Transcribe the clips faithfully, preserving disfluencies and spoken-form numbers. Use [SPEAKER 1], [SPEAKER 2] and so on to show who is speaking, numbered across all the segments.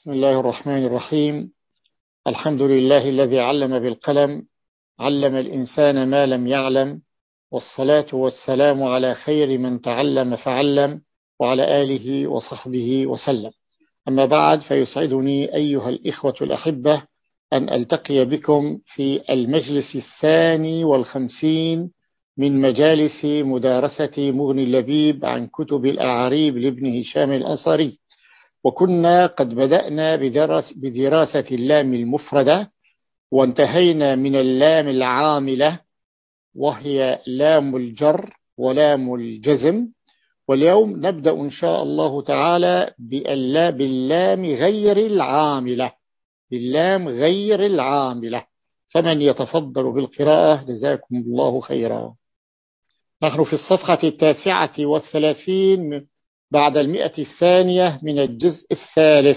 [SPEAKER 1] بسم الله الرحمن الرحيم. الحمد لله الذي علم بالقلم، علم الإنسان ما لم يعلم، والصلاة والسلام على خير من تعلم فعلم، وعلى آله وصحبه وسلم. أما بعد، فيسعدني أيها الإخوة الأحبة أن ألتقي بكم في المجلس الثاني والخمسين من مجالس مدارسة مغني اللبيب عن كتب الأعاريب لابن هشام الأنصاري. وكنا قد بدأنا بدرس بدراسة اللام المفردة، وانتهينا من اللام العاملة وهي لام الجر ولام الجزم. واليوم نبدأ إن شاء الله تعالى باللام غير العاملة باللام غير العاملة فمن يتفضل بالقراءة جزاكم الله خيرا. نحن في الصفحة التاسعة والثلاثين بعد المئة الثانية من الجزء الثالث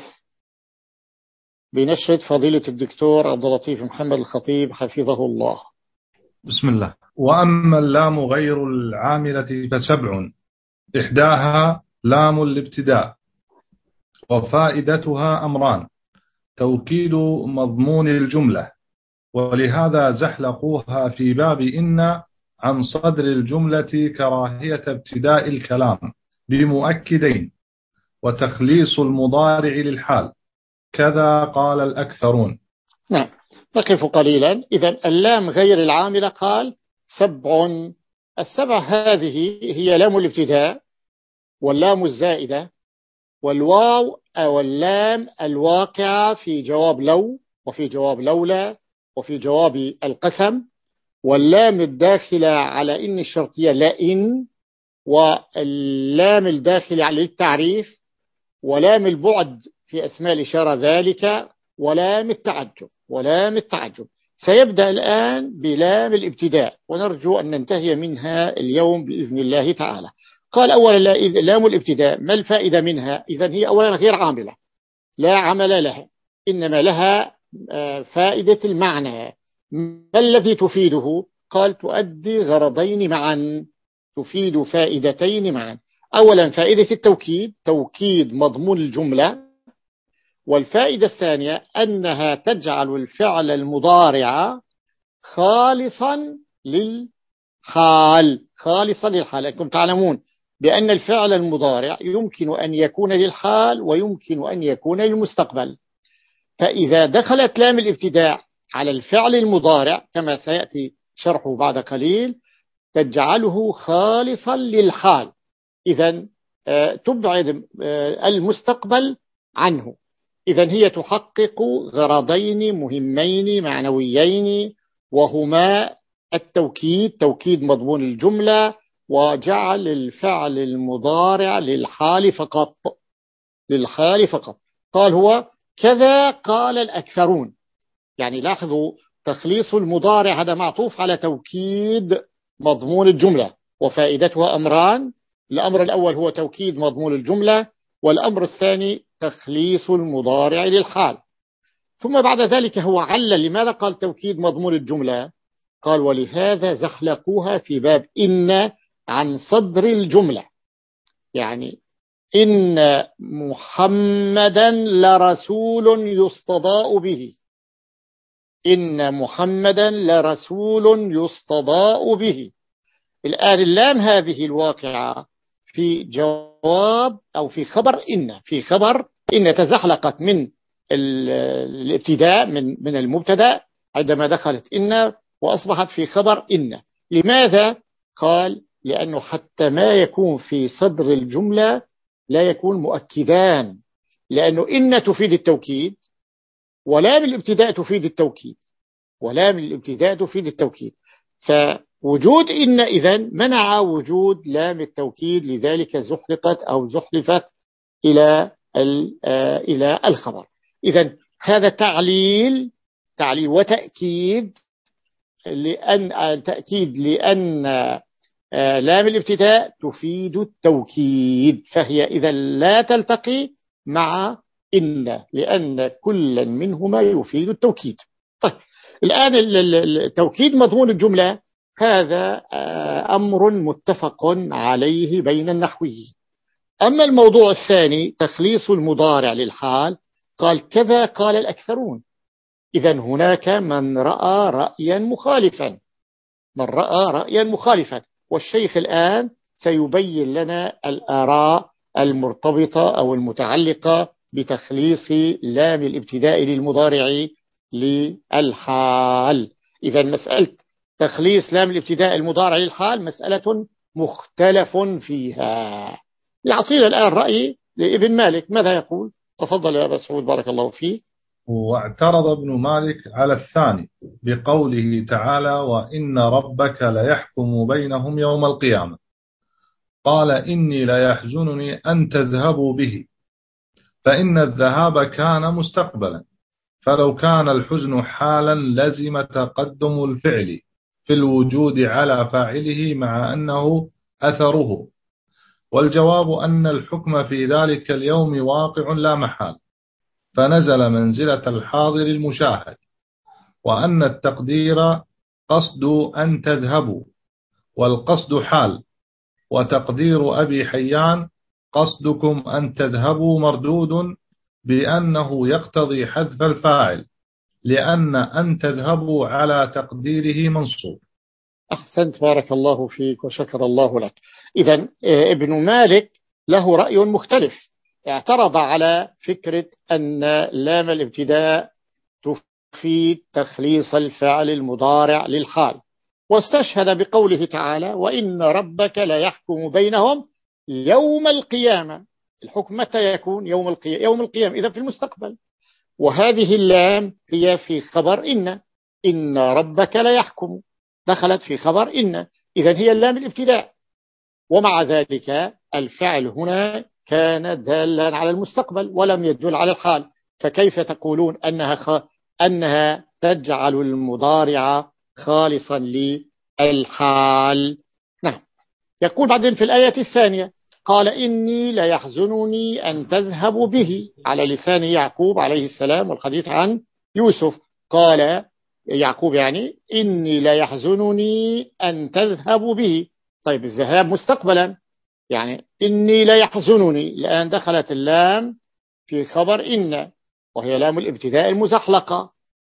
[SPEAKER 1] بنشرة فضيلة الدكتور عبد اللطيف محمد الخطيب حفظه الله.
[SPEAKER 2] بسم الله. وأما اللام غير العاملة فسبع، إحداها لام الابتداء، وفائدتها أمران: توكيد مضمون الجملة، ولهذا زحلقوها في باب إن عن صدر الجملة كراهية ابتداء الكلام بمؤكدين، وتخليص المضارع للحال، كذا قال الأكثرون.
[SPEAKER 1] نعم، نقف قليلا. إذن اللام غير العاملة قال سبع. السبع هذه هي لام الابتداء، واللام الزائدة، والواو أو اللام الواقعة في جواب لو، وفي جواب لولا، وفي جواب القسم، واللام الداخلة على إن الشرطية لا إن، واللام الداخلة على التعريف، ولام البعد في أسماء الإشارة ذلك، ولام التعجب ولام التعجب. سيبدأ الآن بلام الابتداء، ونرجو أن ننتهي منها اليوم بإذن الله تعالى. قال أولا لام الابتداء، ما الفائدة منها؟ إذن هي أولا غير عاملة، لا عمل لها، إنما لها فائدة المعنى. ما الذي تفيده؟ قال تؤدي غرضين معا، تفيد فائدتين معا. أولا فائدة التوكيد، توكيد مضمون الجملة، والفائدة الثانية أنها تجعل الفعل المضارع خالصا للحال خالصا للحال أنكم تعلمون بأن الفعل المضارع يمكن أن يكون للحال ويمكن أن يكون للمستقبل. فإذا دخلت لام الابتداء على الفعل المضارع كما سيأتي شرحه بعد قليل تجعله خالصا للحال، إذن تبعد المستقبل عنه. إذن هي تحقق غرضين مهمين معنويين، وهما التوكيد، توكيد مضمون الجملة، وجعل الفعل المضارع للحال فقط للحال فقط. قال هو كذا قال الأكثرون. يعني لاحظوا تخليص المضارع هذا معطوف على توكيد مضمون الجملة، وفائدتها أمران: الأمر الأول هو توكيد مضمون الجملة، والأمر الثاني تخليص المضارع للحال. ثم بعد ذلك هو علل لماذا قال توكيد مضمون الجملة. قال ولهذا زحلقوها في باب إن عن صدر الجملة، يعني إن محمدا لرسول يستضاء به، إن محمدا لرسول يستضاء به. الآن اللام هذه الواقعة في جواب أو في خبر إن، في خبر إن تزحلقت من الابتداء من من المبتدا عندما دخلت إن، وأصبحت في خبر إن. لماذا؟ قال لأنه حتى ما يكون في صدر الجملة لا يكون مؤكدان، لأنه إن تفيد التوكيد، ولام الابتداء تفيد التوكيد ولام الابتداء تفيد التوكيد فوجود إن إذن منع وجود لام التوكيد، لذلك زحلقت أو زحلفت إلى إلى الخبر. إذن هذا تعليل تعليل وتأكيد، لأن تأكيد لأن لام الابتداء تفيد التوكيد، فهي إذا لا تلتقي مع إن، لأن كل منهما يفيد التوكيد. طيب الآن التوكيد مضمون الجملة هذا أمر متفق عليه بين النحويين. أما الموضوع الثاني تخليص المضارع للحال، قال كذا قال الأكثرون. إذا هناك من رأى رأيا مخالفا من رأى رأيا مخالفا والشيخ الآن سيبين لنا الآراء المرتبطة أو المتعلقة بتخليص لام الابتداء للمضارع للحال. إذا مسألة تخليص لام الابتداء المضارع للحال مسألة مختلف فيها. يعطينا الآن رأي لابن مالك، ماذا يقول؟ تفضل يا أبا سعود بارك الله فيك.
[SPEAKER 2] واعترض ابن مالك على الثاني بقوله تعالى: وإن ربك ليحكم بينهم يوم القيامة. قال: إني ليحزنني أن تذهبوا به، فإن الذهاب كان مستقبلا، فلو كان الحزن حالا لزم تقدم الفعل في الوجود على فاعله مع أنه أثره. والجواب أن الحكم في ذلك اليوم واقع لا محال، فنزل منزلة الحاضر المشاهد، وأن التقدير قصد أن تذهبوا، والقصد حال، وتقدير أبي حيان قصدكم أن تذهبوا مردود بأنه يقتضي حذف الفاعل، لأن أن تذهبوا على تقديره منصوب.
[SPEAKER 1] أحسنت بارك الله فيك وشكر الله لك. إذن ابن مالك له رأي مختلف، اعترض على فكرة أن لام الابتداء تفيد تخليص الفعل المضارع للحال، واستشهد بقوله تعالى: وإن ربك ليحكم بينهم يوم القيامة. الحكم متى يكون؟ يوم القيامة. يوم القيامة إذا في المستقبل، وهذه اللام هي في خبر إن إن ربك ليحكم، دخلت في خبر إن، إذن هي اللام الابتداء، ومع ذلك الفعل هنا كان دالا على المستقبل ولم يدل على الحال، فكيف تقولون أنها خ... أنها تجعل المضارع خالصا للحال؟ نعم. يقول بعدين في الآية الثانية: قال إني ليحزنني أن تذهبوا به، على لسان يعقوب عليه السلام والحديث عن يوسف. قال يعقوب يعني إني ليحزنني أن تذهبوا به. طيب الذهاب مستقبلا، يعني إني ليحزنني، الآن دخلت اللام في خبر إن، وهي لام الابتداء المزحلقة،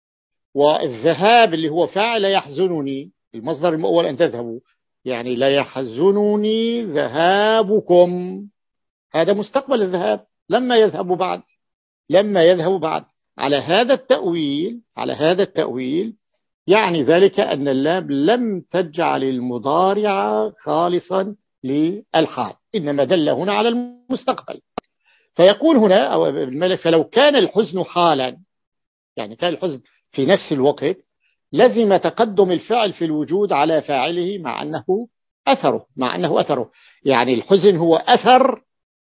[SPEAKER 1] والذهاب اللي هو فاعل يحزنني المصدر المؤول أن تذهبوا، يعني لا يحزنني ذهابكم، هذا مستقبل الذهاب لما يذهب بعد لما يذهب بعد على هذا التأويل على هذا التأويل يعني ذلك أن اللام لم تجعل المضارع خالصا للحال، إنما دل هنا على المستقبل. فيقول هنا أو ابن مالك: فلو كان الحزن حالا، يعني كان الحزن في نفس الوقت، لزم تقدم الفعل في الوجود على فاعله مع أنه أثره مع أنه أثره يعني الحزن هو أثر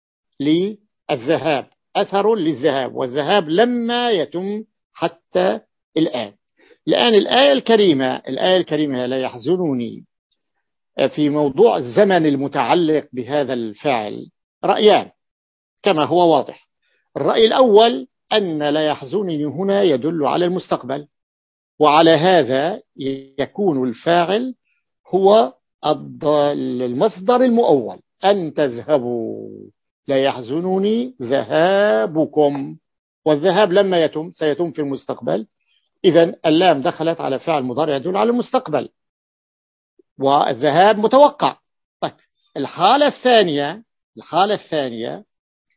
[SPEAKER 1] للذهاب أثر للذهاب والذهاب لما يتم حتى الآن. الآن الآية الكريمة الآية الكريمة لا يحزنني في موضوع الزمن المتعلق بهذا الفعل رأيان كما هو واضح. الرأي الأول أن لا يحزنني هنا يدل على المستقبل، وعلى هذا يكون الفاعل هو المصدر المؤول أن تذهبوا، لا يحزنني ذهابكم، والذهاب لما يتم سيتم في المستقبل، إذن اللام دخلت على فعل مضارع يدل على المستقبل والذهاب متوقع. طيب الحالة الثانية الحالة الثانية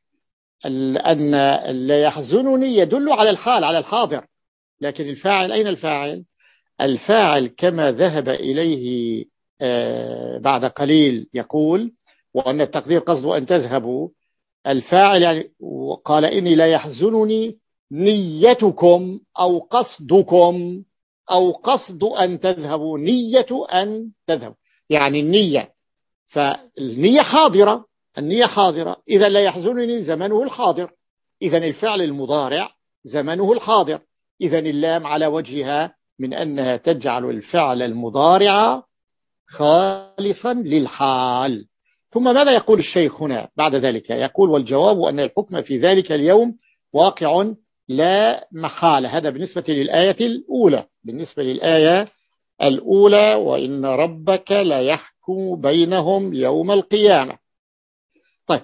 [SPEAKER 1] أن لا يحزنني يدل على الحال على الحاضر، لكن الفاعل أين الفاعل؟ الفاعل كما ذهب إليه بعد قليل يقول: وأن التقدير قصد أن تذهبوا، الفاعل يعني قال إني لا يحزنني نيتكم أو قصدكم أو قصد أن تذهبوا، نية أن تذهبوا يعني النية، فالنية حاضرة النية حاضرة إذا لا يحزنني زمنه الحاضر، إذا الفعل المضارع زمنه الحاضر، إذا اللام على وجهها من أنها تجعل الفعل المضارع خالصا للحال. ثم ماذا يقول الشيخ هنا بعد ذلك؟ يقول: والجواب أن الحكم في ذلك اليوم واقع لا محالة. هذا بالنسبة للآية الأولى بالنسبة للآية الأولى وإن ربك لا يحكم بينهم يوم القيامة. طيب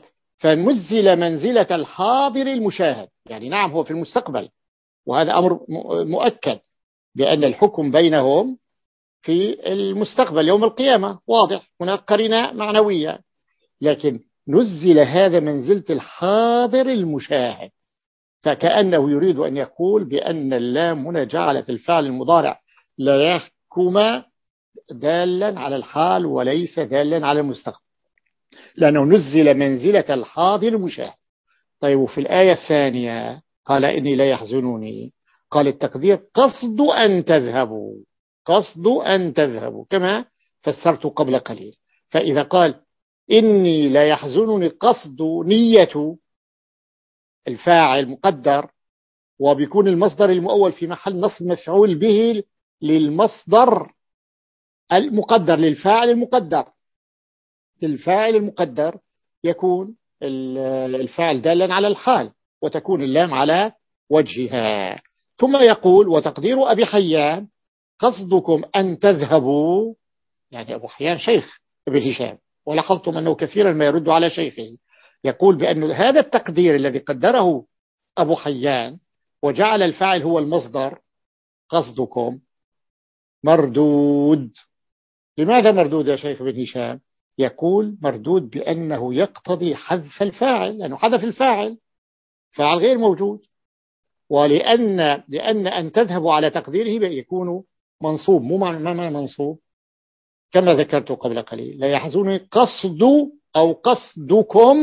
[SPEAKER 1] فنزل منزلة الحاضر المشاهد، يعني نعم هو في المستقبل، وهذا أمر مؤكد بأن الحكم بينهم في المستقبل يوم القيامة واضح، هناك قرينة معنوية، لكن نزل هذا منزلة الحاضر المشاهد، فكأنه يريد أن يقول بأن اللام هنا جعلت الفعل المضارع لا يحكم دالا على الحال وليس دالا على المستقبل، لأنه نزل منزلة الحاضر المشاهد. طيب وفي الآية الثانية قال إني لا يحزنوني، قال التقدير قصد أن تذهبوا، قصد أن تذهبوا كما فسرت قبل قليل. فإذا قال إني لا يحزنني قصد نية الفاعل مقدر، وبيكون المصدر المؤول في محل نصب مفعول به للمصدر المقدر للفاعل المقدر، الفاعل المقدر يكون الفاعل دالا على الحال وتكون اللام على وجهها. ثم يقول وتقدير أبي حيان قصدكم أن تذهبوا، يعني أبو حيان شيخ ابن هشام، ولاحظتم أنه كثيرا ما يرد على شيخه، يقول بأن هذا التقدير الذي قدره أبو حيان وجعل الفاعل هو المصدر قصدكم مردود. لماذا مردود يا شيخ ابن هشام؟ يقول مردود بأنه يقتضي حذف الفاعل، لأنه حذف الفاعل، فاعل غير موجود، ولأن لأن أن تذهبوا على تقديره يكون منصوب، مو معنى منصوب كما ذكرت قبل قليل، لا يحزنني قصد أو قصدكم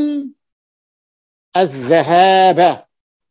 [SPEAKER 1] الذهاب،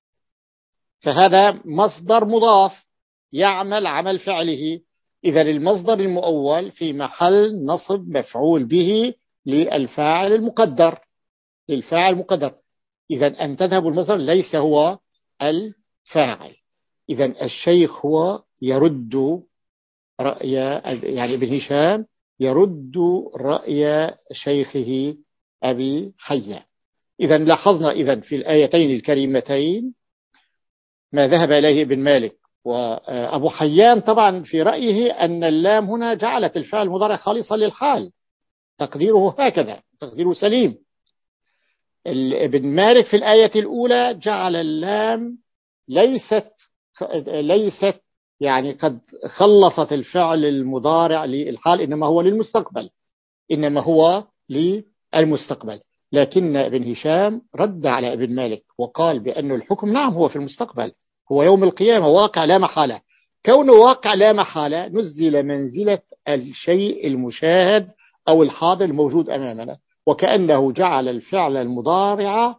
[SPEAKER 1] فهذا مصدر مضاف يعمل عمل فعله، إذا المصدر المؤول في محل نصب مفعول به للفاعل المقدر، للفاعل المقدر، إذا أن تذهبوا المصدر ليس هو الفاعل. إذا الشيخ هو يرد رأي، يعني ابن هشام يرد رأي شيخه أبي حيان. إذا لاحظنا إذا في الآيتين الكريمتين ما ذهب إليه ابن مالك وأبو حيان طبعا في رأيه أن اللام هنا جعلت الفعل المضارع خالصا للحال، تقديره هكذا، تقديره سليم. ابن مالك في الآية الأولى جعل اللام ليست ليست يعني قد خلصت الفعل المضارع للحال، إنما هو للمستقبل، إنما هو للمستقبل. لكن ابن هشام رد على ابن مالك وقال بأن الحكم نعم هو في المستقبل، هو يوم القيامة واقع لا محالة، كونه واقع لا محالة نزل منزلة الشيء المشاهد أو الحاضر الموجود أمامنا، وكأنه جعل الفعل المضارع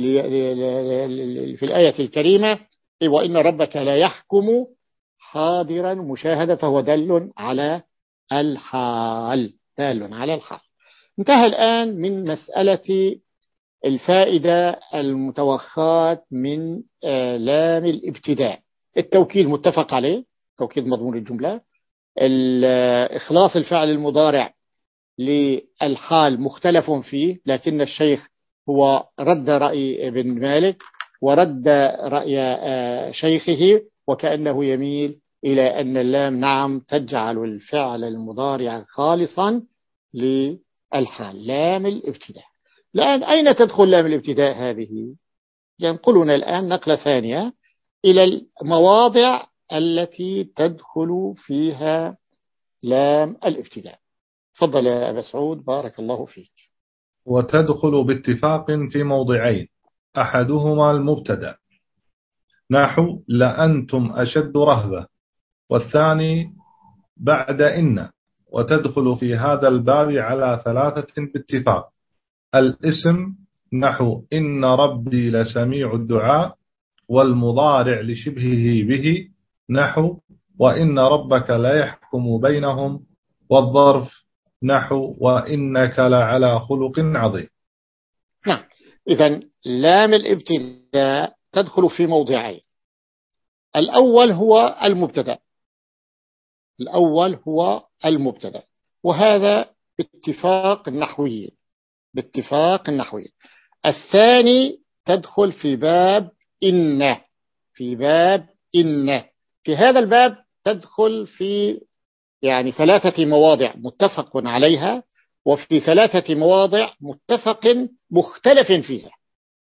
[SPEAKER 1] في الآية الكريمة وإن ربك لا يحكم حاضرا مشاهدا، فهو دل على الحال، دال على الحال. انتهى الآن من مسألة الفائدة المتوخاة من لام الابتداء. التوكيد متفق عليه، توكيد مضمون الجملة، إخلاص الفعل المضارع للحال مختلف فيه، لكن الشيخ هو رد رأي ابن مالك ورد رأي شيخه، وكأنه يميل إلى أن اللام نعم تجعل الفعل المضارع خالصا للحال، لام الابتداء. الآن أين تدخل لام الابتداء هذه؟ ينقلنا الآن نقلة ثانية إلى المواضع التي تدخل فيها لام الابتداء. تفضل يا أبا سعود بارك الله فيك.
[SPEAKER 2] وتدخل باتفاق في موضعين، أحدهما المبتدأ نحو لأنتم أشد رهبة، والثاني بعد إن، وتدخل في هذا الباب على ثلاثة باتفاق: الاسم نحو إن ربي لسميع الدعاء، والمضارع لشبهه به نحو وإن ربك لا يحكم بينهم، والظرف نحو وإنك لعلى خلق عظيم.
[SPEAKER 1] نعم، إذن لام الابتداء تدخل في موضعين، الأول هو المبتدأ، الأول هو المبتدأ، وهذا باتفاق النحويين، باتفاق النحويين. الثاني تدخل في باب إن، في باب إن، في هذا الباب تدخل في يعني ثلاثة مواضع متفق عليها، وفي ثلاثة مواضع متفق مختلف فيها.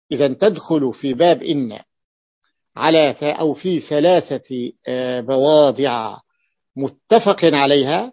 [SPEAKER 1] إذا تدخل في باب إن على أو في ثلاثة مواضع متفق عليها،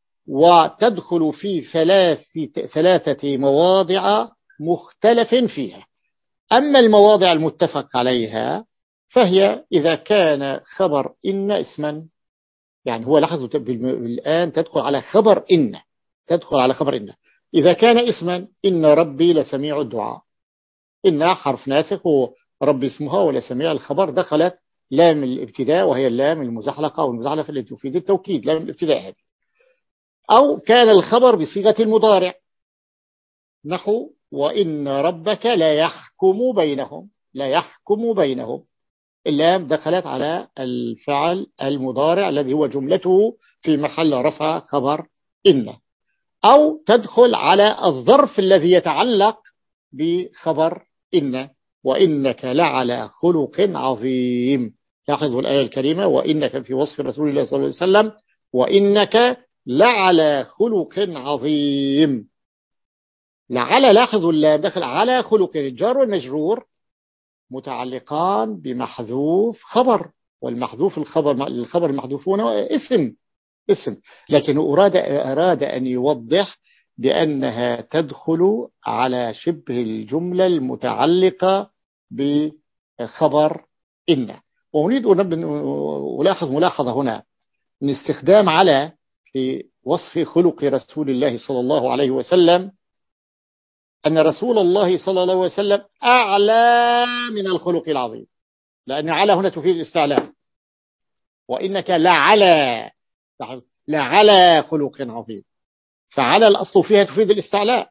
[SPEAKER 1] وتدخل في ثلاث ثلاثة مواضع مختلف فيها. أما المواضع المتفق عليها فهي إذا كان خبر إن اسما، يعني هو لاحظوا الآن تدخل على خبر إن تدخل على خبر إن إذا كان اسما إن ربي لسميع الدعاء، إن حرف ناسخ وربي اسمها ولا سميع الخبر، دخلت لام الابتداء وهي اللام المزحلقة والمزحلقة التي تفيد التوكيد، لام الابتداء هذه. أو كان الخبر بصيغة المضارع نحو وإن ربك لا يحكم بينهم، لا يحكم بينهم، اللام دخلت على الفعل المضارع الذي هو جملته في محل رفع خبر إن. أو تدخل على الظرف الذي يتعلق بخبر إن، وإنك لعلى خلق عظيم. لاحظوا الآية الكريمة وإنك في وصف رسول الله صلى الله عليه وسلم وإنك لعلى خلق عظيم. لعلى، لاحظوا اللام دخل على خلق، الجار والمجرور متعلقان بمحذوف خبر، والمحذوف الخبر الخبر المحذوفون اسم اسم لكن أراد أراد أن يوضح بأنها تدخل على شبه الجملة المتعلقة بخبر إن. وأريد أن ألاحظ ملاحظة هنا من استخدام على في وصف خلق رسول الله صلى الله عليه وسلم، أن رسول الله صلى الله عليه وسلم أعلى من الخلق العظيم، لأن على هنا تفيد الاستعلاء، وإنك لعلى لعلى خلق عظيم، فعلى الأصل فيها تفيد الاستعلاء،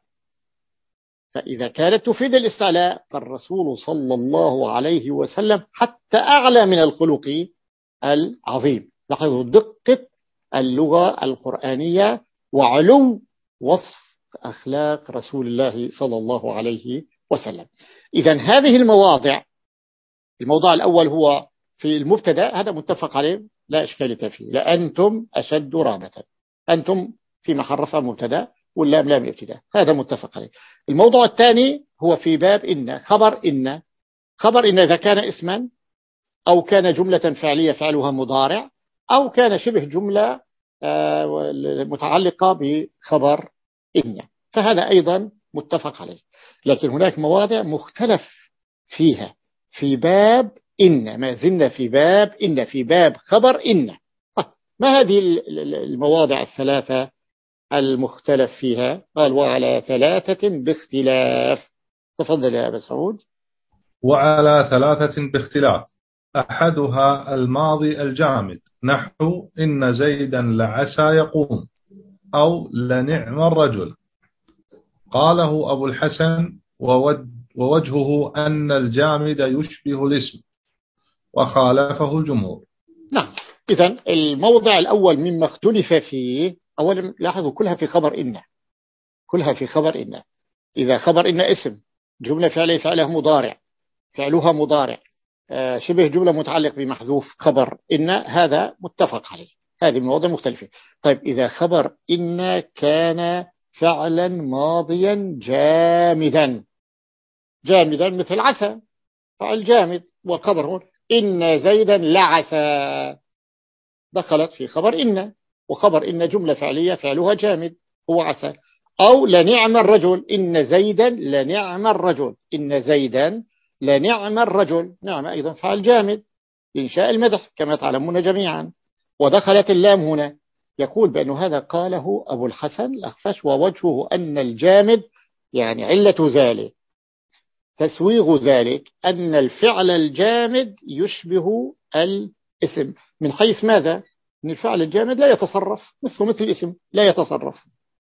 [SPEAKER 1] فإذا كانت تفيد الاستعلاء فالرسول صلى الله عليه وسلم حتى أعلى من الخلق العظيم. لاحظوا دقة اللغة القرآنية وعلو وصف أخلاق رسول الله صلى الله عليه وسلم. إذن هذه المواضع، الموضوع الأول هو في المبتدأ، هذا متفق عليه لا إشكالية فيه، لأنتم أشد رهبة، أنتم في محل رفع مبتدأ واللام لام الابتداء، هذا متفق عليه. الموضوع الثاني هو في باب إن، خبر إن خبر إن إذا كان اسما أو كان جملة فعلية فعلها مضارع أو كان شبه جملة متعلقة بخبر إن، فهذا أيضا متفق عليه. لكن هناك مواضع مختلف فيها في باب إن، ما زلنا في باب إن، في باب خبر إن. ما هذه المواضع الثلاثة المختلف فيها؟ قال وعلى ثلاثة باختلاف. تفضل يا أبا سعود.
[SPEAKER 2] وعلى ثلاثة باختلاف، أحدها الماضي الجامد نحو إن زيدا لعسى يقوم، أو لنعم الرجل. قاله أبو الحسن ووجهه أن الجامد يشبه الاسم، وخالفه الجمهور.
[SPEAKER 1] نعم، إذن الموضع الأول مما اختلف فيه، أولا لاحظوا كلها في خبر إن، كلها في خبر إن. إذا خبر إن اسم، جملة فعلية فعلها مضارع فعلها مضارع شبه جملة متعلق بمحذوف خبر إن، هذا متفق عليه، هذه المواضع مختلفة. طيب إذا خبر إن كان فعلا ماضيا جامدا، جامدا مثل عسى فعل جامد، والخبر هون إن زيدا لعسى، دخلت في خبر إن، وخبر إن جملة فعلية فعلها جامد هو عسى. أو لنعم الرجل، إن زيدا لنعم الرجل، إن زيدا لنعم الرجل، نعم أيضا فعل جامد إنشاء المدح كما تعلمون جميعا. ودخلت اللام هنا، يقول بأن هذا قاله أبو الحسن الأخفش، ووجهه أن الجامد يعني علة ذلك تسويغ ذلك أن الفعل الجامد يشبه الاسم، من حيث ماذا؟ أن الفعل الجامد لا يتصرف مثل مثل الاسم لا يتصرف،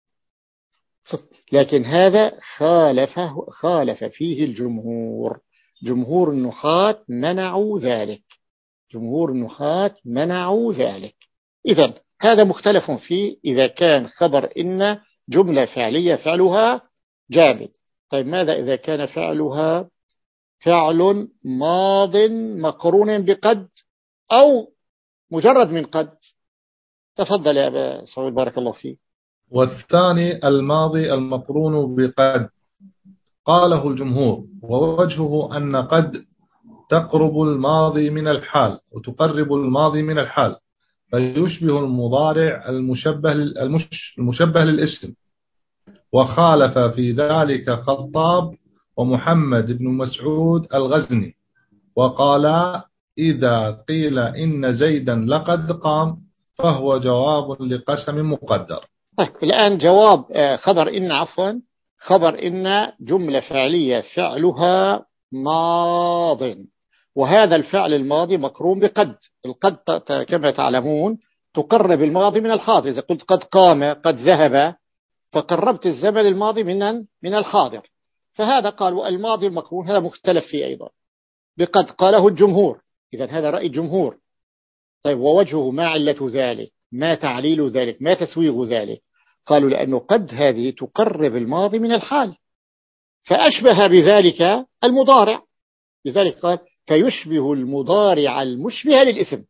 [SPEAKER 1] لكن هذا خالفه خالف فيه الجمهور، جمهور النحاة منعوا ذلك، جمهور النحاة منعوا ذلك. إذن هذا مختلف فيه إذا كان خبر إن جملة فعلية فعلها جامد. طيب ماذا إذا كان فعلها فعل ماض مقرون بقد أو مجرد من قد؟ تفضل يا أبا سعود بارك الله فيك.
[SPEAKER 2] والثاني الماضي المقرون بقد. قاله الجمهور، ووجهه أن قد تقرب الماضي من الحال وتقرب الماضي من الحال، فيشبه المضارع المشبه المش المشبه للاسم. وخالف في ذلك خطاب ومحمد بن مسعود الغزني، وقال إذا قيل إن زيدا لقد قام فهو جواب لقسم مقدر.
[SPEAKER 1] طيب الآن جواب خبر إن عفوا خبر إن جملة فعلية فعلها ماض، وهذا الفعل الماضي مقرون بقد. القد كما تعلمون تقرب الماضي من الحاضر. إذا قلت قد قام قد ذهب فقربت الزمن الماضي من من الحاضر، فهذا قالوا الماضي المقرون هذا مختلف فيه أيضا بقد، قاله الجمهور. إذا هذا رأي الجمهور. طيب ووجهه ما علة ذلك، ما تعليل ذلك، ما تسويغ ذلك؟ قالوا لأنه قد هذه تقرب الماضي من الحال، فأشبه بذلك المضارع، لذلك قال فيشبه المضارع المشبه للاسم.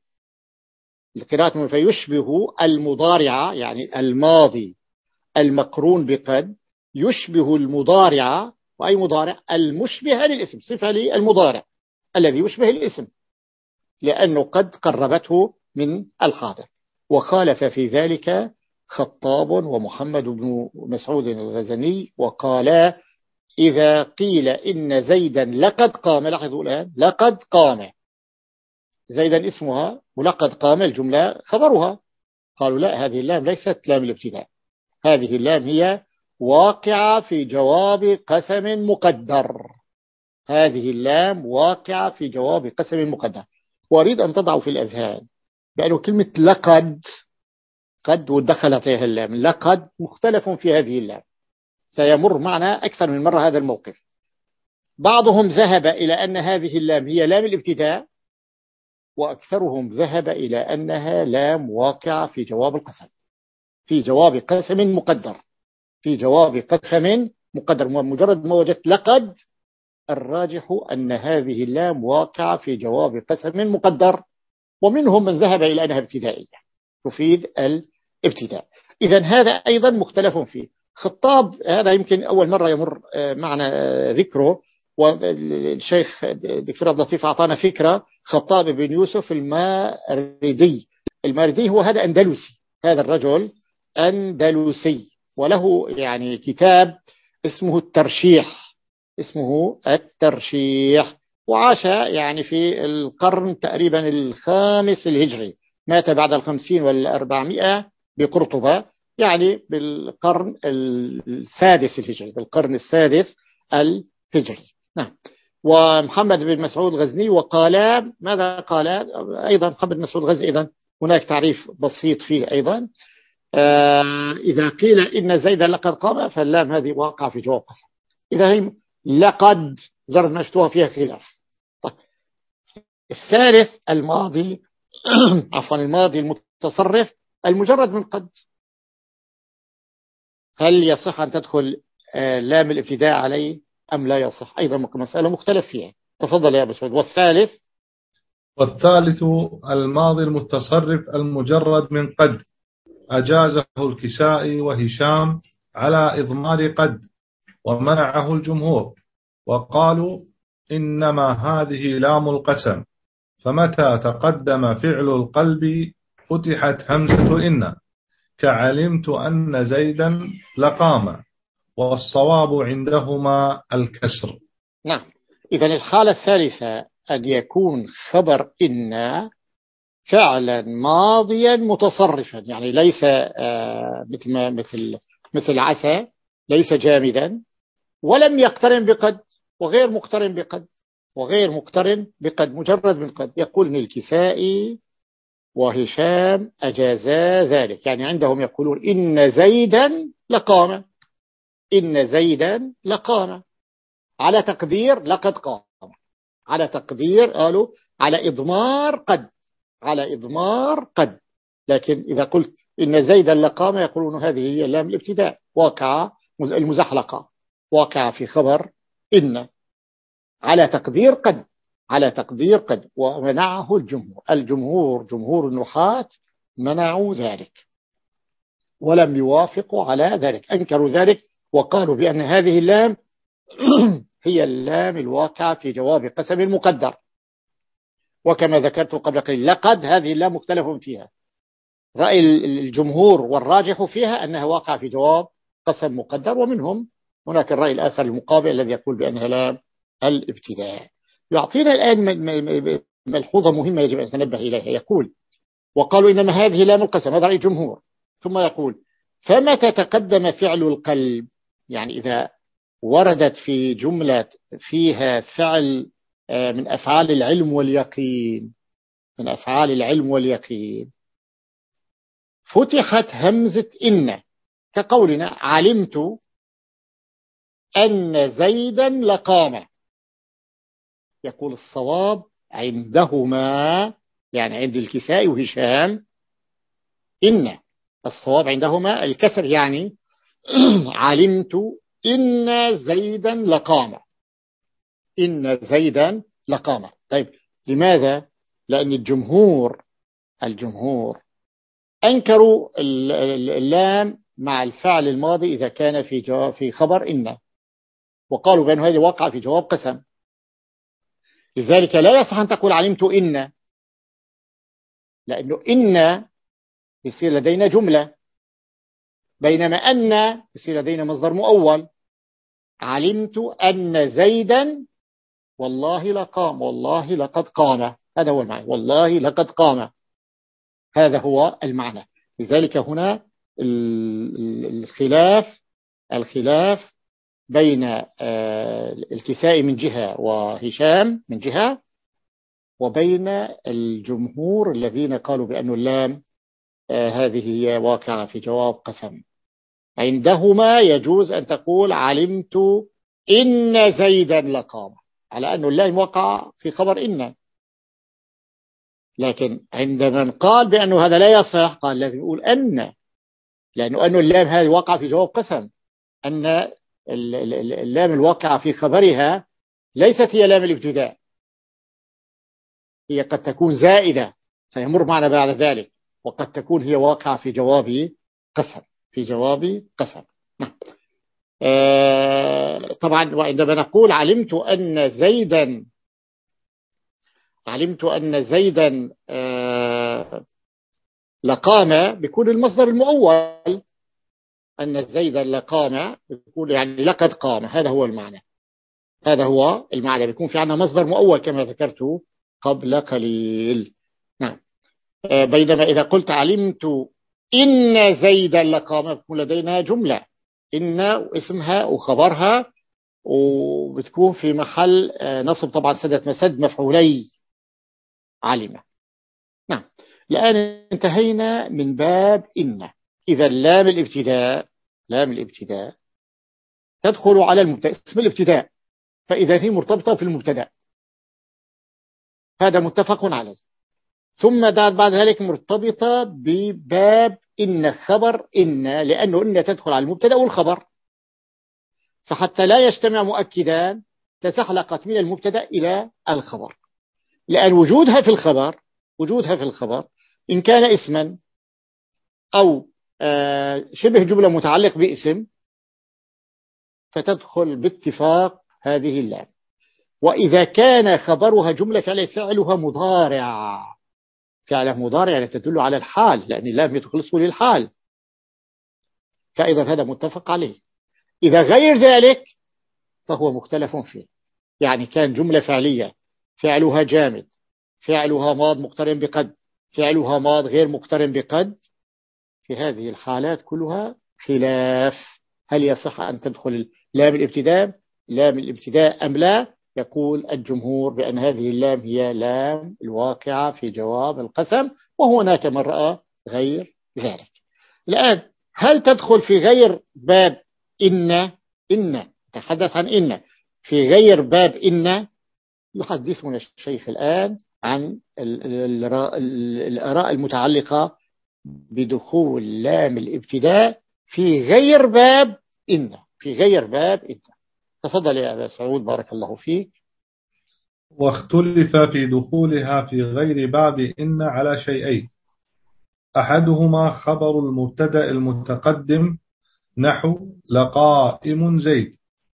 [SPEAKER 1] القراءة فيشبه المضارع يعني الماضي المقرون بقد يشبه المضارع، وأي مضارع المشبه للاسم، صفة للمضارع الذي يشبه الاسم، لأنه قد قربته من الحاضر. وخالف في ذلك خطاب ومحمد بن مسعود الغزني، وقالا إذا قيل إن زيدا لقد قام، لاحظوا الآن لقد قام، زيدا اسمها ولقد قام الجملة خبرها. قالوا لا، هذه اللام ليست لام الابتداء، هذه اللام هي واقعة في جواب قسم مقدر، هذه اللام واقعة في جواب قسم مقدر. وأريد أن تضعوا في الأذهان بأنه كلمة لقد قد ودخلت فيها اللام، لقد مختلف في هذه اللام، سيمر معنا أكثر من مرة هذا الموقف. بعضهم ذهب إلى أن هذه اللام هي لام الابتداء، وأكثرهم ذهب إلى أنها لام واقعة في جواب القسم، في جواب قسم مقدر، في جواب قسم مقدر. مجرد ما وجدت لقد الراجح أن هذه اللام واقعة في جواب قسم مقدر، ومنهم من ذهب إلى أنها ابتدائية تفيد الابتداء. إذن هذا أيضا مختلف فيه. خطاب هذا يمكن أول مرة يمر معنا ذكره، والشيخ دكتور عبد اللطيف أعطانا فكرة. خطاب بن يوسف الماردي، الماردي هو هذا أندلسي، هذا الرجل أندلسي، وله يعني كتاب اسمه الترشيح، اسمه الترشيح، وعاش يعني في القرن تقريبا الخامس الهجري، مات بعد الخمسين والأربعمائة بقرطبة، يعني بالقرن السادس الهجري، بالقرن السادس الهجري. نعم. ومحمد بن مسعود الغزني وقال ماذا قال أيضا محمد بن مسعود الغزني؟ أيضا هناك تعريف بسيط فيه أيضا. آه إذا قيل إن زيدا لقد قام فاللام هذه واقع في جواب قسم. إذا هي لقد زرد مشتوها فيها خلاف. طيب. الثالث الماضي عفوا الماضي المتصرف المجرد من قد، هل يصح أن تدخل آه لام الابتداء عليه أم لا يصح؟ أيضا مسألة مختلف فيها. تفضل يا أبو سعود. والثالث
[SPEAKER 2] والثالث الماضي المتصرف المجرد من قد، أجازه الكسائي وهشام على إضمار قد، ومنعه الجمهور، وقالوا إنما هذه لام القسم، فمتى تقدم فعل القلب فتحت همزة إن، كعلمت أن زيدا لقام، والصواب عندهما الكسر.
[SPEAKER 1] نعم. إذا الحالة الثالثة أن يكون خبر إن فعلا ماضيا متصرفا، يعني ليس مثل مثل مثل عسى، ليس جامدا، ولم يقترن بقد، وغير مقترن بقد، وغير مقترن بقد، مجرد من قد. يقول الكسائي وهشام أجازا ذلك، يعني عندهم يقولون إن زيدا لقام، إن زيدا لقام على تقدير لقد قام، على تقدير قالوا على إضمار قد، على إضمار قد. لكن إذا قلت إن زيدا لقام يقولون هذه هي لام الابتداء واقعة المزحلقة، واقعة في خبر إن على تقدير قد، على تقدير قد. ومنعه الجمهور، الجمهور جمهور النحاة منعوا ذلك ولم يوافقوا على ذلك، أنكروا ذلك وقالوا بأن هذه اللام هي اللام الواقعة في جواب قسم المقدر. وكما ذكرت قبل قليل لقد هذه اللام مختلف فيها، رأي الجمهور والراجح فيها أنها واقعة في جواب قسم مقدر، ومنهم هناك الرأي الآخر المقابل الذي يقول بأنها لام الابتداء. يعطينا الآن ملحوظة مهمة يجب أن نتنبه إليها. يقول وقالوا إنما هذه لام القسم، هذا رأي الجمهور. ثم يقول فمتى تقدم فعل القلب، يعني إذا وردت في جملة فيها فعل من أفعال العلم واليقين، من أفعال العلم واليقين، فتحت همزة إن، كقولنا علمت أن زيدا لقام. يقول الصواب عندهما، يعني عند الكسائي وهشام، إن الصواب عندهما الكسر، يعني علمت إن زيدا لقام، إن زيدا لقام. طيب لماذا؟ لأن الجمهور الجمهور أنكروا اللام مع الفعل الماضي إذا كان في جواب في خبر إن، وقالوا بأن هذه وقع في جواب قسم. لذلك لا يصح أن تقول علمت إن، لأنه إن يصير لدينا جملة، بينما أن يصير لدينا مصدر مؤول. علمت أن زيدا والله لقام، والله لقد قام، هذا هو المعنى، والله لقد قام، هذا هو المعنى. لذلك هنا الخلاف الخلاف بين الكسائي من جهة وهشام من جهة، وبين الجمهور الذين قالوا بأن اللام هذه هي واقعة في جواب قسم. عندهما يجوز أن تقول علمت إن زيدا لقام، على أن اللام وقع في خبر إن. لكن عند من قال بأنه هذا لا يصح، قال لازم يقول أن، لأنه أن اللام هذه وقع في جواب قسم، أن اللام الواقعة في خبرها ليست هي لام الابتداء، هي قد تكون زائدة سيمر معنا بعد ذلك، وقد تكون هي واقعة في جواب قسم، في جواب قسم. آه طبعا وعندما نقول علمت أن زيدا علمت أن زيدا آه لقام، بيكون المصدر المؤول، أن زيدا لقام بيكون يعني لقد قام، هذا هو المعنى، هذا هو المعنى، بيكون في عنا مصدر مؤول كما ذكرت قبل قليل. نعم. آه بينما إذا قلت علمت إن زيدا لقام بيكون لدينا جملة، إن اسمها وخبرها، وبتكون في محل آه نصب طبعا سدت مسد مفعولي علم. نعم. الآن انتهينا من باب إن. إذا لام الابتداء لام الابتداء تدخل على المبتدأ، اسم الابتداء، فإذا هي مرتبطة في المبتدأ، هذا متفق عليه. ثم بعد ذلك مرتبطة بباب إن، خبر إن، لأنه إن تدخل على المبتدأ والخبر، فحتى لا يجتمع مؤكدان تزحلقت من المبتدأ إلى الخبر، لأن وجودها في الخبر وجودها في الخبر إن كان اسما أو شبه جملة متعلق باسم فتدخل باتفاق هذه اللام. وإذا كان خبرها جملة فعلها فعلها مضارع، فعلها مضارع يعني تدل على الحال، لأن اللام يدخل اسمه للحال، فإذا هذا متفق عليه. إذا غير ذلك فهو مختلف فيه، يعني كان جملة فعلية فعلها جامد، فعلها ماض مقترن بقد، فعلها ماض غير مقترن بقد، في هذه الحالات كلها خلاف هل يصح أن تدخل لام الابتداء لام الابتداء أم لا. يقول الجمهور بأن هذه اللام هي لام الواقعة في جواب القسم، وهناك من رأى غير ذلك. الآن هل تدخل في غير باب إن إن تحدث عن إن في غير باب إن؟ يحدثنا الشيخ الآن عن الآراء المتعلقة بدخول لام الابتداء في غير باب إن، في غير باب إن. تفضل يا أبا سعود بارك الله فيك.
[SPEAKER 2] واختلف في دخولها في غير باب إن على شيئين: أحدهما خبر المبتدأ المتقدم نحو لقائم زيد،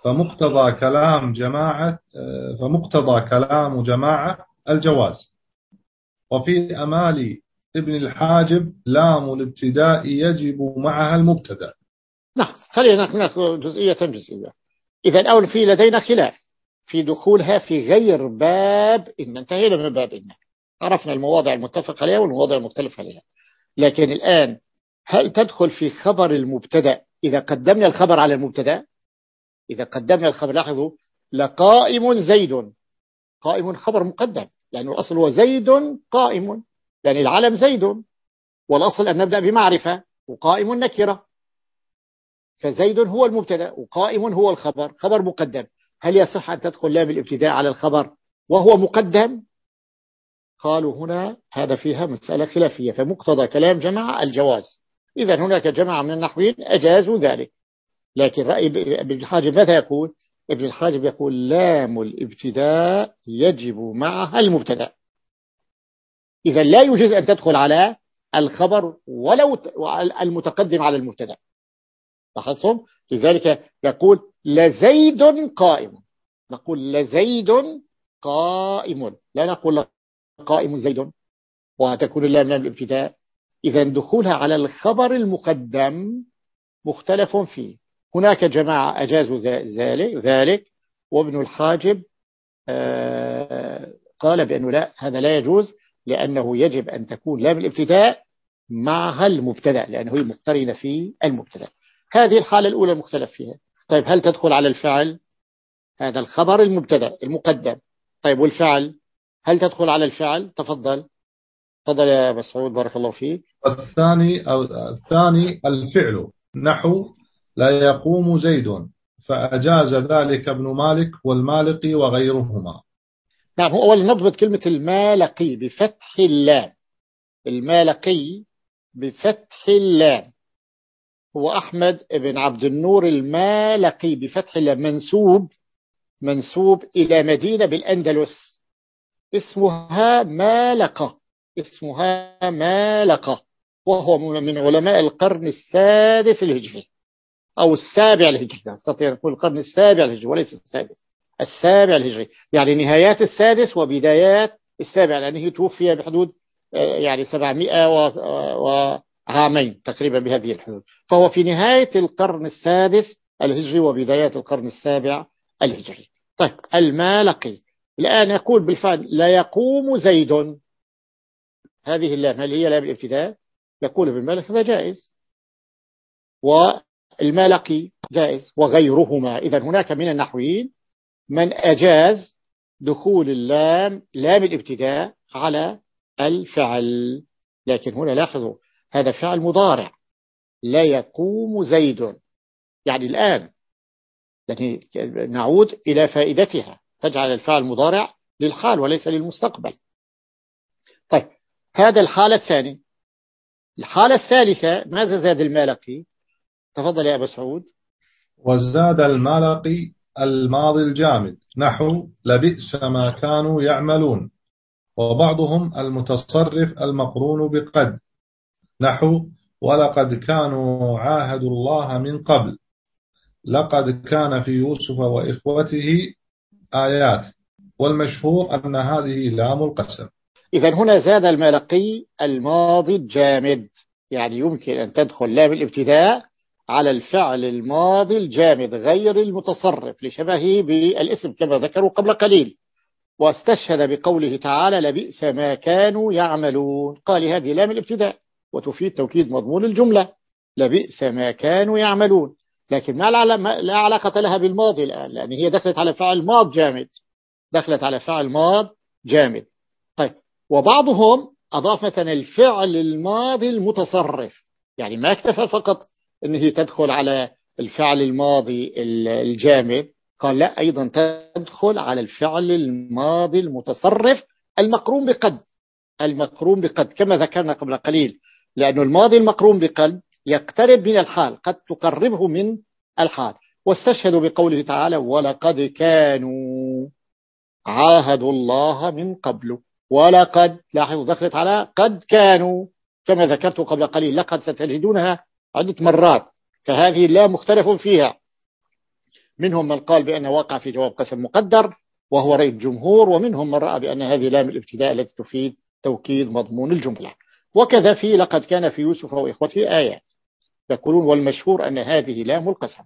[SPEAKER 2] فمقتضى كلام جماعة فمقتضى كلام جماعة الجواز. وفي أمال ابن الحاجب لام الابتداء يجب معها المبتدأ.
[SPEAKER 1] نعم، خلينا نأخذ جزئية جزئية. إذا أول في لدينا خلاف في دخولها في غير باب إن. انتهينا من باب إن، عرفنا المواضع المتفق عليها والمواضع المختلف عليها. لكن الآن هل تدخل في خبر المبتدأ إذا قدمنا الخبر على المبتدأ؟ إذا قدمنا الخبر، لاحظوا، لقائم زيد، قائم خبر مقدم لأنه الأصل هو زيد قائم، يعني العلم زيد، والأصل أن نبدأ بمعرفة، وقائم نكرة، فزيد هو المبتدأ وقائم هو الخبر، خبر مقدم. هل يصح أن تدخل لام الابتداء على الخبر وهو مقدم؟ قالوا هنا هذا فيها مسألة خلافية، فمقتضى كلام جماعة الجواز. إذا هناك جماعة من النحويين أجازوا ذلك، لكن رأي ابن الحاجب ماذا يقول؟ ابن الحاجب يقول لام الابتداء يجب معها المبتدأ. إذا لا يجوز أن تدخل على الخبر ولو المتقدم على المبتدأ. لاحظتم؟ لذلك يقول لزيد قائم، نقول لزيد قائم، لا نقول قائم زيد، وتكون اللام لام الابتداء. إذا دخولها على الخبر المقدم مختلف فيه. هناك جماعة أجازوا ذلك ذلك وابن الحاجب قال بأنه لا، هذا لا يجوز، لأنه يجب أن تكون لام الابتداء معها المبتدأ، لأنه هي مقترنة في المبتدأ. هذه الحالة الأولى المختلف فيها. طيب هل تدخل على الفعل؟ هذا الخبر المبتدأ المقدم. طيب والفعل هل تدخل على الفعل؟ تفضل تفضل يا مسعود بارك الله فيك.
[SPEAKER 2] الثاني أو الثاني الفعل، نحو لا يقوم زيد، فأجاز ذلك ابن مالك والمالقي وغيرهما.
[SPEAKER 1] نعم، هو أولا نضبط كلمة المالقي بفتح اللام، المالقي بفتح اللام هو أحمد بن عبد النور المالقي بفتح اللام، منسوب منسوب إلى مدينة بالأندلس اسمها مالقة، اسمها مالقة، وهو من علماء القرن السادس الهجري أو السابع الهجري، نستطيع نقول القرن السابع الهجري وليس السادس، السابع الهجري، يعني نهايات السادس وبدايات السابع، لأنه توفي بحدود يعني سبعمائة وعامين تقريبا بهذه الحدود، فهو في نهاية القرن السادس الهجري وبدايات القرن السابع الهجري. طيب المالقي الآن يقول بالفعل لا يقوم زيد، هذه اللام هل هي لام الابتداء؟ يقول ابن مالك هذا جائز، والمالقي جائز وغيرهما. إذا هناك من النحويين من أجاز دخول اللام لام الابتداء على الفعل، لكن هنا لاحظوا هذا فعل مضارع، لا يقوم زيد، يعني الآن يعني نعود إلى فائدتها، تجعل الفعل مضارع للحال وليس للمستقبل. طيب هذا الحالة الثانية. الحالة الثالثة ماذا زاد المالقي؟ تفضل يا أبا سعود.
[SPEAKER 2] وزاد المالقي الماضي الجامد، نحو لبئس ما كانوا يعملون، وبعضهم المتصرف المقرون بقد، نحو ولقد كانوا عاهدوا الله من قبل، لقد كان في يوسف وإخوته آيات، والمشهور أن هذه لام القسم.
[SPEAKER 1] إذن هنا زاد المالقي الماضي الجامد، يعني يمكن أن تدخل لام الابتداء على الفعل الماضي الجامد غير المتصرف لشبهه بالاسم كما ذكروا قبل قليل، واستشهد بقوله تعالى لبئس ما كانوا يعملون، قال هذه لام الابتداء وتفيد توكيد مضمون الجملة، لبئس ما كانوا يعملون، لكن ما لا علاقة لها بالماضي الآن، لأن هي دخلت على فعل ماض جامد، دخلت على فعل ماض جامد. طيب وبعضهم أضاف مثلا الفعل الماضي المتصرف، يعني ما اكتفى فقط أنه تدخل على الفعل الماضي الجامد، قال لا، أيضا تدخل على الفعل الماضي المتصرف المقرون بقد، المقرون بقد كما ذكرنا قبل قليل، لأن الماضي المقرون بقد يقترب من الحال، قد تقربه من الحال، واستشهدوا بقوله تعالى ولقد كانوا عاهدوا الله من قبل، ولقد لاحظوا دخلت على قد كانوا كما ذكرت قبل قليل، لقد ستجدونها عدة مرات، فهذه لا مختلف فيها، منهم من قال بأنه واقع في جواب قسم مقدر وهو رأي الجمهور، ومنهم من رأى بأن هذه لام الابتداء التي تفيد توكيد مضمون الجملة. وكذا في لقد كان في يوسف وإخوته آيات، يقولون والمشهور أن هذه لام القسم،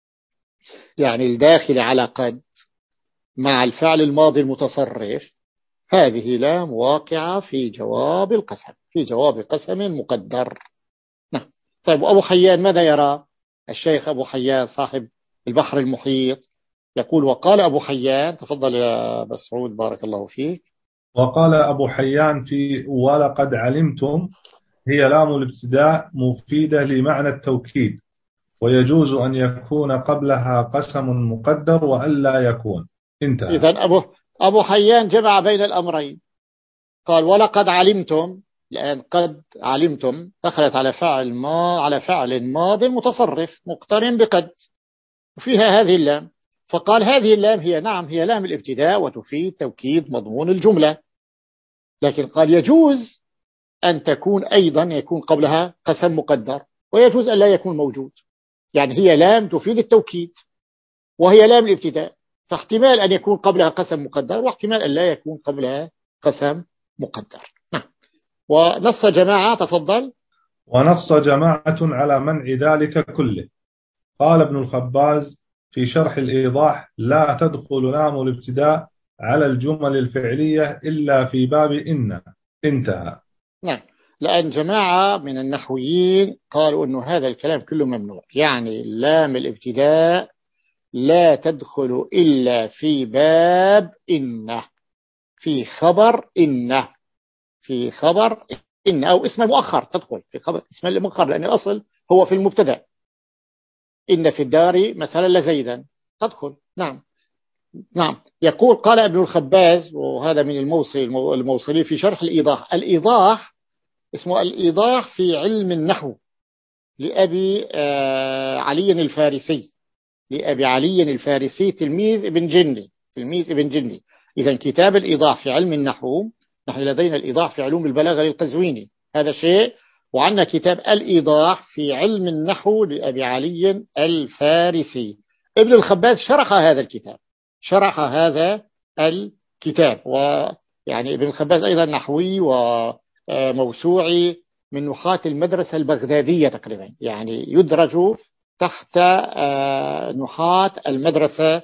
[SPEAKER 1] يعني الداخل على قد مع الفعل الماضي المتصرف، هذه لام واقعة في جواب القسم، في جواب قسم مقدر. نعم. طيب أبو حيان ماذا يرى؟ الشيخ أبو حيان صاحب البحر المحيط يقول وقال أبو حيان، تفضل يا مسعود بارك الله فيك.
[SPEAKER 2] وقال أبو حيان في ولقد علمتم هي لام الابتداء مفيدة لمعنى التوكيد، ويجوز أن يكون قبلها قسم مقدر وألا يكون. انتهى.
[SPEAKER 1] إذن أبو, أبو حيان جمع بين الأمرين، قال ولقد علمتم، لأن قد علمتم دخلت على فعل ما على فعل ماض متصرف مقترن بقد وفيها هذه اللام، فقال هذه اللام هي نعم هي لام الابتداء وتفيد توكيد مضمون الجملة، لكن قال يجوز أن تكون أيضا يكون قبلها قسم مقدر، ويجوز أن لا يكون موجود، يعني هي لام تفيد التوكيد وهي لام الابتداء، فاحتمال أن يكون قبلها قسم مقدر واحتمال أن لا يكون قبلها قسم مقدر. نعم. ونص جماعة، تفضل.
[SPEAKER 2] ونص جماعة على منع ذلك كله. قال ابن الخباز في شرح الإيضاح لا تدخل لام الابتداء على الجمل الفعلية إلا في باب إن. انتهى.
[SPEAKER 1] نعم. لأن جماعة من النحويين قالوا أنه هذا الكلام كله ممنوع، يعني لام الابتداء لا تدخل إلا في باب إن، في خبر إن، في خبر إن أو اسم مؤخر تدخل في خبر اسم المؤخر، لأن الأصل هو في المبتدأ، إن في الدار مثلا لزيدا تدخل. نعم. نعم. يقول قال ابن الخباز، وهذا من الموصل الموصلي في شرح الإيضاح، الإيضاح اسمه الإيضاح في علم النحو لأبي علي الفارسي، لأبي علي الفارسي تلميذ ابن جني، تلميذ ابن جني. إذا كتاب الإيضاح في علم النحو، نحن لدينا الإيضاح في علوم البلاغة للقزويني هذا شيء، وعندنا كتاب الإيضاح في علم النحو لأبي علي الفارسي. ابن الخباز شرح هذا الكتاب، شرح هذا الكتاب، ويعني ابن الخباز أيضا نحوي وموسوعي من نحاة المدرسة البغدادية تقريبا، يعني يدرج تحت نحاة المدرسة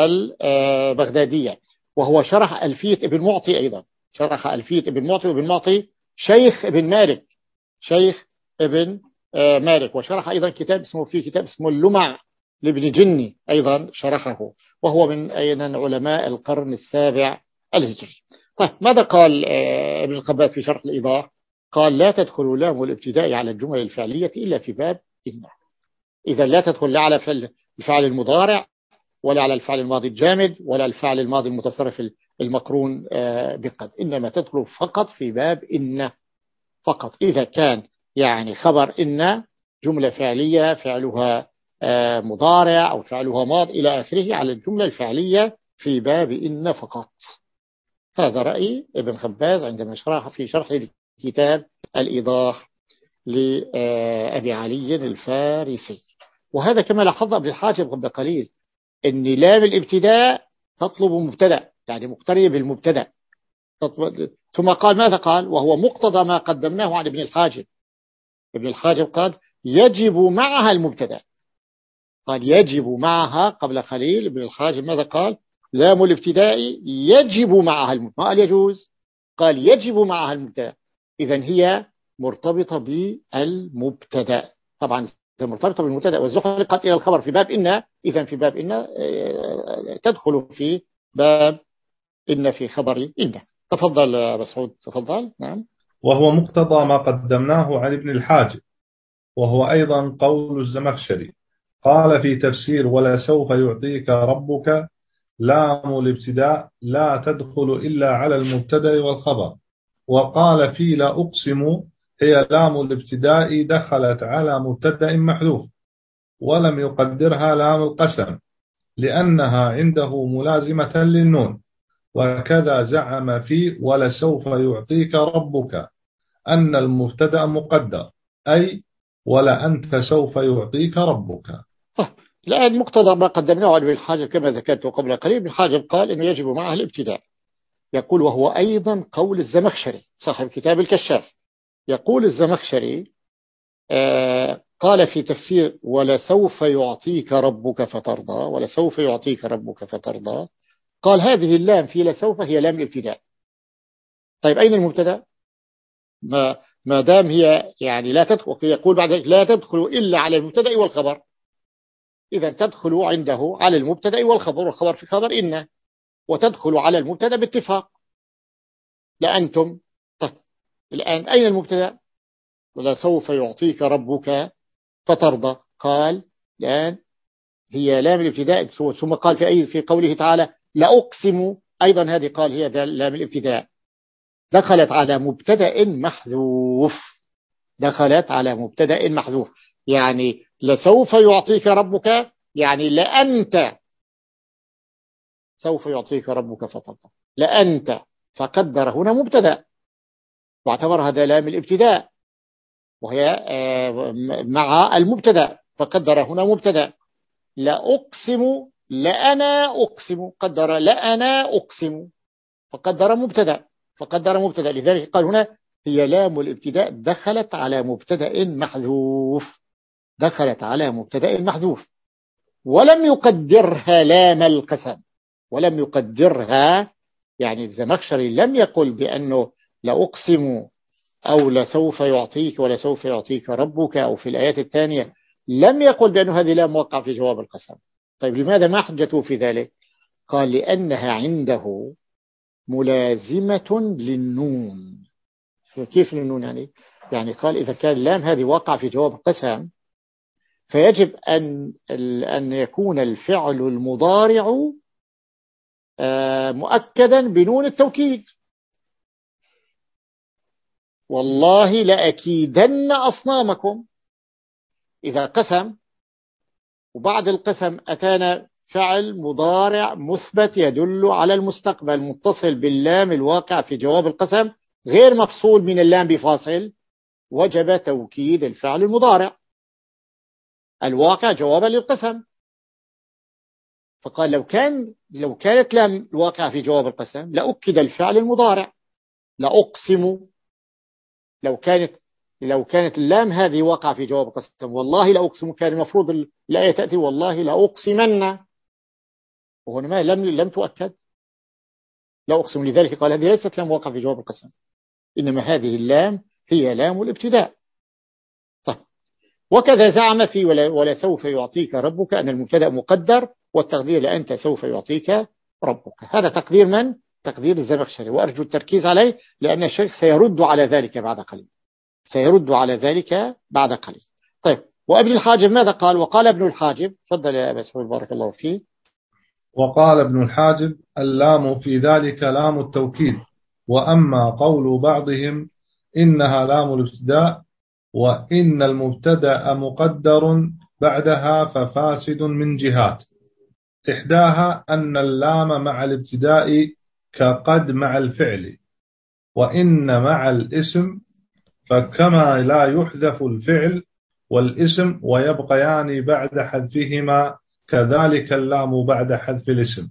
[SPEAKER 1] البغدادية، وهو شرح ألفية ابن معطي، أيضا شرح ألفية ابن معطي، وابن معطي شيخ ابن مالك، شيخ ابن مالك، وشرح أيضا كتاب اسمه في كتاب اسمه اللمع لابن جني أيضا شرحه، وهو من أيضا علماء القرن السابع الهجري. طيب ماذا قال ابن الخباز في شرح الإيضاح؟ قال لا تدخل لام الابتداء على الجمل الفعلية إلا في باب إن. إذا لا تدخل لا على الفعل المضارع ولا على الفعل الماضي الجامد ولا الفعل الماضي المتصرف المقرون بقد، إنما تدخل فقط في باب إن فقط، إذا كان يعني خبر إن جملة فعلية فعلها مضارع أو فعلها ماض إلى آخره على الجملة الفعلية في باب إن فقط. هذا رأي ابن خباز عندما شرح في شرح كتاب الإيضاح لأبي علي الفارسي. وهذا كما لاحظ ابن الحاجب قبل قليل أن لام الابتداء تطلب مبتدأ، يعني مقترن بالمبتدأ، ثم قال ماذا قال؟ وهو مقتضى ما قدمناه عن ابن الحاجب. ابن الحاجب قال يجب معها المبتدأ، قال يجب معها قبل قليل. ابن الحاجب ماذا قال؟ لام الابتداء يجب معها المبتدأ، ما قال يجوز، قال يجب معها المبتدأ. إذن هي مرتبطة بالمبتدأ، طبعا مرتبطة بالمبتدأ، وزحلقت إلى الخبر في باب إن، إذن في باب إن تدخل في باب إن في خبر إن. تفضل مسعود، تفضل. نعم.
[SPEAKER 2] وهو مقتضى ما قدمناه عن ابن الحاجب، وهو أيضا قول الزمخشري، قال في تفسير ولسوف يعطيك ربك لام الابتداء لا تدخل إلا على المبتدأ والخبر. وقال في لا أقسم هي لام الابتداء دخلت على مبتدأ محذوف ولم يقدرها لام القسم لأنها عنده ملازمة للنون. وكذا زعم في ولسوف يعطيك ربك أن المبتدأ مقدر، أي ولا أنت سوف يعطيك ربك.
[SPEAKER 1] الآن مقتضى ما قدمناه عن ابن الحاجب كما ذكرت قبل قليل، ابن الحاجب قال إنه يجب معه الابتداء. يقول وهو أيضا قول الزمخشري صاحب كتاب الكشاف. يقول الزمخشري آه قال في تفسير ولسوف يعطيك ربك فترضى، ولسوف يعطيك ربك فترضى، قال هذه اللام في لسوف هي لام الابتداء. طيب أين المبتدا؟ ما ما دام هي يعني لا تدخل، يقول بعد ذلك لا تدخل إلا على المبتدا والخبر، إذا تدخل عنده على المبتدا والخبر، والخبر في خبر إن، وتدخل على المبتدا باتفاق لأنتم. طيب الآن أين المبتدا؟ ولا سوف يعطيك ربك فترضى، قال الآن هي لام الابتداء، ثم قال في أي في قوله تعالى لأقسم، أيضا هذه قال هي لام الابتداء، دخلت على مبتدا محذوف، دخلت على مبتدا محذوف. يعني لسوف يعطيك ربك يعني لأنت سوف يعطيك ربك فترضى، لأنت، فقدر هنا مبتدا واعتبر هذا لام الابتداء وهي مع المبتدا، فقدر هنا مبتدا. لأقسم لأنا أقسم، قدر لأنا أقسم، فقدر مبتدا، فقدر مبتدا، لذلك قال هنا هي لام الابتداء دخلت على مبتدا محذوف، دخلت على مبتدا محذوف، ولم يقدرها لام القسم، ولم يقدرها. يعني الزمخشري لم يقل بأنه لأقسم أو لسوف يعطيك ولا سوف يعطيك ربك أو في الآيات الثانية لم يقل بأن هذه لام موقع في جواب القسم. طيب لماذا ما حجته في ذلك؟ قال لأنها عنده ملازمة للنون. كيف للنون يعني؟ يعني قال إذا كان لام هذه واقع في جواب القسم فيجب أن أن يكون الفعل المضارع مؤكدا بنون التوكيد. والله لأكيدن أصنامكم، إذا قسم وبعد القسم أتانا فعل مضارع مثبت يدل على المستقبل متصل باللام الواقع في جواب القسم غير مفصول من اللام بفاصل، وجب توكيد الفعل المضارع الواقع جوابا للقسم. فقال لو كان لو كانت لام الواقع في جواب القسم لأكد الفعل المضارع لأقسم. لو كانت لو كانت اللام هذه واقع في جواب القسم والله لأقسم، كان المفروض الآية تأتي والله لأقسمن، وهنا ما لم لم تؤكد لأقسم. لذلك قال هذه ليست لام واقع في جواب القسم، إنما هذه اللام هي لام الابتداء. طيب وكذا زعم في ولا, ولا سوف يعطيك ربك أن المبتدأ مقدر والتقدير لأنت سوف يعطيك ربك. هذا تقدير من؟ تقدير الزمخشري، وأرجو التركيز عليه لأن الشيخ سيرد على ذلك بعد قليل، سيرد على ذلك بعد قليل. طيب وابن الحاجب ماذا قال؟ وقال ابن الحاجب، تفضل يا أبا سعود بارك الله فيه.
[SPEAKER 2] وقال ابن الحاجب اللام في ذلك لام التوكيد، وأما قول بعضهم إنها لام الابتداء وإن المبتدأ مقدر بعدها ففاسد من جهات. إحداها أن اللام مع الابتداء كقد مع الفعل، وإن مع الاسم فكما لا يحذف الفعل والاسم ويبقيان بعد حذفهما كذلك اللام بعد حذف الاسم.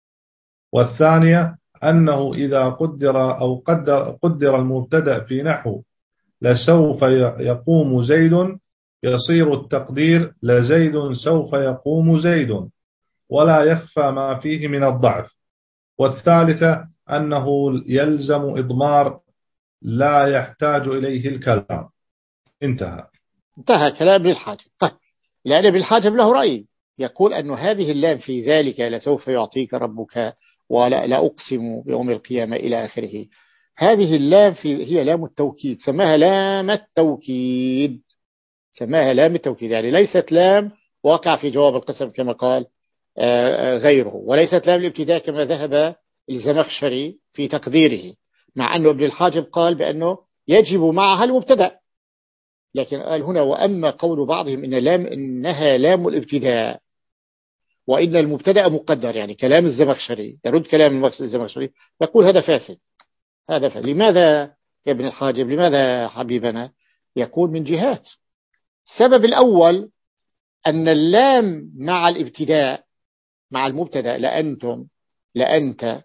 [SPEAKER 2] والثانية أنه إذا قدر أو قدر, قدر المبتدأ في نحو لسوف يقوم زيد يصير التقدير لزيد سوف يقوم زيد ولا يخفى ما فيه من الضعف. والثالثة أنه يلزم إضمار لا يحتاج إليه الكلام. انتهى
[SPEAKER 1] انتهى كلام ابن الحاجب. طيب لأن ابن الحاجب له رأي يقول أن هذه اللام في ذلك لسوف يعطيك ربك ولا لا أقسم بيوم القيامة إلى آخره، هذه اللام في هي لام التوكيد، سماها لام التوكيد، سماها لام التوكيد، يعني ليست لام واقع في جواب القسم كما قال غيره، وليست لام الابتداء كما ذهب الزمخشري في تقديره، مع أنه ابن الحاجب قال بأنه يجب معها المبتدأ، لكن قال هنا وأما قول بعضهم إن لام إنها لام الابتداء وإن المبتدأ مقدر، يعني كلام الزمخشري يرد كلام الزمخشري، يقول هذا فاسد، هذا فاسد. لماذا يا ابن الحاجب؟ لماذا حبيبنا؟ يقول من جهات. السبب الأول أن اللام مع الابتداء مع المبتدأ لأنتم لأنت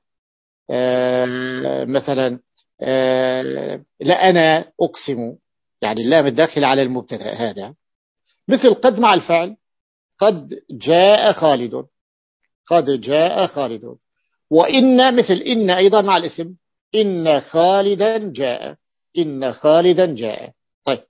[SPEAKER 1] آه مثلا آه لأنا أقسم، يعني اللام الداخل على المبتدأ هذا، مثل قد مع الفعل، قد جاء خالد، قد جاء خالد. وإن مثل إن أيضا مع الاسم، إن خالدا جاء، إن خالدا جاء. طيب،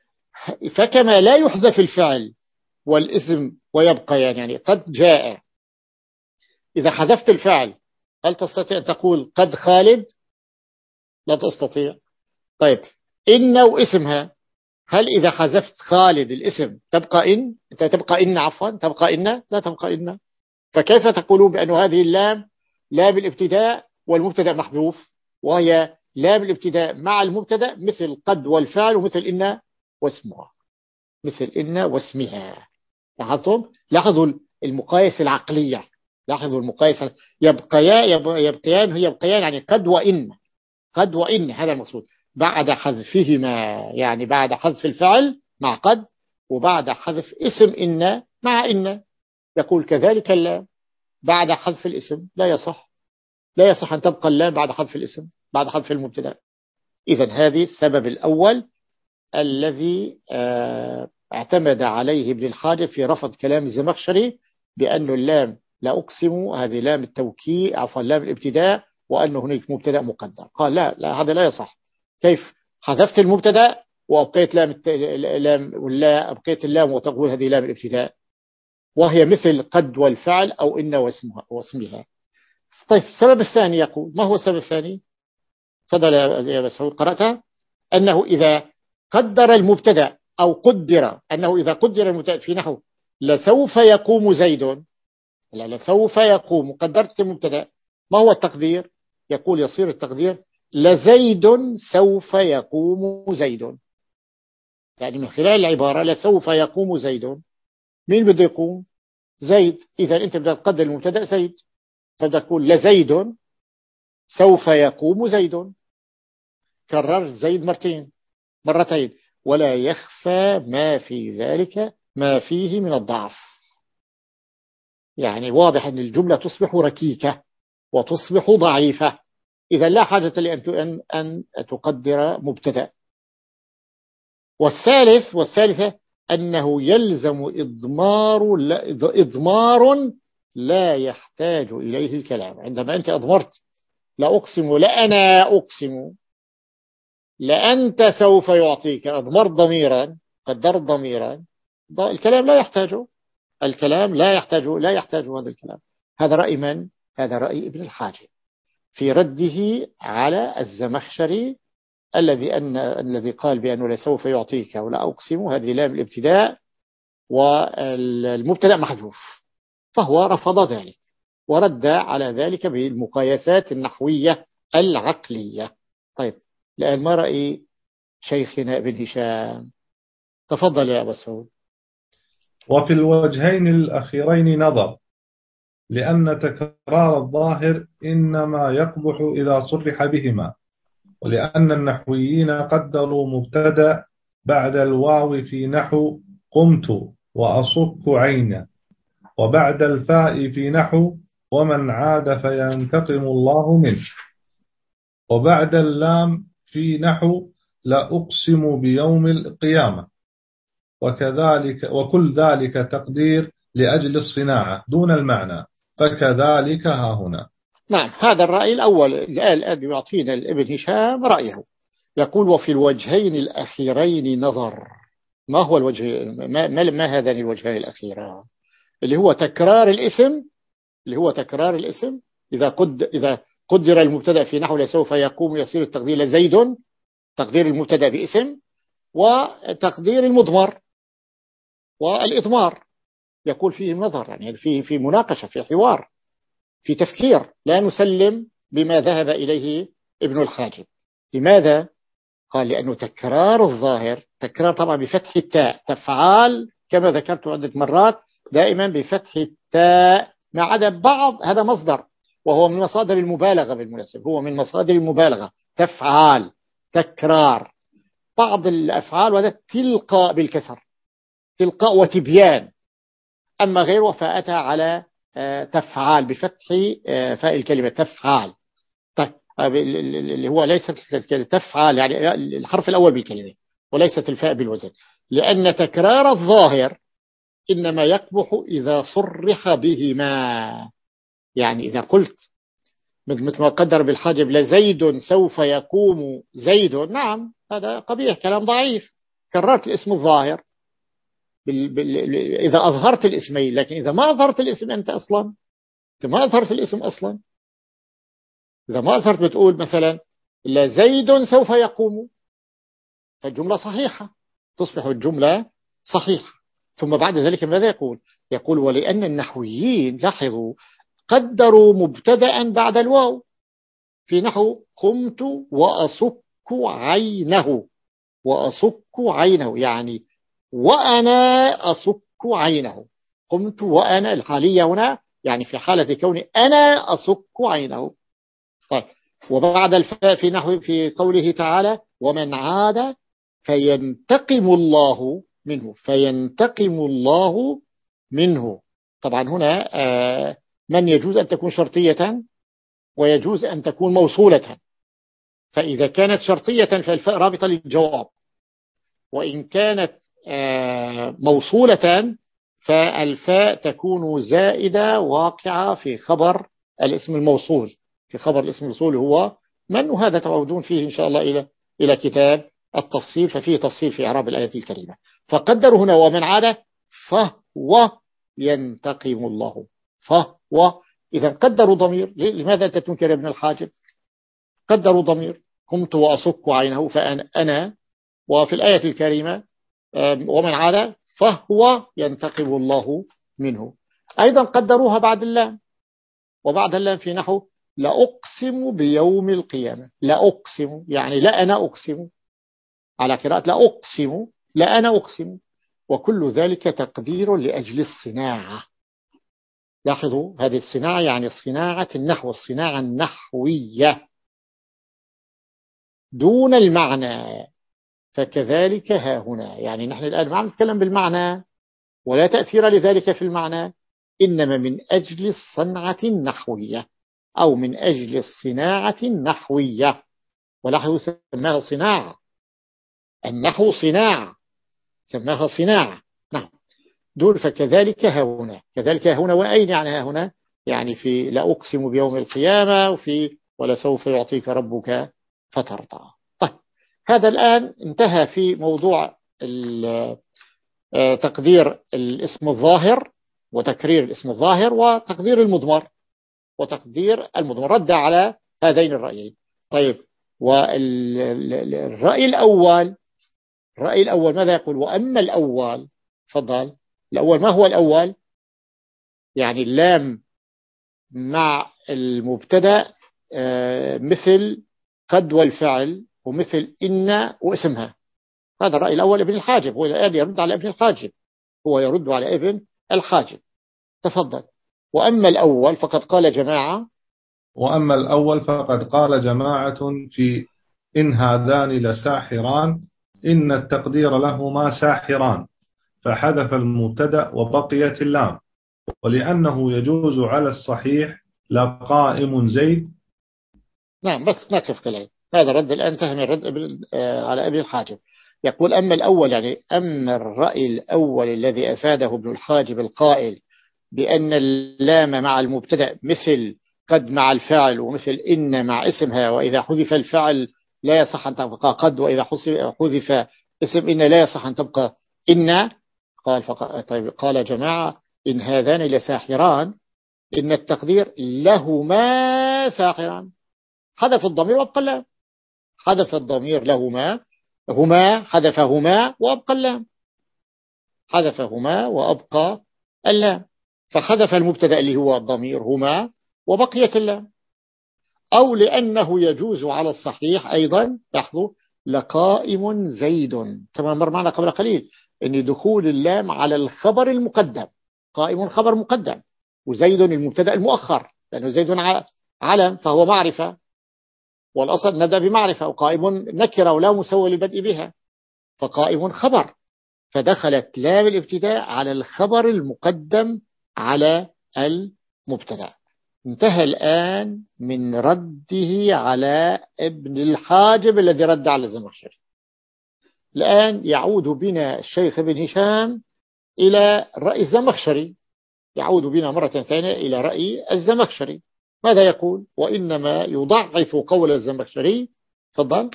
[SPEAKER 1] فكما لا يحذف الفعل والاسم ويبقى يعني, يعني قد جاء، إذا حذفت الفعل هل تستطيع أن تقول قد خالد؟ لا تستطيع. طيب، إن واسمها، هل إذا حذفت خالد الاسم تبقى إن تبقى إن عفوا تبقى إن؟ لا تبقى إن. فكيف تقولون بأن هذه اللام لام الابتداء والمبتدأ محذوف، وهي لام الابتداء مع المبتدأ مثل قد والفعل، ومثل إن واسمها، مثل إن واسمها. لاحظتم؟ لاحظوا المقايسة العقلية، لاحظوا المقايسة. يبقيان يبقيان هي يبقيان يعني قد وإن، قد وإن هذا المقصود، بعد حذفهما، يعني بعد حذف الفعل مع قد، وبعد حذف اسم إن مع إن. يقول كذلك اللام بعد حذف الاسم لا يصح، لا يصح أن تبقى اللام بعد حذف الاسم بعد حذف المبتدا. إذن هذه السبب الأول الذي اعتمد عليه ابن الحاجب في رفض كلام الزمخشري بأن اللام لا أقسم هذه لام التوكيد عفوا لام الابتداء، وأن هناك مبتدا مقدر. قال لا لا هذا لا يصح. كيف حذفت المبتدا وأبقيت لام الت... لام ولا أبقيت اللام وتقول هذه لام الابتداء، وهي مثل قد والفعل أو إن واسمها واسمها. طيب، السبب الثاني يقول، ما هو السبب الثاني؟ تفضل يا مسعود قرأتها. أنه إذا قدر المبتدا أو قدر أنه إذا قدر المبتدا في نحو لسوف يقوم زيد، لا لسوف يقوم، قدرت المبتدا، ما هو التقدير؟ يقول يصير التقدير لزيد سوف يقوم زيد. يعني من خلال العبارة لسوف يقوم زيد، مين بده يقوم؟ زيد. إذا أنت بدك تقدر المبتدا زيد، فبدك تقول لزيد سوف يقوم زيد. كرر زيد مرتين مرتين، ولا يخفى ما في ذلك ما فيه من الضعف. يعني واضح أن الجملة تصبح ركيكة وتصبح ضعيفة، إذا لا حاجة لأن أن تقدر مبتدا. والثالث والثالثة أنه يلزم إضمار لا, إضمار لا يحتاج إليه الكلام. عندما أنت أضمرت لا أقسم لا أنا أقسم لأنت سوف يعطيك، أضمرت ضميرا قدرت ضميرا، الكلام لا يحتاجه، الكلام لا يحتاجه لا يحتاجه هذا الكلام. هذا رأي من؟ هذا رأي ابن الحاجب في رده على الزمخشري الذي أن الذي قال بأنه لسوف يعطيك ولا أقسم هذه لام الابتداء والمبتدأ محذوف، فهو رفض ذلك ورد على ذلك بالمقايسات النحوية العقلية. طيب، الآن ما رأي شيخنا ابن هشام؟ تفضل يا أبا سعود.
[SPEAKER 2] وفي الوجهين الأخيرين نظر، لأن تكرار الظاهر إنما يقبح إذا صرح بهما، ولأن النحويين قدروا مبتدأ بعد الواو في نحو قمت وأصك عينا، وبعد الفاء في نحو ومن عاد فينتقم الله منه، وبعد اللام في نحو لا أقسم بيوم القيامة، وكذلك وكل ذلك تقدير لأجل الصناعة دون المعنى، فكذلك ها هنا.
[SPEAKER 1] نعم، هذا الرأي الأول. الآن يعطينا الابن هشام رأيه، يقول وفي الوجهين الأخيرين نظر. ما هو الوجه ما, ما, ما هذان الوجهين الأخيران؟ اللي هو تكرار الاسم، اللي هو تكرار الاسم إذا قد إذا قدر المبتدأ في نحو لسوف يقوم يصير التقدير لزيد، تقدير المبتدأ باسم، وتقدير المضمر والإضمار. يقول فيه نظر، يعني فيه في مناقشة، في حوار، في تفكير، لا نسلم بما ذهب إليه ابن الحاجب. لماذا؟ قال لأنه تكرار الظاهر، تكرار طبعا بفتح التاء، تفعال كما ذكرت عدة مرات دائما بفتح التاء، ما عدا بعض، هذا مصدر وهو من مصادر المبالغة بالمناسبة، هو من مصادر المبالغة، تفعال تكرار بعض الأفعال، وهذا تلقاء بالكسر، تلقاء وتبيان، أما غيره فأتى على تفعال بفتح فاء الكلمة تفعال. طيب اللي هو ليست تفعال يعني الحرف الأول بالكلمة وليست الفاء بالوزن، لأن تكرار الظاهر إنما يقبح إذا صرح بهما. يعني إذا قلت مثل ما قدر بالحاجب لزيد سوف يقوم زيد، نعم هذا قبيح كلام ضعيف، كررت الاسم الظاهر بال... بال... إذا أظهرت الاسمين، لكن إذا ما أظهرت الاسم أنت أصلا إذا ما أظهرت الاسم أصلا إذا ما أظهرت بتقول مثلا لزيد سوف يقوم، الجملة صحيحة، تصبح الجملة صحيحة. ثم بعد ذلك ماذا يقول؟ يقول ولأن النحويين لاحظوا قدروا مبتدأ بعد الواو في نحو قمت وأصك عينه، وأصك عينه يعني وأنا أصك عينه، قمت وأنا الحالية هنا يعني في حالة كوني أنا أصك عينه. طيب وبعد الفاء في نحو في قوله تعالى ومن عاد فينتقم الله منه، فينتقم الله منه. طبعا هنا آه من يجوز أن تكون شرطية ويجوز أن تكون موصولة، فإذا كانت شرطية فالفاء رابطة للجواب، وإن كانت آه موصولة فالفاء تكون زائدة واقعة في خبر الاسم الموصول، في خبر الاسم الموصول هو من، وهذا تعودون فيه إن شاء الله إلى إلى كتاب التفصيل، ففيه تفصيل في إعراب الآية الكريمة. فقدروا هنا ومن عاد فهو ينتقم الله، فهو إذا قدروا ضمير. لماذا أنت تنكر ابن الحاجب؟ قدروا ضمير قمت وأصك عينه فأنا أنا، وفي الآية الكريمة ومن عاد فهو ينتقم الله منه. أيضا قدروها بعد اللام، وبعد اللام في نحو لأقسم بيوم القيامة، لأقسم يعني لا أنا أقسم، على قراءة لا أقسم لا أنا أقسم، وكل ذلك تقدير لأجل الصناعة. لاحظوا هذه الصناعة يعني صناعة النحو، الصناعة النحوية دون المعنى. فكذلك ها هنا، يعني نحن الآن ما نتكلم بالمعنى ولا تأثير لذلك في المعنى، إنما من أجل الصنعة النحوية أو من أجل الصناعة النحوية. ولاحظوا سماها صناعة، النحو صناعة سماها صناعة. نعم دول فكذلك ها هنا، كذلك ها هنا وأين يعني ها هنا؟ يعني في لا أقسم بيوم القيامة وفي ولسوف يعطيك ربك فترضى. طيب هذا الآن انتهى في موضوع تقدير الاسم الظاهر وتكرير الاسم الظاهر وتقدير المضمر وتقدير المضمر، رد على هذين الرأيين. طيب والرأي الأول الرأي الأول ماذا يقول؟ وأما الأول فضل الأول ما هو الأول؟ يعني اللام مع المبتدأ مثل قد والفعل ومثل إن واسمها، هذا الرأي الأول ابن الحاجب، هو الآن يرد على ابن الحاجب، هو يرد على ابن الحاجب. تفضل. وأما الأول فقد قال جماعة
[SPEAKER 2] وأما الأول فقد قال جماعة في إن هذان لساحران إن التقدير لهما ساحران، فحذف المبتدأ وبقيت اللام، ولأنه يجوز على الصحيح لقائم زيد.
[SPEAKER 1] نعم بس نقف كلام، هذا رد الآن فهم الرد على ابن الحاجب. يقول أما الأول يعني أما الرأي الأول الذي أفاده ابن الحاجب القائل بأن اللام مع المبتدأ مثل قد مع الفعل ومثل إن مع اسمها، وإذا حذف الفعل لا يصح أن تبقى قد، وإذا حذف اسم إن لا يصح أن تبقى إن. قال فق... طيب قال جماعة إن هذان لساحران إن التقدير لهما ساحران، حذف الضمير وابقى اللام، حذف الضمير لهما هما حذفهما وابقى اللام، حذفهما وابقى اللام، فحذف المبتدأ اللي هو الضمير هما وبقيت اللام. أو لأنه يجوز على الصحيح أيضا لاحظوا لقائم زيد، كما مر معنا قبل قليل أن دخول اللام على الخبر المقدم، قائم خبر مقدم وزيد المبتدأ المؤخر، لأنه زيد علم فهو معرفة، والأصل نبدأ بمعرفة، وقائم نكرة ولا مسوى للبدء بها، فقائم خبر فدخلت لام الابتداء على الخبر المقدم على المبتدأ. انتهى الآن من رده على ابن الحاجب الذي رد على الزمخشري. الآن يعود بنا الشيخ ابن هشام إلى رأي الزمخشري، يعود بنا مرة ثانية إلى رأي الزمخشري. ماذا يقول؟ وإنما يضعف قول الزمخشري. تفضل.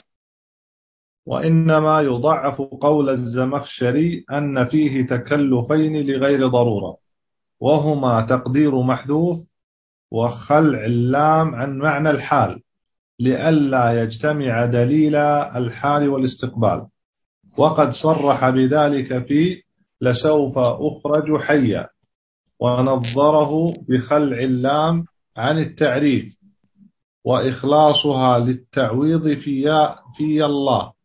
[SPEAKER 2] وإنما يضعف قول الزمخشري أن فيه تكلفين لغير ضرورة، وهما تقدير محذوف وخلع اللام عن معنى الحال لئلا يجتمع دليل الحال والاستقبال، وقد صرح بذلك في لسوف أخرج حيا، ونظره بخلع اللام عن التعريف وإخلاصها للتعويض في يا في الله،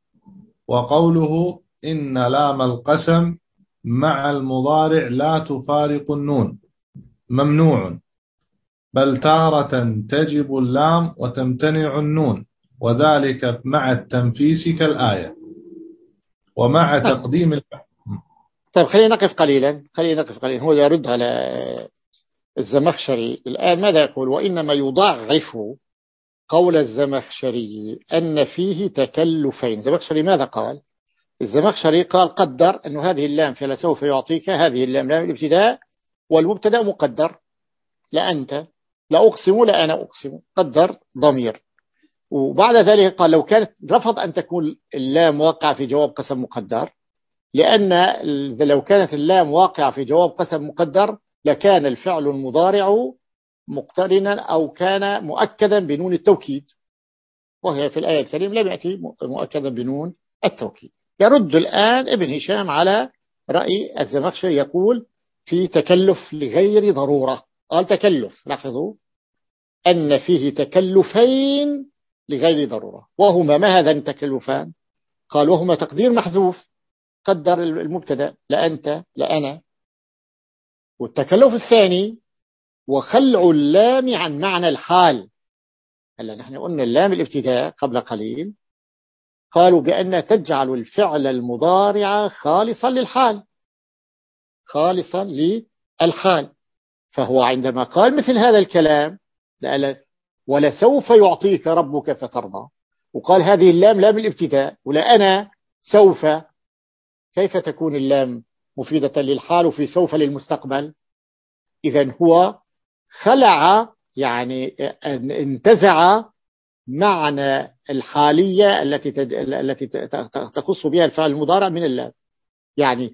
[SPEAKER 2] وقوله إن لام القسم مع المضارع لا تفارق النون ممنوع، بل تارة تجب اللام وتمتنع النون، وذلك مع التنفيس كالآية ومع تقديم ال...
[SPEAKER 1] طيب خلينا نقف قليلا خلينا نقف قليلا هو يرد على الزمخشري الآن. ماذا يقول؟ وإنما يضعف قول الزمخشري أن فيه تكلفين. الزمخشري ماذا قال؟ الزمخشري قال قدر أن هذه اللام فلا سوف يعطيك، هذه اللام لام الابتداء والمبتدا مقدر، لا أنت لا أقسم لا أنا أقسم، قدر ضمير. وبعد ذلك قال لو كانت رفض أن تكون اللام واقعة في جواب قسم مقدر، لأن لو كانت اللام واقعة في جواب قسم مقدر لكان الفعل المضارع مقترنا أو كان مؤكدا بنون التوكيد، وهي في الآية الكريمة لم يأتي مؤكدا بنون التوكيد. يرد الآن ابن هشام على رأي الزمخشري، يقول في تكلف لغير ضرورة. قال تكلف، لاحظوا أن فيه تكلفين لغير ضرورة، وهما ما هذا التكلفان؟ قال وهما تقدير محذوف، قدر المبتدا لا أنت لا أنا. والتكلف الثاني وخلع اللام عن معنى الحال. هلا نحن قلنا اللام الابتداء قبل قليل قالوا بأن تجعل الفعل المضارع خالصا للحال، خالصا للحال. فهو عندما قال مثل هذا الكلام ولسوف يعطيك ربك فترضى، وقال هذه اللام لام الابتداء ولا أنا سوف، كيف تكون اللام مفيدة للحال وفي سوف للمستقبل؟ إذن هو خلع، يعني انتزع معنى الحالية التي تد... التي تخص بها الفعل المضارع من اللام، يعني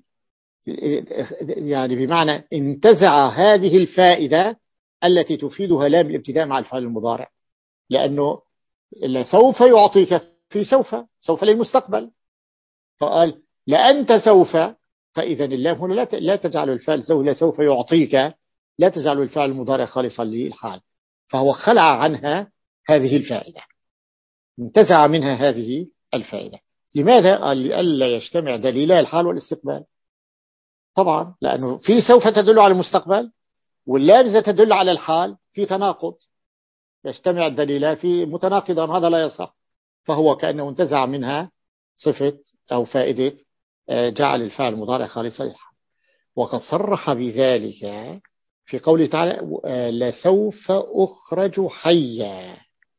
[SPEAKER 1] يعني بمعنى انتزع هذه الفائدة التي تفيدها لام الابتداء مع الفعل المضارع، لأنه سوف يعطيك في سوف سوف للمستقبل، فقال لأنت سوف، فإذا اللام هنا لا لا تجعل الفعل سوف لا سوف يعطيك لا تجعل الفعل المضارع خالصا للحال، فهو خلع عنها هذه الفائدة، انتزع منها هذه الفائدة. لماذا؟ قال لئلا يجتمع دليلا الحال والاستقبال. طبعا لأنه في سوف تدل على المستقبل واللام تدل على الحال، في تناقض، يجتمع الدليلان في متناقضان، هذا لا يصح. فهو كأنه انتزع منها صفة أو فائدة جعل الفعل المضارع خالصا للحال. وقد صرح بذلك في قوله تعالى لسوف أخرج حيا،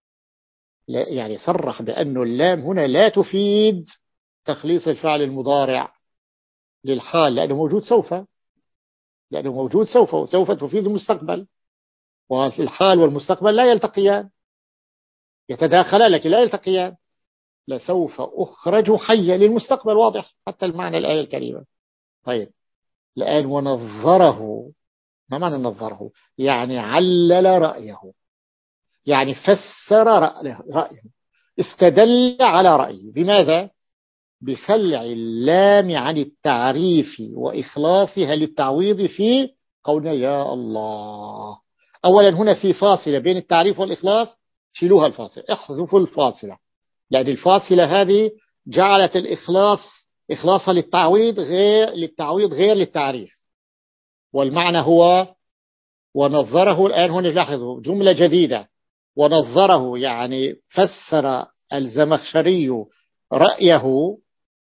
[SPEAKER 1] يعني صرح بأن اللام هنا لا تفيد تخليص الفعل المضارع للحال، لأنه موجود سوف، لأنه موجود سوف وسوف تفيد المستقبل، وفي الحال والمستقبل لا يلتقيان، يتداخلان لكن لا يلتقيان. لسوف أخرج حيا للمستقبل، واضح حتى المعنى الآية الكريمة. طيب الآن ونظره، ما معنى نظره؟ يعني علل رأيه، يعني فسر رأيه، استدل على رأيه. بماذا؟ بخلع اللام عن التعريف وإخلاصها للتعويض في قولنا يا الله. أولا هنا في فاصلة بين التعريف والإخلاص، شيلوها الفاصلة، احذفوا الفاصلة، لأن الفاصلة هذه جعلت الإخلاص إخلاصها للتعويض غير للتعويض غير للتعريف. والمعنى هو ونظره. الآن هنا لاحظوا جملة جديدة، ونظره يعني فسر الزمخشري رأيه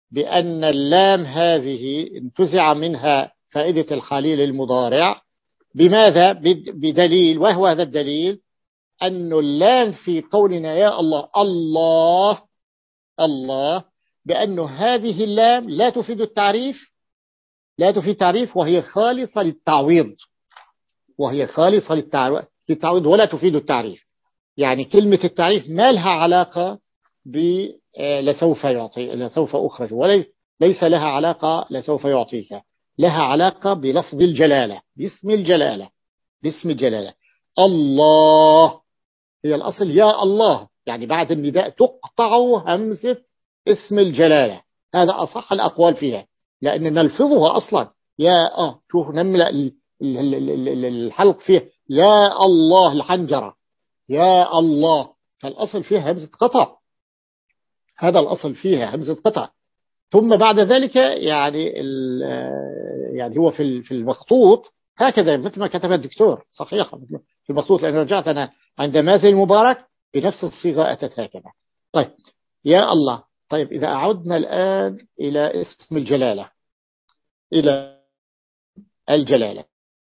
[SPEAKER 1] بأن اللام هذه انتزع منها فائدة الحالي للمضارع. بماذا؟ بدليل، وهو هذا الدليل أن اللام في قولنا يا الله الله الله، بأن هذه اللام لا تفيد التعريف، لا تفيد تعريف، وهي خالصة للتعويض، وهي خالصة للتعويض ولا تفيد التعريف. يعني كلمة التعريف ما لها علاقة ب لسوف يعطي لسوف أخرج، وليس لها علاقة لسوف يعطيك، لها علاقة بلفظ الجلالة، باسم الجلالة، باسم الجلالة. الله هي الأصل يا الله، يعني بعد النداء تقطع همزة اسم الجلالة. هذا أصح الأقوال فيها، لأن نلفظها أصلا يا آه شوف نملأ الحلق فيه يا الله الحنجرة يا الله، فالأصل فيها همزة قطع، هذا الأصل فيها همزة قطع. ثم بعد ذلك يعني يعني هو في في المخطوط هكذا مثل ما كتب الدكتور صحيح في المخطوط، لأن رجعت أنا عند مازن المبارك بنفس الصيغة أتت هكذا. طيب يا الله. طيب إذا أعدنا الآن إلى اسم الجلالة، إلى الجلالة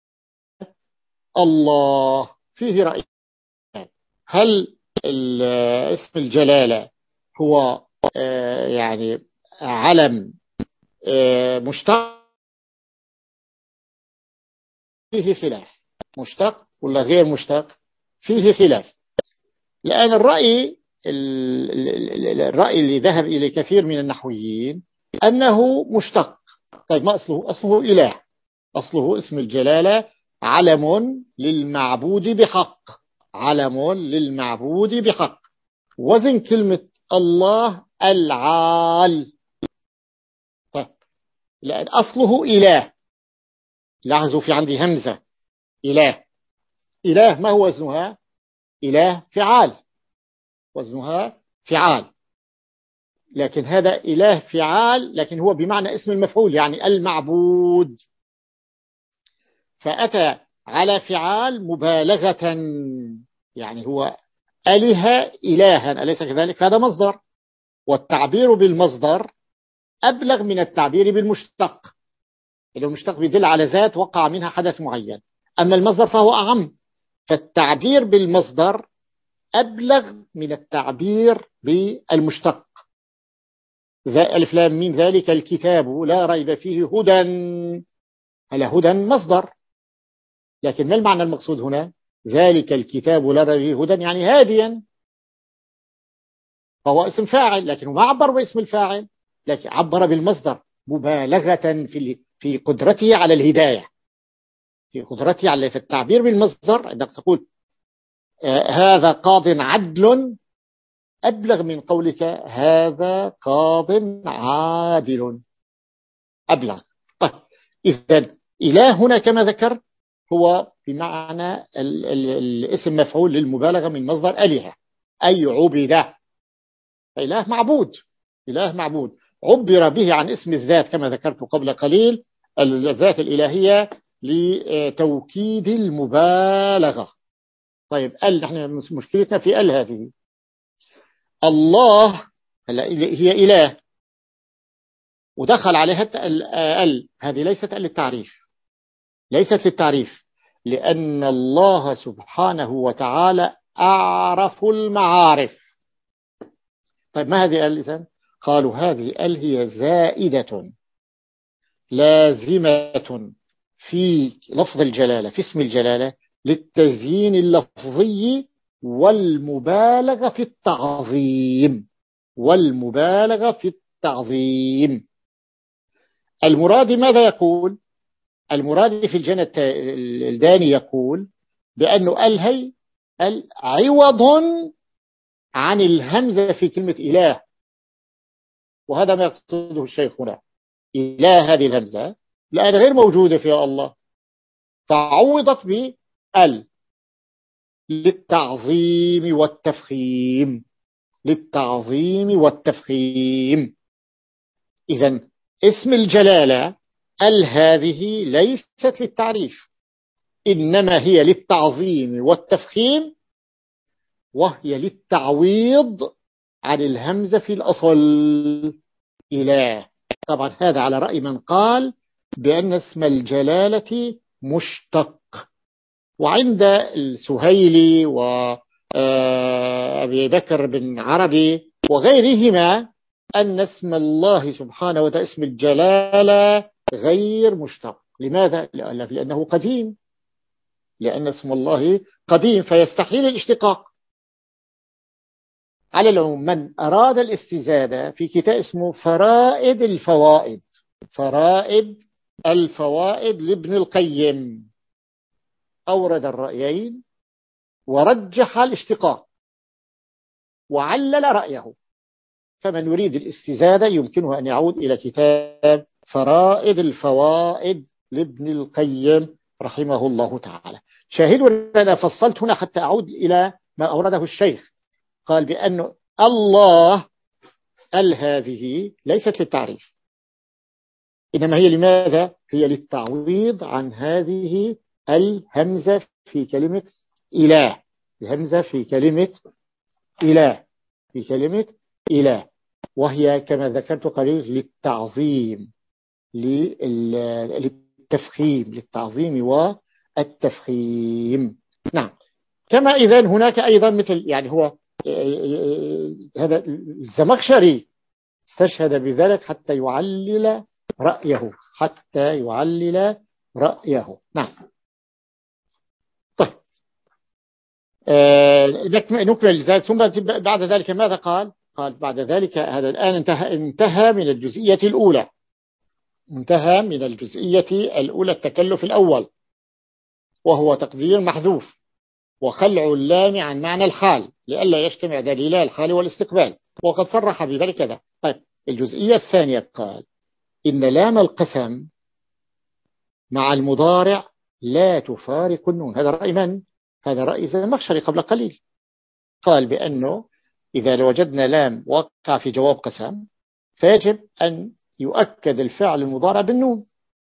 [SPEAKER 1] الله، فيه رأي، هل اسم الجلالة هو يعني علم مشتق؟ فيه خلاف، مشتق ولا غير مشتق؟ فيه خلاف. لأن الرأي الرأي اللي ذهب إليه كثير من النحويين أنه مشتق. طيب ما أصله؟ أصله إله، أصله اسم الجلالة علم للمعبود بحق، علم للمعبود بحق. وزن كلمة الله العال. طيب لأن أصله إله، لاحظوا في عندي همزة إله، إله ما هو وزنها؟ إله فعال، وزنها فعال، لكن هذا إله فعال لكن هو بمعنى اسم المفعول يعني المعبود، فأتى على فعال مبالغة، يعني هو أله إلها أليس كذلك؟ فهذا مصدر، والتعبير بالمصدر أبلغ من التعبير بالمشتق. المشتق يدل على ذات وقع منها حدث معين، أما المصدر فهو أعم، فالتعبير بالمصدر أبلغ من التعبير بالمشتق. ألف لام ميم ذلك الكتاب لا ريب فيه هدى، هلا هدى مصدر، لكن ما المعنى المقصود هنا؟ ذلك الكتاب لا ريب فيه هدى يعني هاديا، فهو اسم فاعل، لكنه ما عبر باسم الفاعل، لكن عبر بالمصدر مبالغة في في قدرته على الهداية، في قدرته على في التعبير بالمصدر. عندما تقول آه هذا قاض عدل أبلغ من قولك هذا قاض عادل، أبلغ. طيب إذن إله هنا كما ذكرت هو بمعنى الاسم مفعول للمبالغة من مصدر أله، أي عبده، إله معبود، إله معبود عبر به عن اسم الذات كما ذكرت قبل قليل، الذات الإلهية لتوكيد المبالغة. طيب ال نحن مشكلتنا في ال هذه، الله هي إله ودخل عليها ال، هذه ليست ال للتعريف، ليست للتعريف، لأن الله سبحانه وتعالى أعرف المعارف. طيب ما هذه ال إذن؟ قالوا هذه ال هي زائدة لازمة في لفظ الجلالة، في اسم الجلالة، للتزيين اللفظي والمبالغة في التعظيم، والمبالغة في التعظيم. المراد ماذا يقول؟ المراد في الجنة الداني يقول بأنه الهي عوض عن الهمزة في كلمة إله، وهذا ما يقصده الشيخ هنا، إله هذه الهمزة لأن غير موجودة في الله، فعوضت بال للتعظيم والتفخيم، للتعظيم والتفخيم. إذن اسم الجلالة ال هذه ليست للتعريف، إنما هي للتعظيم والتفخيم، وهي للتعويض عن الهمزة في الأصل إله. طبعا هذا على رأي من قال بأن اسم الجلالة مشتق. وعند السهيلي وأبي بكر بن عربي وغيرهما أن اسم الله سبحانه وتعالى اسم الجلالة غير مشتق. لماذا؟ لأنه قديم، لأن اسم الله قديم فيستحيل الاشتقاق. على العموم من أراد الاستزادة في كتاب اسمه فرائد الفوائد، فرائد الفوائد لابن القيم، أورد الرأيين ورجح الاشتقاق وعلل رأيه. فمن يريد الاستزادة يمكنه أن يعود إلى كتاب فرائد الفوائد لابن القيم رحمه الله تعالى. شاهدوا أنا فصلت هنا حتى أعود إلى ما أورده الشيخ. قال بأن الله ال هذه ليست للتعريف، إنما هي لماذا؟ هي للتعويض عن هذه الهمزة في كلمة إله، الهمزة في كلمة إله، في كلمة إله، وهي كما ذكرت قليلا للتعظيم، للتفخيم، للتعظيم والتفخيم. نعم. كما إذن هناك أيضا مثل يعني هو هذا الزمخشري استشهد بذلك حتى يعلل رأيه، حتى يعلل رأيه. نعم. طيب آه نكمل ذلك. ثم بعد ذلك ماذا قال؟ قال بعد ذلك هذا الآن انتهى, انتهى من الجزئية الأولى، انتهى من الجزئية الأولى التكلف الأول، وهو تقدير محذوف وخلع اللام عن معنى الحال لئلا يجتمع دليلا الحال والاستقبال، وقد صرح بذلك كذا. طيب الجزئية الثانية قال إن لام القسم مع المضارع لا تفارق النون. هذا رأي من؟ هذا رأي الزمخشري قبل قليل. قال بأنه إذا وجدنا لام وقع في جواب قسم فيجب أن يؤكد الفعل المضارع بالنون.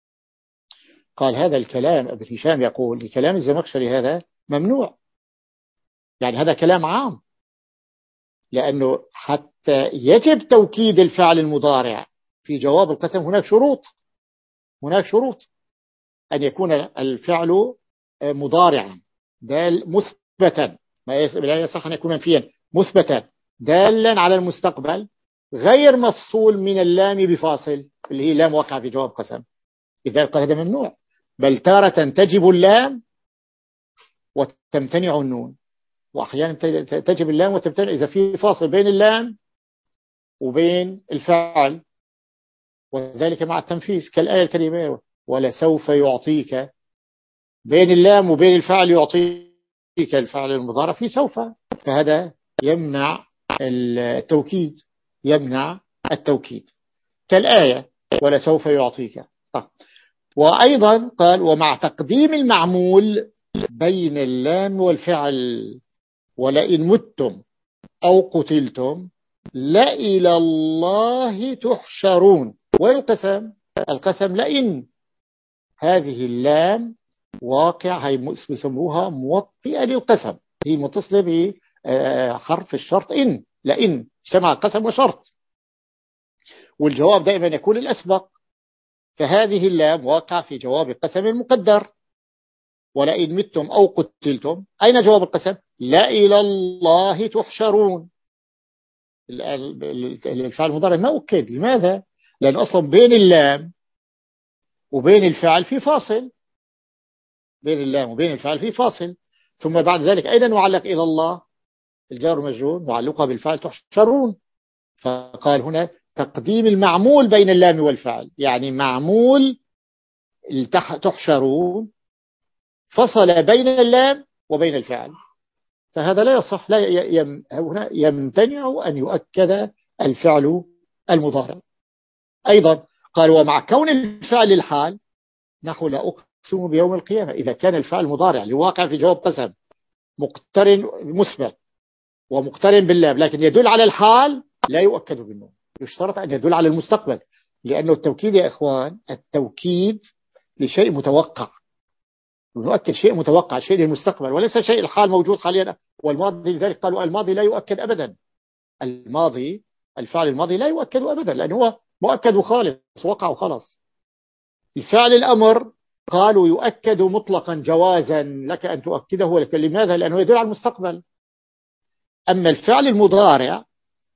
[SPEAKER 1] قال هذا الكلام ابن هشام يقول لكلام الزمخشري هذا ممنوع، يعني هذا كلام عام، لأنه حتى يجب توكيد الفعل المضارع في جواب القسم هناك شروط، هناك شروط أن يكون الفعل مضارعا دال مثبتا، ما لا يصح أن يكون منفيا، مثبتا دالا على المستقبل غير مفصول من اللام بفاصل اللي هي لام وقع في جواب قسم. إذا قال هذا ممنوع، بل تارة تجب اللام وتمتنع النون، وأحيانا تجب اللام وتمتنع إذا في فاصل بين اللام وبين الفعل، وذلك مع التنفيذ كالآية الكريمة ولسوف يعطيك، بين اللام وبين الفعل يعطيك الفعل المضارع في سوف، فهذا يمنع التوكيد، يمنع التوكيد كالآية ولسوف يعطيك. طيب. وأيضا قال ومع تقديم المعمول بين اللام والفعل ولئن متم أو قتلتم لإلى الله تحشرون. والقسم القسم لئن، هذه اللام واقع هي يسموها موطئة للقسم، هي متصلة بحرف الشرط إن، لئن اجتمع قسم وشرط، والجواب دائما يكون الأسبق، فهذه اللام واقع في جواب القسم المقدر ولئن متم أو قتلتم. أين جواب القسم؟ لا إلى الله تحشرون. الفعل المضارع ما أكد. لماذا؟ لأن أصلا بين اللام وبين الفعل في فاصل، بين اللام وبين الفعل في فاصل. ثم بعد ذلك أيضا نعلق إلى الله الجار مجرور معلقها بالفعل تحشرون. فقال هنا تقديم المعمول بين اللام والفعل، يعني معمول تحشرون فصل بين اللام وبين الفعل، فهذا لا يصح، لا يم هنا يمتنع أن يؤكد الفعل المضارع. أيضا قال ومع كون الفعل الحال نحو لا أقسم بيوم القيامة، إذا كان الفعل المضارع لواقع في جواب قسم مقترن مثبت ومقترن باللام لكن يدل على الحال لا يؤكد بالنون، يشترط أن يدل على المستقبل، لأنه التوكيد يا إخوان التوكيد لشيء متوقع، نؤكد شيء متوقع، شيء للمستقبل وليس شيء الحال موجود حاليا والماضي. لذلك قالوا الماضي لا يؤكد أبدا، الماضي الفعل الماضي لا يؤكد أبدا لأنه هو مؤكد وخالص، وقع وخلص. الفعل الأمر قالوا يؤكد مطلقا جوازا لك أن تؤكده، ولكن لماذا؟ لأنه يدل على المستقبل. أما الفعل المضارع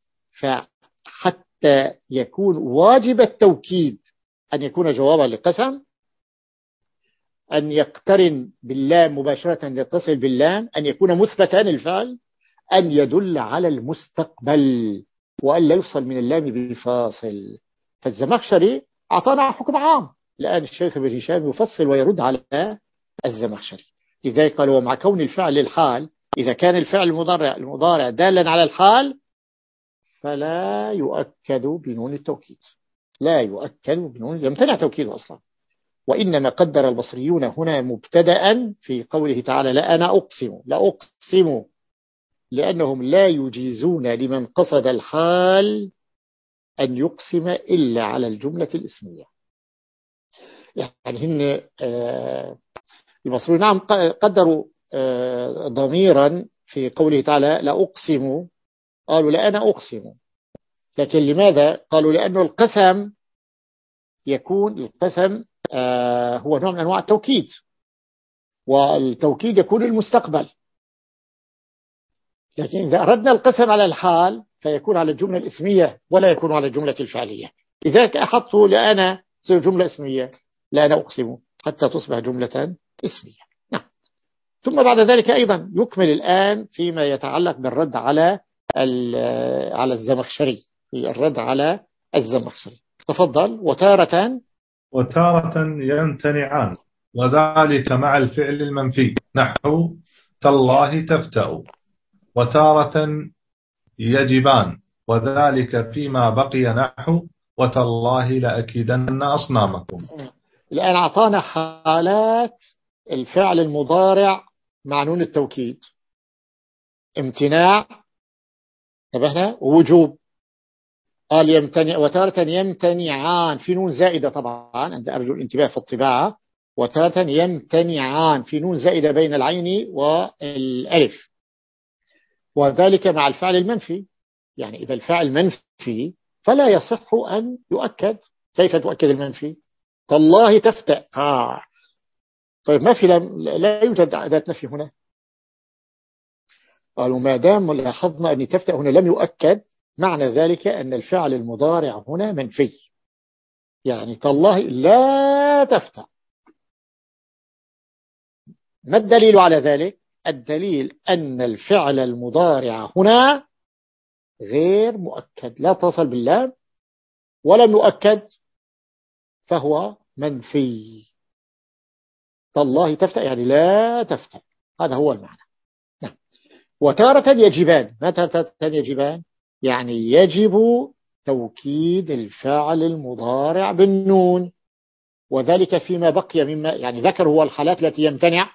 [SPEAKER 1] فحتى يكون واجب التوكيد أن يكون جوابا لقسم، أن يقترن باللام مباشرة يتصل باللام، أن يكون مثبتا الفعل، أن يدل على المستقبل، وأن لا يفصل من اللام بفاصل. فالزمخشري أعطانا حكم عام، الآن الشيخ ابن هشام يفصل ويرد على الزمخشري. لذلك قال ومع كون الفعل للحال، إذا كان الفعل المضارع المضارع دالا على الحال فلا يؤكد بنون التوكيد، لا يؤكد بنون، يمتنع توكيده أصلا. وإنما قدر البصريون هنا مبتدأ في قوله تعالى لا أنا أقسم، لا أقسم، لأنهم لا يجيزون لمن قصد الحال أن يقسم إلا على الجملة الاسمية. يعني هن البصريون نعم قدروا ضميرا في قوله تعالى لا أقسم، قالوا لا أنا أقسم، لكن لماذا؟ قالوا لأنه القسم يكون القسم هو نوع من أنواع التوكيد، والتوكيد يكون المستقبل، لكن إذا أردنا القسم على الحال فيكون على الجملة الاسمية ولا يكون على الجملة الفعلية. لذلك أحطوا لأنا تصير جملة اسمية، لا أنا أقسم، حتى تصبح جملة اسمية. نعم. ثم بعد ذلك أيضا يكمل الآن فيما يتعلق بالرد على على الزمخشري، في الرد على الزمخشري. تفضل. وتارة
[SPEAKER 2] وتارة يمتنعان، وذلك مع الفعل المنفي نحو تالله تفتأ، وتارة يجبان، وذلك فيما بقي نحو وتالله لأكيدن أصنامكم.
[SPEAKER 1] الآن أعطانا حالات الفعل المضارع مع نون التوكيد: امتناع، انتبهنا، ووجوب. قال يمتنع، وتارة يمتنعان في نون زائدة، طبعا عند أرجو الانتباه في الطباعة، وتارة يمتنعان في نون زائدة بين العين والألف، وذلك مع الفعل المنفي. يعني إذا الفعل منفي فلا يصح أن يؤكد. كيف تؤكد المنفي؟ تالله تفتأ. آه. طيب ما في، لا يوجد أداة نفي هنا. قالوا ما دام لاحظنا أن تفتأ هنا لم يؤكد، معنى ذلك أن الفعل المضارع هنا منفي، يعني تالله لا تفتأ. ما الدليل على ذلك؟ الدليل أن الفعل المضارع هنا غير مؤكد، لا اتصل باللام ولم يؤكد، فهو منفي. تالله تفتأ يعني لا تفتأ، هذا هو المعنى. نعم. وتارة يجبان. ما تارة يجبان؟ يعني يجب توكيد الفعل المضارع بالنون، وذلك فيما بقي مما يعني ذكر هو الحالات التي يمتنع،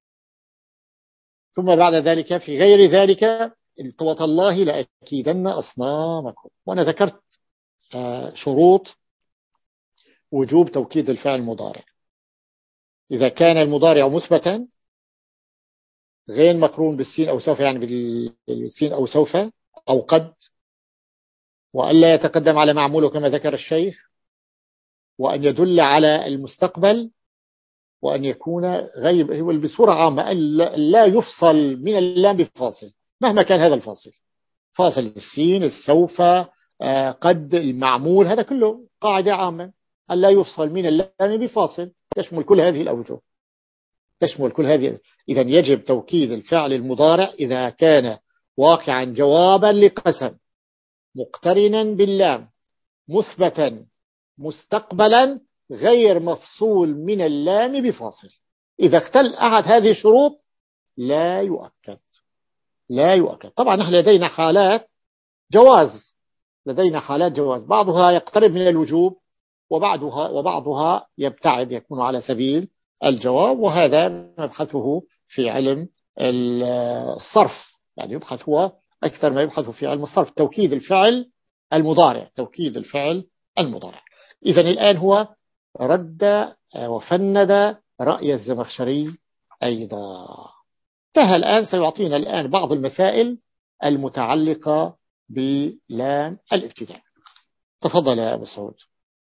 [SPEAKER 1] ثم بعد ذلك في غير ذلك وتالله لأكيدن أصنامكم. وأنا ذكرت شروط وجوب توكيد الفعل المضارع: إذا كان المضارع مثبتا غير مقرون بالسين أو سوف، يعني بالسين أو سوف أو قد، وألا يتقدم على معموله كما ذكر الشيخ، وأن يدل على المستقبل، وأن يكون غير، بصورة عامة أن لا يفصل من اللام بفاصل مهما كان هذا الفاصل، فاصل السين، السوف، قد، المعمول، هذا كله قاعدة عامة أن لا يفصل من اللام بفاصل، تشمل كل هذه الأوجه، تشمل كل هذه. إذا يجب توكيد الفعل المضارع إذا كان واقعا جوابا لقسم مقترنا باللام مثبتا مستقبلا غير مفصول من اللام بفاصل. إذا اختل أحد هذه الشروط لا يؤكد، لا يؤكد. طبعا نحن لدينا حالات جواز، لدينا حالات جواز، بعضها يقترب من الوجوب وبعضها وبعضها يبتعد، يكون على سبيل الجواب، وهذا نبحثه في علم الصرف، يعني يبحث هو أكثر ما يبحث في علم الصرف توكيد الفعل المضارع، توكيد الفعل المضارع. إذا الآن هو رد وفند رأي الزمخشري أيضا. انتهى الآن، سيعطينا الآن بعض المسائل المتعلقة بلام الابتداء. تفضل يا أبو سعود.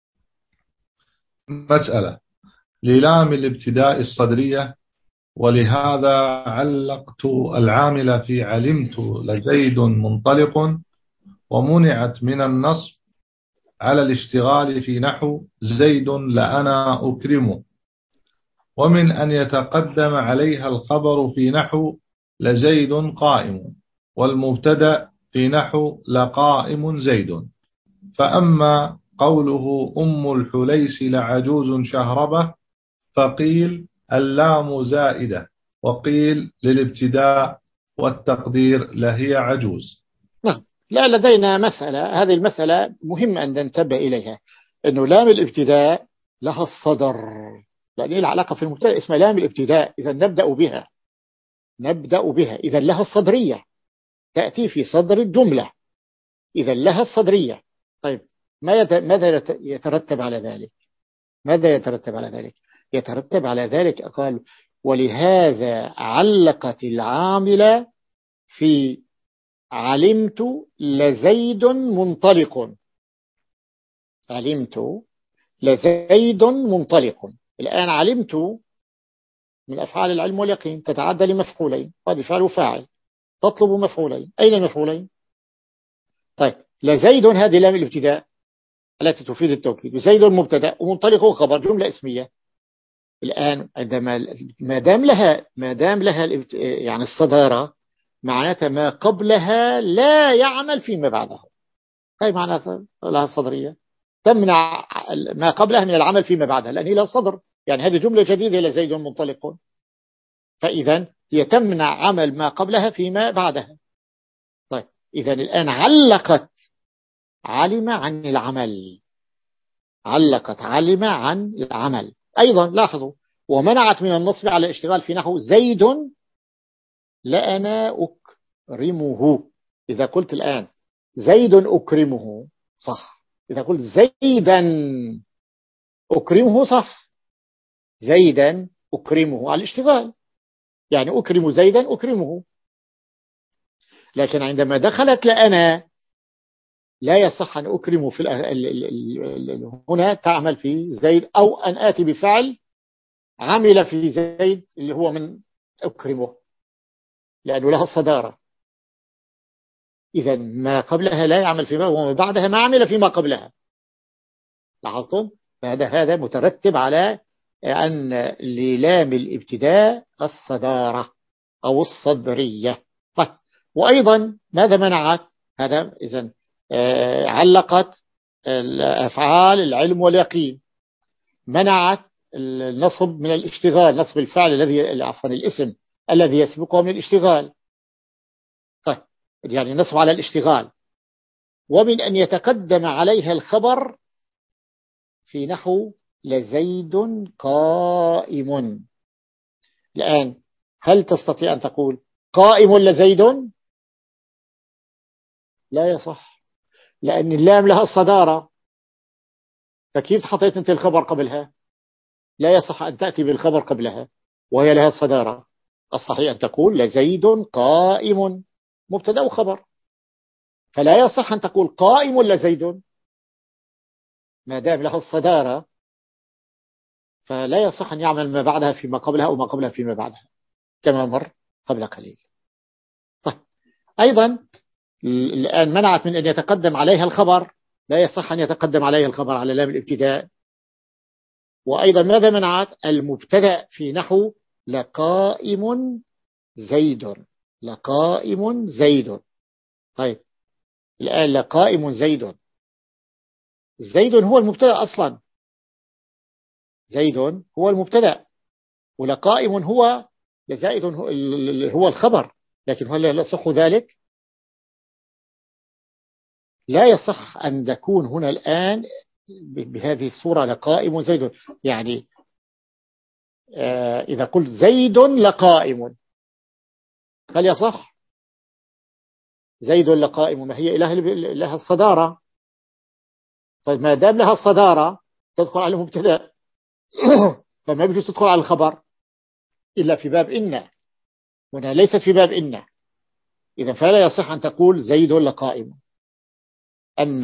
[SPEAKER 2] مسألة: للام الابتداء الصدرية، ولهذا علقت العامل في علمت لزيد منطلق، ومنعت من النصب على الاشتغال في نحو زيد لأنا أكرمه، ومن أن يتقدم عليها الخبر في نحو لزيد قائم، والمبتدأ في نحو لقائم زيد. فأما قوله أم الحليس لعجوز شهربة فقيل اللام زائدة، وقيل للابتداء والتقدير لهي عجوز.
[SPEAKER 1] نعم، لا لدينا مسألة، هذه المسألة مهم أن ننتبه إليها، أنه لام الابتداء لها الصدر، لأن العلاقة في المبتدأ اسمها لام الابتداء، إذا نبدأ بها نبدأ بها إذا لها الصدرية، تأتي في صدر الجملة، إذا لها الصدرية. طيب ماذا يترتب على ذلك؟ ماذا يترتب على ذلك؟ يترتب على ذلك قال ولهذا علقت العاملة في علمت لزيد منطلق. علمت لزيد منطلق. الآن علمت من أفعال العلم واليقين تتعدى لمفعولين، هذا فعل وفاعل، تطلب مفعولين. أين المفعولين؟ طيب لزيد هذه لام الابتداء التي تفيد التوكيد، وزيد مبتدا ومنطلق خبر، جملة اسمية. الآن عندما ما دام لها ما دام لها يعني الصدارة، معناتها ما قبلها لا يعمل فيما بعدها. هي معناتها لها الصدرية، تمنع ما قبلها من العمل فيما بعدها، لأن هي لها الصدر، يعني هذه جملة جديدة لزيد منطلق، فإذا هي تمنع عمل ما قبلها فيما بعدها. طيب إذا الآن علقت علم عن العمل، علقت علم عن العمل. أيضا لاحظوا ومنعت من النصب على الاشتغال في نحو زيد لأنا أكرمه. إذا قلت الآن زيد أكرمه صح، إذا قلت زيدا أكرمه صح، زيدا أكرمه على الاشتغال، يعني أكرم زيدا أكرمه. لكن عندما دخلت لأنا لا يصح أن أكرمه في هنا تعمل في زيد، أو أن آتي بفعل عمل في زيد اللي هو من أكرمه، لأنه لها الصدارة. إذا ما قبلها لا يعمل فيما وما بعدها ما عمل فيما قبلها. لاحظتم؟ فهذا هذا مترتب على أن للام الابتداء الصدارة أو الصدرية. طيب وأيضا ماذا منعت؟ هذا إذن آه علقت الأفعال العلم واليقين، منعت النصب من الاشتغال، نصب الفعل الذي عفوا الاسم الذي يسبقه من الاشتغال. طيب يعني نصب على الاشتغال، ومن أن يتقدم عليها الخبر في نحو لزيد قائم. الآن هل تستطيع أن تقول قائم لزيد؟ لا يصح، لأن اللام لها الصدارة، فكيف حطيت أنت الخبر قبلها؟ لا يصح أن تأتي بالخبر قبلها وهي لها الصدارة. الصحيح أن تقول لزيد قائم مبتدأ وخبر، فلا يصح أن تقول قائم لزيد ما دام لها الصدارة، فلا يصح أن يعمل ما بعدها فيما قبلها أو ما قبلها فيما بعدها كما مر قبل قليل. طيب أيضا الآن منعت من أن يتقدم عليها الخبر، لا يصح أن يتقدم عليها الخبر على لام الابتداء. وأيضا ماذا منعت؟ المبتدأ في نحو لقائم زيد، لقائم زيد. طيب الآن لقائم زيد، زيد هو المبتدأ أصلا، زيد هو المبتدأ، ولقائم هو لزائد هو الخبر، لكن هل يصح ذلك؟ لا يصح أن تكون هنا الآن بهذه الصورة لقائم زيد. يعني آه إذا قلت زيد لقائم هل يصح؟ زيد لقائم ما هي إله لها الصدارة، طيب ما دام لها الصدارة تدخل على المبتدأ فما بيجوز تدخل على الخبر إلا في باب إن، هنا ليست في باب إن، إذا فلا يصح أن تقول زيد لقائم. أما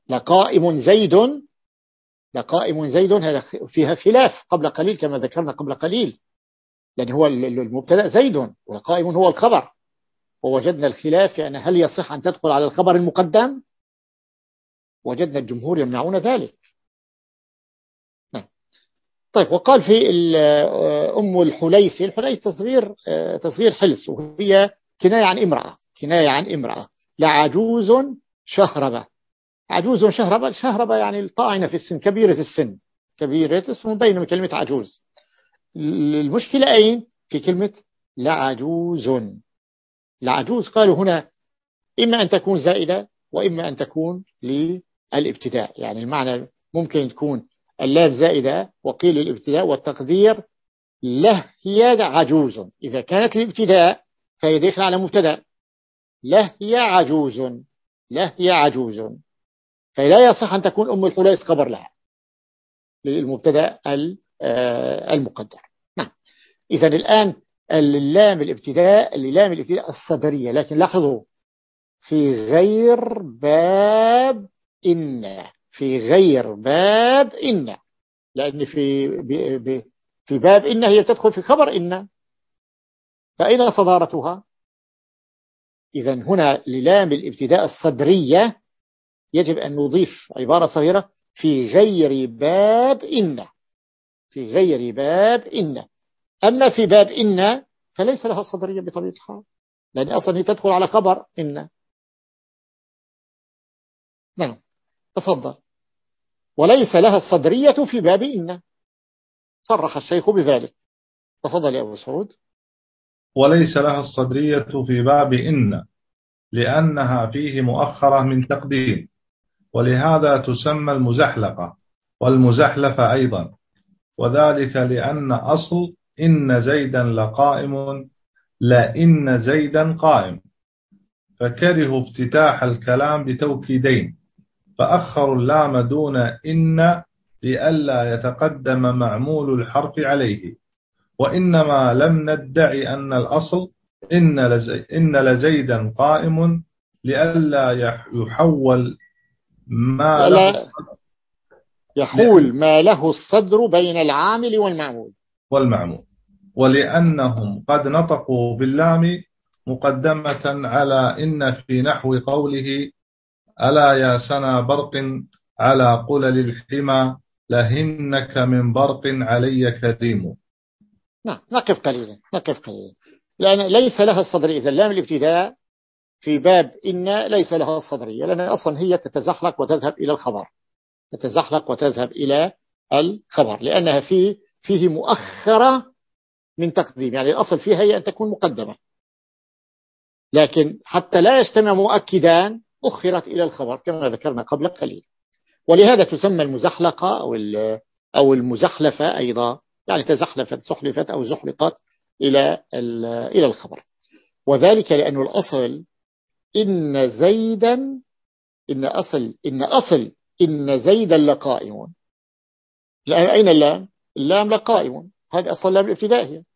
[SPEAKER 1] لقائم زيد، لقائم زيد هذا فيها خلاف قبل قليل كما ذكرنا قبل قليل، لأن هو المبتدأ زيد ولقائم هو الخبر، ووجدنا الخلاف يعني هل يصح أن تدخل على الخبر المقدم؟ وجدنا الجمهور يمنعون ذلك. نعم. طيب وقال في أم الحليس، الحليس تصغير تصغير حلس، وهي كناية عن امرأة، كناية عن امرأة، لعجوز شهربة. عجوز شهربة، شهربة يعني الطاعنة في السن، كبيرة السن، كبيرة اسم بين من كلمة عجوز. المشكلة أين؟ في كلمة لعجوز. لعجوز قالوا هنا إما أن تكون زائدة وإما أن تكون للابتداء، يعني المعنى ممكن تكون اللام زائدة وقيل الابتداء، والتقدير له هي عجوز. إذا كانت الابتداء فهي داخل على مبتدأ، له هي عجوز، له هي عجوز، فلا يصح أن تكون أم الحليس خبر لها للمبتدأ المقدر. نعم. إذا الآن اللام الابتداء، اللام الابتداء الصدرية، لكن لاحظوا في غير باب إن، في غير باب إن، لأن في في باب إن هي تدخل في خبر إن، فأين صدارتها؟ إذا هنا للام الابتداء الصدرية يجب أن نضيف عبارة صغيرة في غير باب إن، في غير باب إن. أما في باب إن فليس لها الصدرية بطبيعة الحال، لأن أصلا هي تدخل على خبر إن. نعم تفضل. وليس لها الصدرية في باب إن، صرح الشيخ بذلك. تفضل يا أبو سعود.
[SPEAKER 2] وليس لها الصدرية في باب إن لأنها فيه مؤخرة من تقديم، ولهذا تسمى المزحلقة والمزحلفة أيضا، وذلك لأن أصل إن زيدا لقائم لا إن زيدا قائم، فكرهوا افتتاح الكلام بتوكيدين، فأخروا اللام دون إن لئلا يتقدم معمول الحرف عليه، وإنما لم ندعي أن الأصل إن, لزي إن لزيدا قائم لئلا يحول ما له
[SPEAKER 1] يحول ما له الصدر بين العامل والمعمول
[SPEAKER 2] والمعمول، ولأنهم قد نطقوا باللام مقدمة على إن في نحو قوله ألا يا سنا برق على قلل الحمى لهنك من برق علي كريم.
[SPEAKER 1] نعم نقف قليلا، نقف قليلا، لأن ليس لها الصدرية. إذا اللام الابتداء في باب إن ليس لها الصدرية، لأن أصلا هي تتزحلق وتذهب إلى الخبر، تتزحلق وتذهب إلى الخبر، لأنها فيه فيه مؤخرة من تقديم، يعني الأصل فيها هي أن تكون مقدمة، لكن حتى لا يجتمع مؤكدان أخرت إلى الخبر كما ذكرنا قبل قليل، ولهذا تسمى المزحلقة أو أو المزحلفة أيضا، يعني تزحلفت زحلفت أو زحلقت إلى إلى الخبر. وذلك لأن الأصل إن زيدا، إن أصل إن أصل إن زيدا لقائم، أين اللام؟ اللام لقائم، هذه أصل لام الابتداء هي،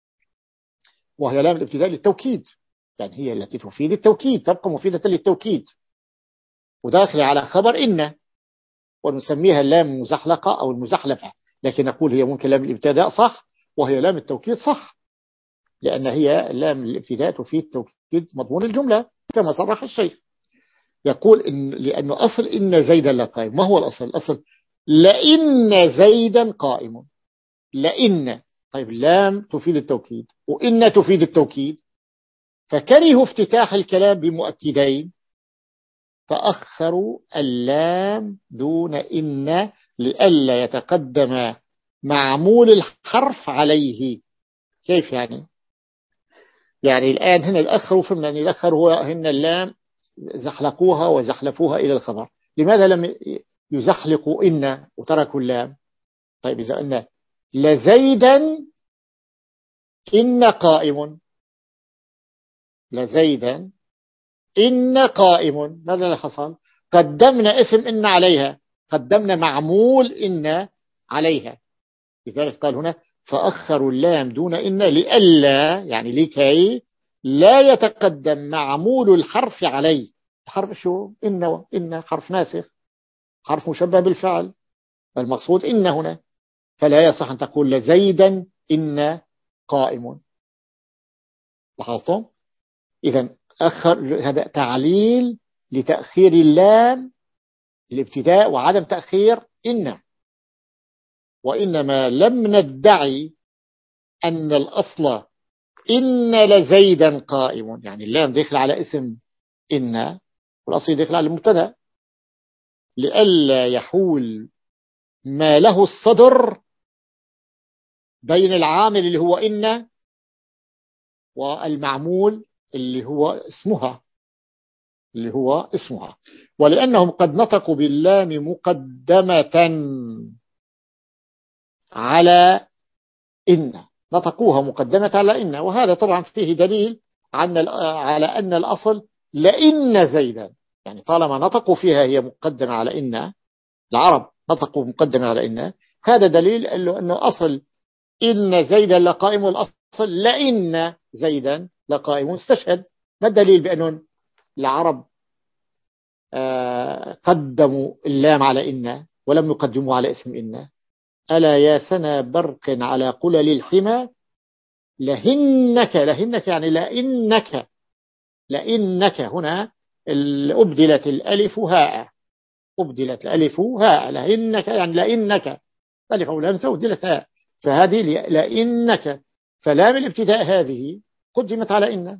[SPEAKER 1] وهي لام الابتداء للتوكيد، يعني هي التي تفيد التوكيد، تبقى مفيدة للتوكيد وداخلة على خبر إن، ونسميها اللام المزحلقة أو المزحلفة، لكن نقول هي ممكن لام الابتداء صح، وهي لام التوكيد صح، لأن هي لام الابتداء تفيد توكيد مضمون الجملة كما صرح الشيخ. يقول إن لأنه أصل إن زيدا لقائم. ما هو الأصل؟ الأصل لإن زيدا قائم، لإن، طيب لام تفيد التوكيد وإن تفيد التوكيد، فكرهوا افتتاح الكلام بمؤكدين فأخروا اللام دون إن لئلا يتقدم معمول الحرف عليه. كيف يعني؟ يعني الآن هنا الأخر فهمنا أن الأخر هو هن اللام زحلقوها وزحلفوها إلى الخبر، لماذا لم يزحلقوا إن وتركوا اللام؟ طيب إذا قلنا لزيدا إن قائم، لزيدا إن قائم، ماذا اللي حصل؟ قدمنا اسم إن عليها، قدمنا معمول إن عليها، لذلك قال هنا فأخروا اللام دون إن لئلا، يعني لكي لا يتقدم معمول الحرف عليه. الحرف شو؟ إن، إن حرف ناسخ، حرف مشبه بالفعل، فالمقصود إن هنا، فلا يصح أن تقول لزيدا إن قائم. لاحظتم؟ إذن أخر هذا تعليل لتأخير اللام الابتداء وعدم تأخير إن. وإنما لم ندعي أن الأصل إن لزيدا قائم، يعني اللام داخل على اسم إن والأصل داخل على المبتدا، لئلا يحول ما له الصدر بين العامل اللي هو إن والمعمول اللي هو اسمها اللي هو اسمها ولأنهم قد نطقوا باللام مقدمة على إن، نطقوها مقدمة على إن، وهذا طبعا فيه دليل عن على أن الأصل لإن زيدا، يعني طالما نطقوا فيها هي مقدمة على إن، العرب نطقوا مقدمة على إن، هذا دليل أنه أصل إن زيدا لقائم والأصل لإن زيدا لقائم. استشهد ما الدليل بأن العرب قدموا اللام على إن ولم يقدموا على اسم إن؟ ألا يا سنا برق على قلل الحمى لهنك، لهنك يعني لإنك، لإنك هنا أبدلت الألف هاء، أبدلت الألف هاء، لهنك يعني لإنك، ألف أو لامسة أبدلت هاء، فهذه لإنك، فلام الابتداء هذه قدمت على إن.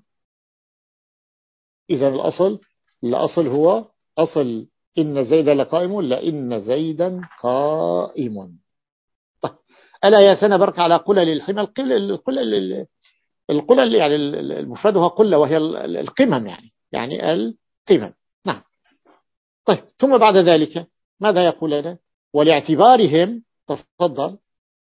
[SPEAKER 1] إذا الأصل الأصل هو أصل إن زيدا لقائم لإن زيدا قائم. طيب. ألا يا سنة برك على قلل الحمى، القلل القلل القلل يعني المفردها قلة وهي القمم، يعني يعني القمم. نعم. طيب ثم بعد ذلك ماذا يقول لنا؟ ولاعتبارهم، تفضل.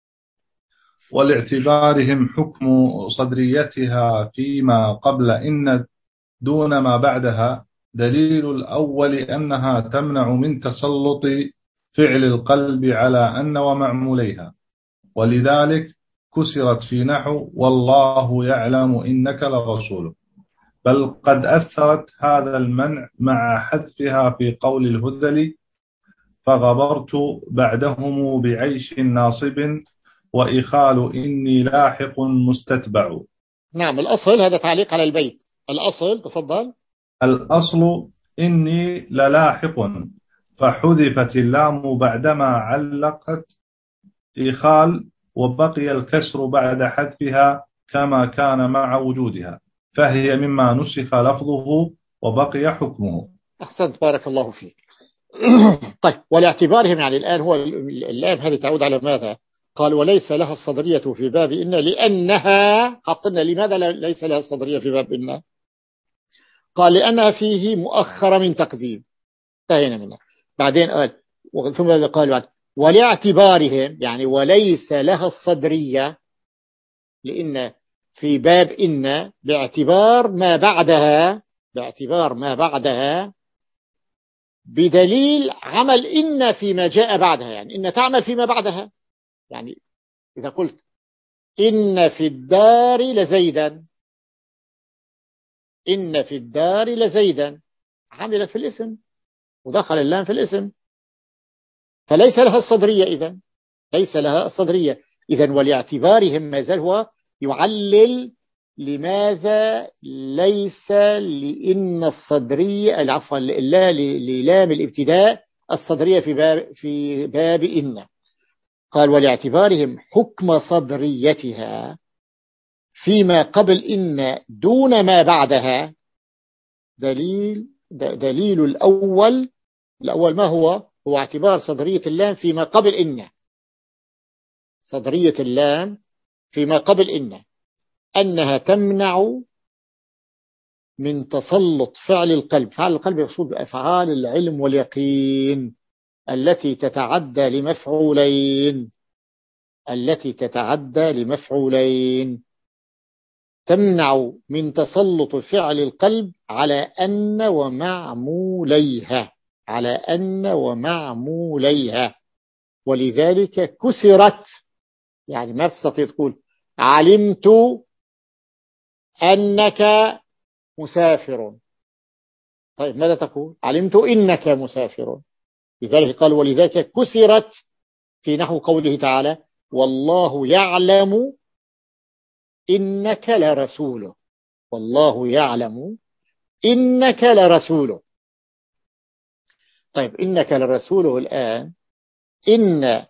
[SPEAKER 2] ولاعتبارهم حكم صدريتها فيما قبل إن دون ما بعدها، دليل الأول أنها تمنع من تسلط فعل القلب على أن ومعموليها، ولذلك كسرت في نحو والله يعلم إنك لرسوله، بل قد أثرت هذا المنع مع حذفها في قول الهذلي فغبرت بعدهم بعيش ناصب وإخال إني لاحق مستتبع.
[SPEAKER 1] نعم الأصل، هذا تعليق على البيت، الأصل تفضل.
[SPEAKER 2] الأصل إني للاحق، فحذفت اللام بعدما علقت إخال، وبقي الكسر بعد حذفها كما كان مع وجودها، فهي مما نسخ لفظه وبقي حكمه.
[SPEAKER 1] أحسنت بارك الله فيك. طيب ولاعتبارهم يعني الآن هو اللام هذه تعود على ماذا؟ قال وليس لها الصدرية في باب إن لأنها، حطنا لماذا ليس لها الصدرية في باب إن؟ قال لأنها فيه مؤخرة من تقديم، انتهينا منها. بعدين قال ثم قال بعد ولاعتبارهم يعني وليس لها الصدرية لأن في باب إن باعتبار ما بعدها، باعتبار ما بعدها بدليل عمل إن فيما جاء بعدها، يعني إن تعمل فيما بعدها، يعني إذا قلت إن في الدار لزيدا، إن في الدار لزيدا عملت في الاسم ودخل اللام في الاسم، فليس لها الصدرية، إذن ليس لها الصدرية. إذن ولاعتبارهم ما زال هو يعلل لماذا ليس لإن الصدرية العفو لا للام الابتداء الصدرية في باب في باب إن. قال ولاعتبارهم حكم صدريتها فيما قبل إن دون ما بعدها، دليل دليل الأول الأول ما هو؟ هو اعتبار صدرية اللام فيما قبل إن، صدرية اللام فيما قبل إن أنها تمنع من تسلط فعل القلب، فعل القلب يقصد بأفعال العلم واليقين التي تتعدى لمفعولين، التي تتعدى لمفعولين، تمنع من تسلط فعل القلب على أن ومعموليها، على أن ومعموليها، ولذلك كسرت، يعني ما تستطيع تقول علمت أنك مسافر، طيب ماذا تقول؟ علمت إنك مسافر، لذلك قال ولذلك كسرت في نحو قوله تعالى والله يعلم إنك لرسوله، والله يعلم إنك لرسوله. طيب إنك لرسوله الآن، إن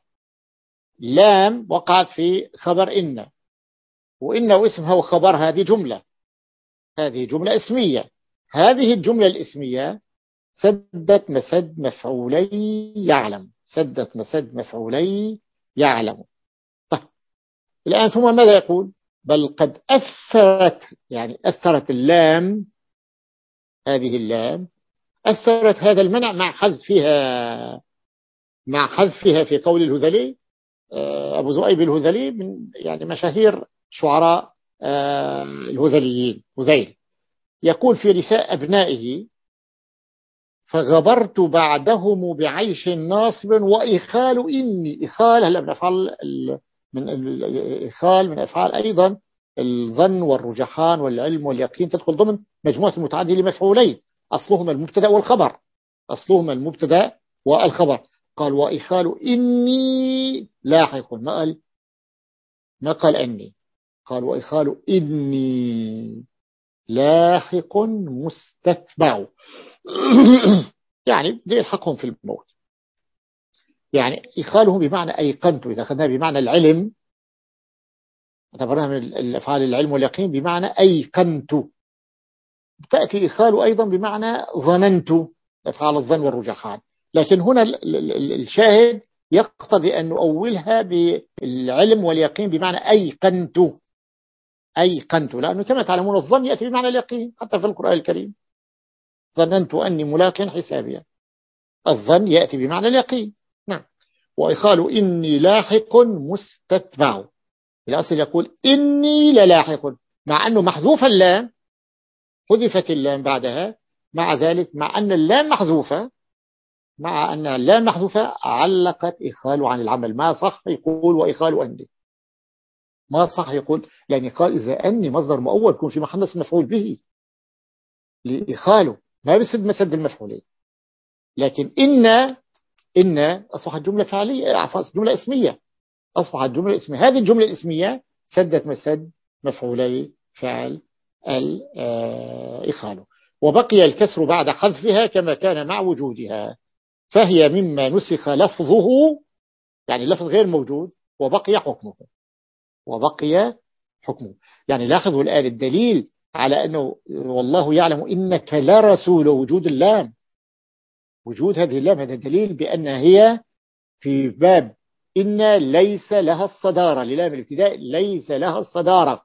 [SPEAKER 1] لام وقعت في خبر إن، وإن واسمها وخبر، هذه جملة، هذه جملة اسمية. هذه الجملة الاسمية سدت مسد مفعولي يعلم، سدت مسد مفعولي يعلم. طيب الآن ثم ماذا يقول؟ بل قد أثرت، يعني أثرت اللام، هذه اللام أثرت هذا المنع مع حذفها، مع حذفها في قول الهذلي. أبو ذؤيب الهذلي من يعني مشاهير شعراء الهذليين، هذيل، يقول في رثاء أبنائه فغبرت بعدهم بعيش ناصب وإخال إني. إخال هلا من أفعال من الإخال من أفعال أيضا الظن والرجحان والعلم واليقين، تدخل ضمن مجموعة المتعدي لمفعولين، أصلهما المبتدأ والخبر، أصلهما المبتدأ والخبر. قال وإخال إني لاحق، ما قال ما قال أني، قال وإخال إني لاحق مستتبع يعني بدي يلحقهم في الموت. يعني إخالهم بمعنى أيقنت، إذا أخذناها بمعنى العلم اعتبرناها من الأفعال العلم واليقين بمعنى أيقنت. تأتي إخال أيضا بمعنى ظننت، أفعال الظن والرجحان. لكن هنا الشاهد يقتضي أن نؤولها بالعلم واليقين بمعنى أيقنت، أيقنت، لأنه كما تعلمون الظن يأتي بمعنى اليقين حتى في القرآن الكريم، ظننت أني ملاق حسابيا، الظن يأتي بمعنى اليقين. نعم. وإخال إني لاحق مستتبع، الأصل يقول إني للاحق، مع أنه محذوف اللام، حذفت اللام بعدها، مع ذلك مع أن اللام محذوفة، مع أن اللام محذوفة علقت إخال عن العمل. ما صح يقول وإخال أني، ما صح يقول، لأن قال إذا أني مصدر مؤول يكون في محل نصب مفعول به لإخاله، ما بيسد مسد المفعولين. لكن إن إن أصبحت جملة فعلية، عفوا جملة اسمية، أصبحت جملة اسمية. هذه الجملة الاسمية سدت مسد مفعولي فعل الإخاله، وبقي الكسر بعد حذفها كما كان مع وجودها، فهي مما نسخ لفظه، يعني اللفظ غير موجود وبقي حكمه، وبقي حكمه. يعني لاحظوا الآن الدليل على أنه والله يعلم إنك لرسول، وجود اللام، وجود هذه اللام، هذا دليل بأن هي في باب إن ليس لها الصدارة، للام الابتداء ليس لها الصدارة،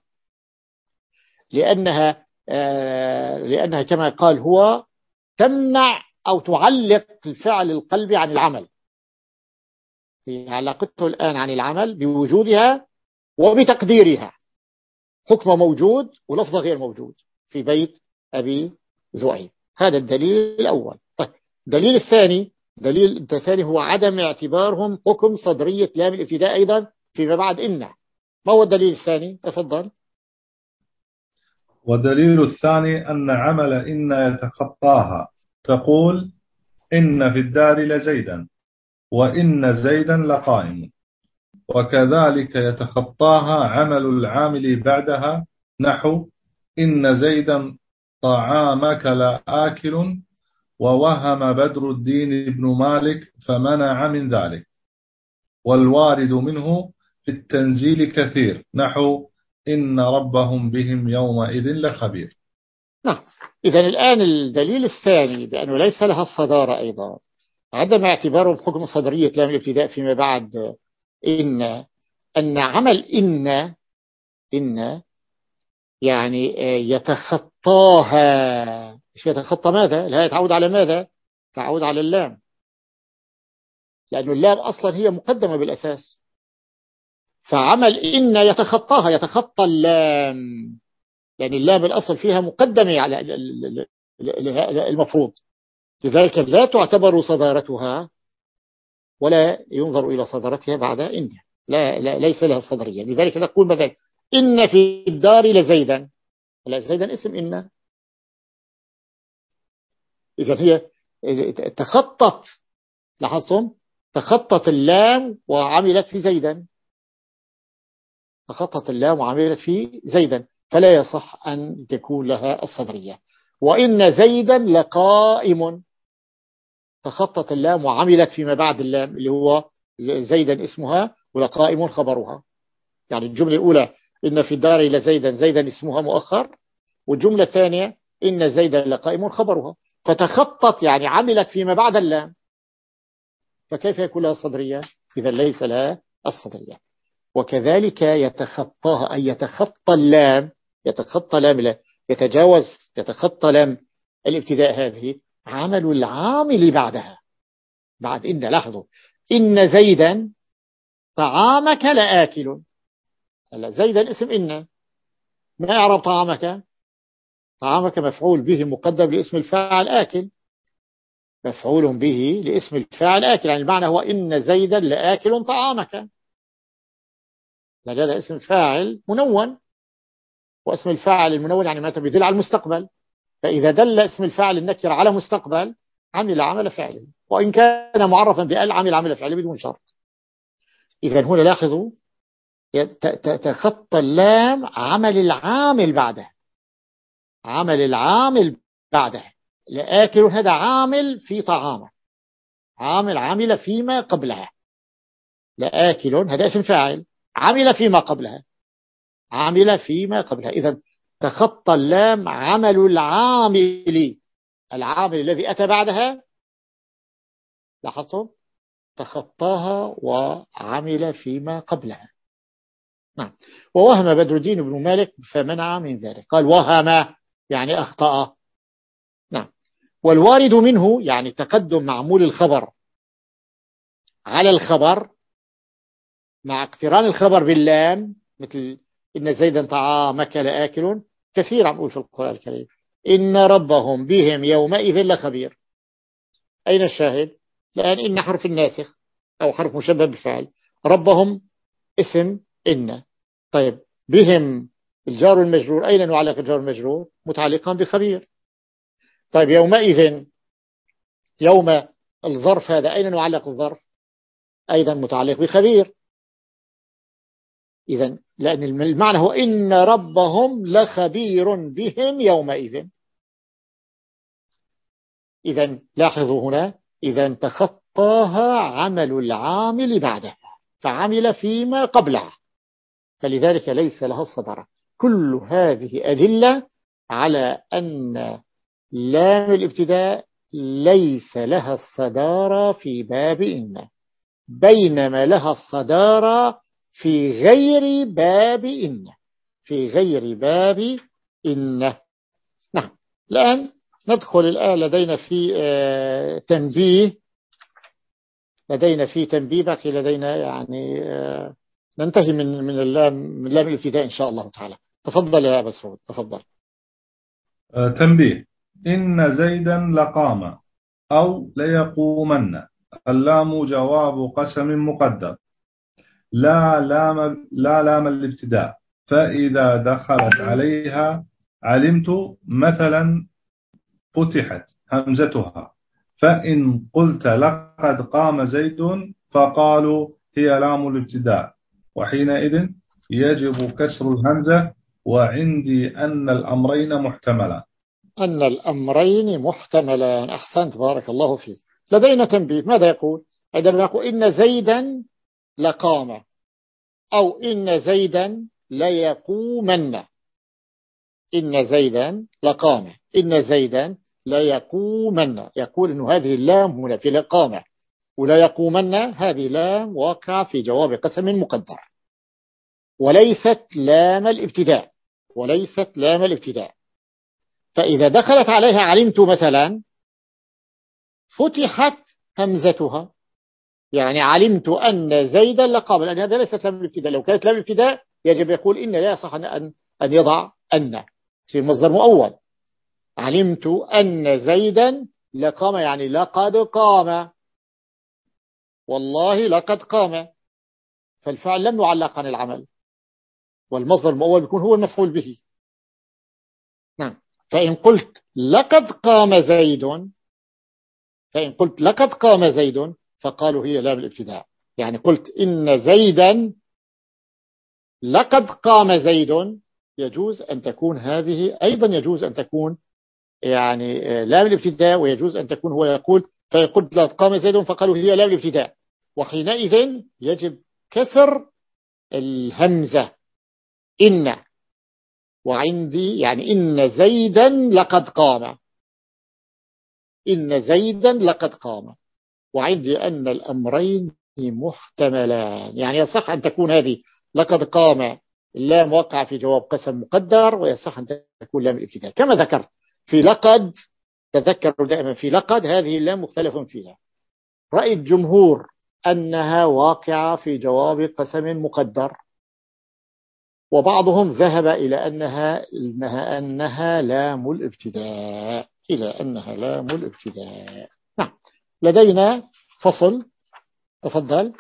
[SPEAKER 1] لأنها آه لأنها كما قال هو تمنع أو تعلق الفعل القلبي عن العمل، في علاقته الآن عن العمل بوجودها وبتقديرها، حكم موجود ولفظ غير موجود في بيت أبي ذؤيب. هذا الدليل الأول. طيب الدليل الثاني، دليل الثاني هو عدم اعتبارهم حكم صدرية لام الابتداء أيضا فيما بعد إن. ما هو الدليل الثاني؟ تفضل.
[SPEAKER 2] والدليل الثاني أن عمل إن يتخطاها، تقول إن في الدار لزيدا وإن زيدا لقائم، وكذلك يتخطاها عمل العامل بعدها، نحو إن زيدا طعامك لآكل ووهم بدر الدين بن مالك فمنع من ذلك. والوارد منه في التنزيل كثير، نحو إن ربهم بهم يومئذ لخبير.
[SPEAKER 1] نعم. إذن الآن الدليل الثاني بأنه ليس لها الصدارة أيضا عدم اعتبارهم حكم صدرية لام الابتداء فيما بعد إن، أن عمل إن إن يعني يتخطاها. إيش يتخطى؟ ماذا؟ لا يتعود على ماذا؟ تعود على اللام، لأن اللام أصلا هي مقدمة بالأساس، فعمل إن يتخطاها، يتخطى اللام، يعني اللام الأصل فيها مقدمة على المفروض، لذلك لا تعتبر صدارتها ولا ينظر إلى صدارتها بعد إن، لا, لا ليس لها الصدرية. لذلك نقول مثلا إن في الدار لزيدا، لا زيدا اسم إن، إذن هي تخطت لاحظتم؟ تخطت اللام وعملت في زيدا، تخطت اللام وعملت في زيدا، فلا يصح أن تكون لها الصدرية. وإن زيدا لقائم، تخطت اللام وعملت فيما بعد اللام اللي هو زيدا اسمها ولقائم خبرها. يعني الجملة الأولى إن في الدار لزيدا، زيدا اسمها مؤخر، والجملة الثانية إن زيدا لقائم خبرها، فتخطت يعني عملت فيما بعد اللام، فكيف يكون لها الصدرية؟ إذا ليس لها الصدرية. وكذلك يتخطاها أي يتخطى اللام، يتخطى لام، يتجاوز يتخطى لام الابتداء، هذه عمل العامل بعدها، بعد إن. لاحظوا إن زيدا طعامك لآكل، هلا زيدا اسم إن، ما يعرف طعامك؟ طعامك مفعول به مقدم لاسم الفاعل آكل، مفعول به لاسم الفاعل آكل، يعني المعنى هو إن زيدا لآكل طعامك، هذا اسم فاعل منون، واسم الفاعل المنون يعني ما يدل على المستقبل، فإذا دل اسم الفاعل النكر على مستقبل عمل عمل فعله، وإن كان معرفا بأل عمل عمل فعله بدون شرط. إذا هنا لاحظوا تخطى اللام عمل العامل بعده، عمل العامل بعده، لآكل هذا عامل في طعامه، عامل عمل فيما قبلها، لآكل هذا اسم فاعل عمل فيما قبلها، عمل فيما قبلها. إذا تخطى اللام عمل العامل، العامل الذي أتى بعدها، لاحظتم؟ تخطاها وعمل فيما قبلها. نعم. ووهم بدر الدين بن مالك فمنع من ذلك، قال وهم يعني أخطأ. نعم. والوارد منه يعني تقدم معمول الخبر على الخبر مع اقتران الخبر باللام، مثل إن زيدا طعامك لآكل، كثير عم نقول في القرآن الكريم إن ربهم بهم يومئذ لخبير. أين الشاهد؟ لأن إن حرف الناسخ أو حرف مشبه بالفعل، ربهم اسم إن. طيب بهم الجار المجرور، أين نعلق الجار المجرور؟ متعلقا بخبير. طيب يومئذ، يوم الظرف هذا أين نعلق الظرف؟ أيضا متعلق بخبير. إذن لأن المعنى هو إن ربهم لخبير بهم يومئذ. إذن لاحظوا هنا، إذا تخطاها عمل العامل بعدها فعمل فيما قبلها، فلذلك ليس لها الصدارة. كل هذه أدلة على أن لام الابتداء ليس لها الصدارة في باب إن، بينما لها الصدارة في غير باب إن، في غير باب إن. نعم. الآن ندخل الآن لدينا في آه تنبيه، لدينا في تنبيه باقي لدينا يعني آه ننتهي من من اللام من لام الابتداء إن شاء الله تعالى. تفضل يا أبا سعود، تفضل.
[SPEAKER 2] آه تنبيه: إن زيدا لقام أو ليقومن، اللام جواب قسم مقدر، لا لام لا لام الابتداء، فإذا دخلت عليها علمت مثلا فتحت همزتها، فإن قلت لقد قام زيد فقالوا هي لام الابتداء، وحينئذ يجب كسر الهمزة، وعندي أن الأمرين محتملان.
[SPEAKER 1] أن الأمرين محتملان، أحسنت بارك الله فيك. لدينا تنبيه، ماذا يقول؟ عندما نقول إن زيدا لقام أو إن زيدا ليقومن، إن زيدا لقام، إن زيدا ليقومن، يقول إنه هذه اللام هنا في لقامة، ولا يقومن هذه لام واقع في جواب قسم مقدر، وليست لام الابتداء، وليست لام الابتداء. فإذا دخلت عليها علمت مثلا فتحت همزتها، يعني علمت أن زيدا لقام، لأن هذا ليست لام الابتداء. لو كانت لام الابتداء يجب يقول إن، لا يصح أن أن يضع أن في مصدر مؤول. علمت أن زيدا لقام يعني لقد قام، والله لقد قام، فالفعل لم يعلق عن العمل، والمصدر المؤول بيكون هو المفعول به. نعم. فإن قلت لقد قام زيد، فإن قلت لقد قام زيد فقالوا هي لام الابتداء. يعني قلت إن زيدا لقد قام زيد، يجوز أن تكون هذه أيضا يجوز أن تكون يعني لام الابتداء، ويجوز أن تكون هو يقول فيقول لقد قام زيد فقالوا هي لام الابتداء، وحينئذ يجب كسر الهمزة إن، وعندي يعني إن زيدا لقد قام، إن زيدا لقد قام، وعندي أن الأمرين محتملان. يعني يصح أن تكون هذه لقد قام اللام وقع في جواب قسم مقدر، ويصح أن تكون لام الابتداء كما ذكرت في لقد. تذكروا دائما في لقد هذه اللام مختلف فيها. رأي الجمهور أنها واقعة في جواب قسم مقدر، وبعضهم ذهب إلى أنها إنها أنها لام الابتداء إلى أنها لام الابتداء. نعم، لدينا فصل، تفضل.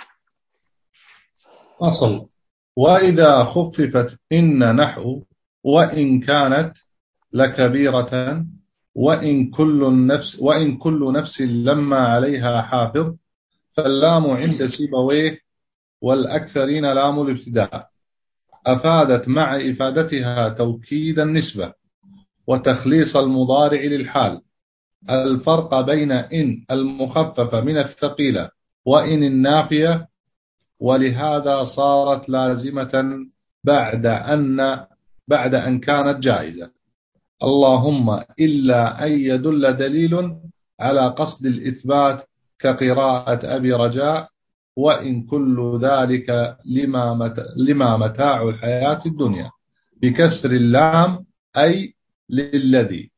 [SPEAKER 2] فصل: وإذا خففت إن نحو وإن كانت لكبيرة وإن كل نفس وإن كل نفس لما عليها حافظ، فاللام عند سيبويه والأكثرين لام الابتداء، أفادت مع إفادتها توكيد النسبة وتخليص المضارع للحال، الفرق بين إن المخففة من الثقيلة وإن النافية، ولهذا صارت لازمة بعد أن بعد أن كانت جائزة، اللهم إلا أن يدل دليل على قصد الإثبات كقراءة أبي رجاء، وإن كل ذلك لما, مت... لما متاع الحياة الدنيا، بكسر اللام أي للذي.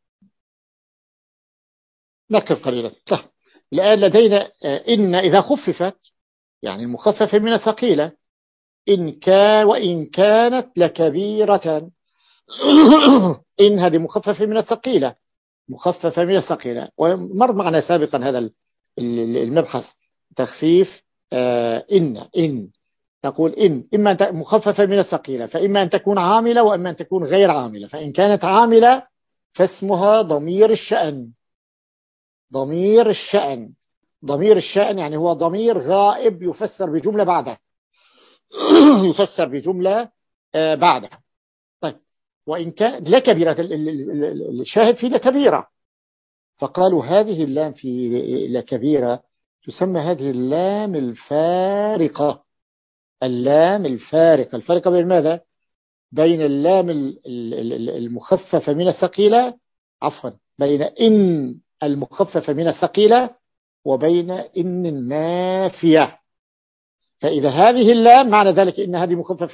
[SPEAKER 1] نكتب قليلا. الآن لدينا إن إذا خففت يعني المخففة من الثقيلة، إن كان وإن كانت لكبيرة إن هذه مخففة من الثقيلة، مخففة من الثقيلة. ومر معنا سابقا هذا المبحث تخفيف إن إن نقول إن إما أن مخففة من الثقيلة، فإما أن تكون عاملة وإما أن تكون غير عاملة. فإن كانت عاملة فاسمها ضمير الشأن. ضمير الشأن ضمير الشأن يعني هو ضمير غائب يفسر بجملة بعده يفسر بجملة بعده. طيب، وإن كان لكبيرة، الشاهد في لكبيرة، فقالوا هذه اللام في لكبيرة تسمى هذه اللام الفارقة. اللام الفارقة، الفارقة بين ماذا؟ بين اللام المخففة من الثقيلة عفوا بين إن المخففة من الثقيلة وبين إن النافية. فإذا هذه اللام معنى ذلك إن هذه مخففة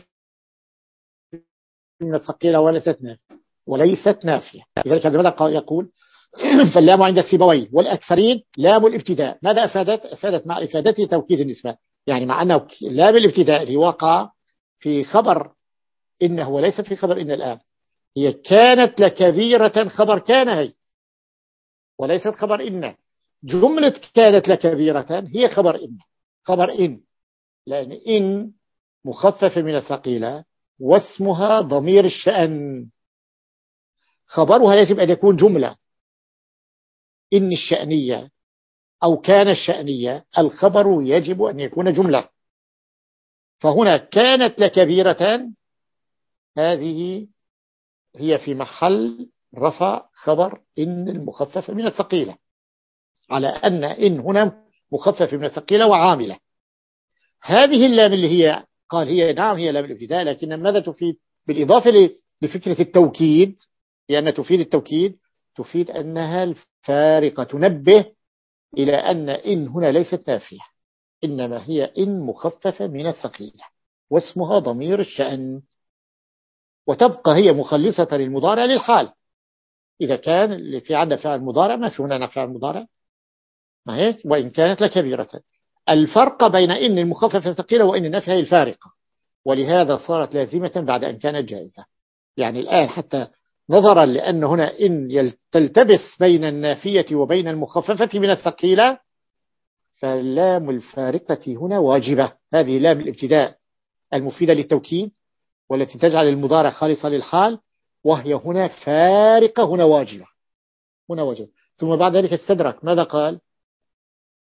[SPEAKER 1] من الثقيلة وليست نافية وليست نافية. لذلك هذا ماذا يقول؟ فاللام عند السيبويه والأكثرين لام الابتداء. ماذا أفادت؟ أفادت مع إفادته توكيد النسبة، يعني مع أنه لام الابتداء اللي وقع في خبر إنه وليس في خبر إن الآن، هي كانت لكبيرة خبر كان هي وليست خبر إن. جملة كانت لكبيرة هي خبر إن خبر إن لأن إن مخفف من الثقيلة واسمها ضمير الشأن، خبرها يجب أن يكون جملة. إن الشأنية أو كان الشأنية الخبر يجب أن يكون جملة. فهنا كانت لكبيرة هذه هي في محل رفع خبر إن المخفف من الثقيلة، على أن إن هنا مخفف من الثقيلة وعاملة. هذه اللام اللي هي قال هي نعم هي لام الابتداء، لكن ماذا تفيد؟ بالإضافة لفكرة التوكيد، لأن تفيد التوكيد تفيد أنها الفارقة، تنبه إلى أن إن هنا ليست نافية، إنما هي إن مخففة من الثقيلة واسمها ضمير الشأن، وتبقى هي مخلصة للمضارع للحال. إذا كان في عندنا فعل مضارع ما في هنا فعل مضارع ما هيك، وإن كانت لكبيرة. الفرق بين إن المخففة الثقيلة وإن النافية هي الفارقة، ولهذا صارت لازمة بعد أن كانت جائزة. يعني الآن حتى نظرا لأن هنا إن تلتبس بين النافية وبين المخففة من الثقيلة، فاللام الفارقة هنا واجبة. هذه لام الابتداء المفيدة للتوكيد والتي تجعل المضارع خالصة للحال، وهي هنا فارقة، هنا واجبة هنا واجبة. ثم بعد ذلك استدرك، ماذا قال؟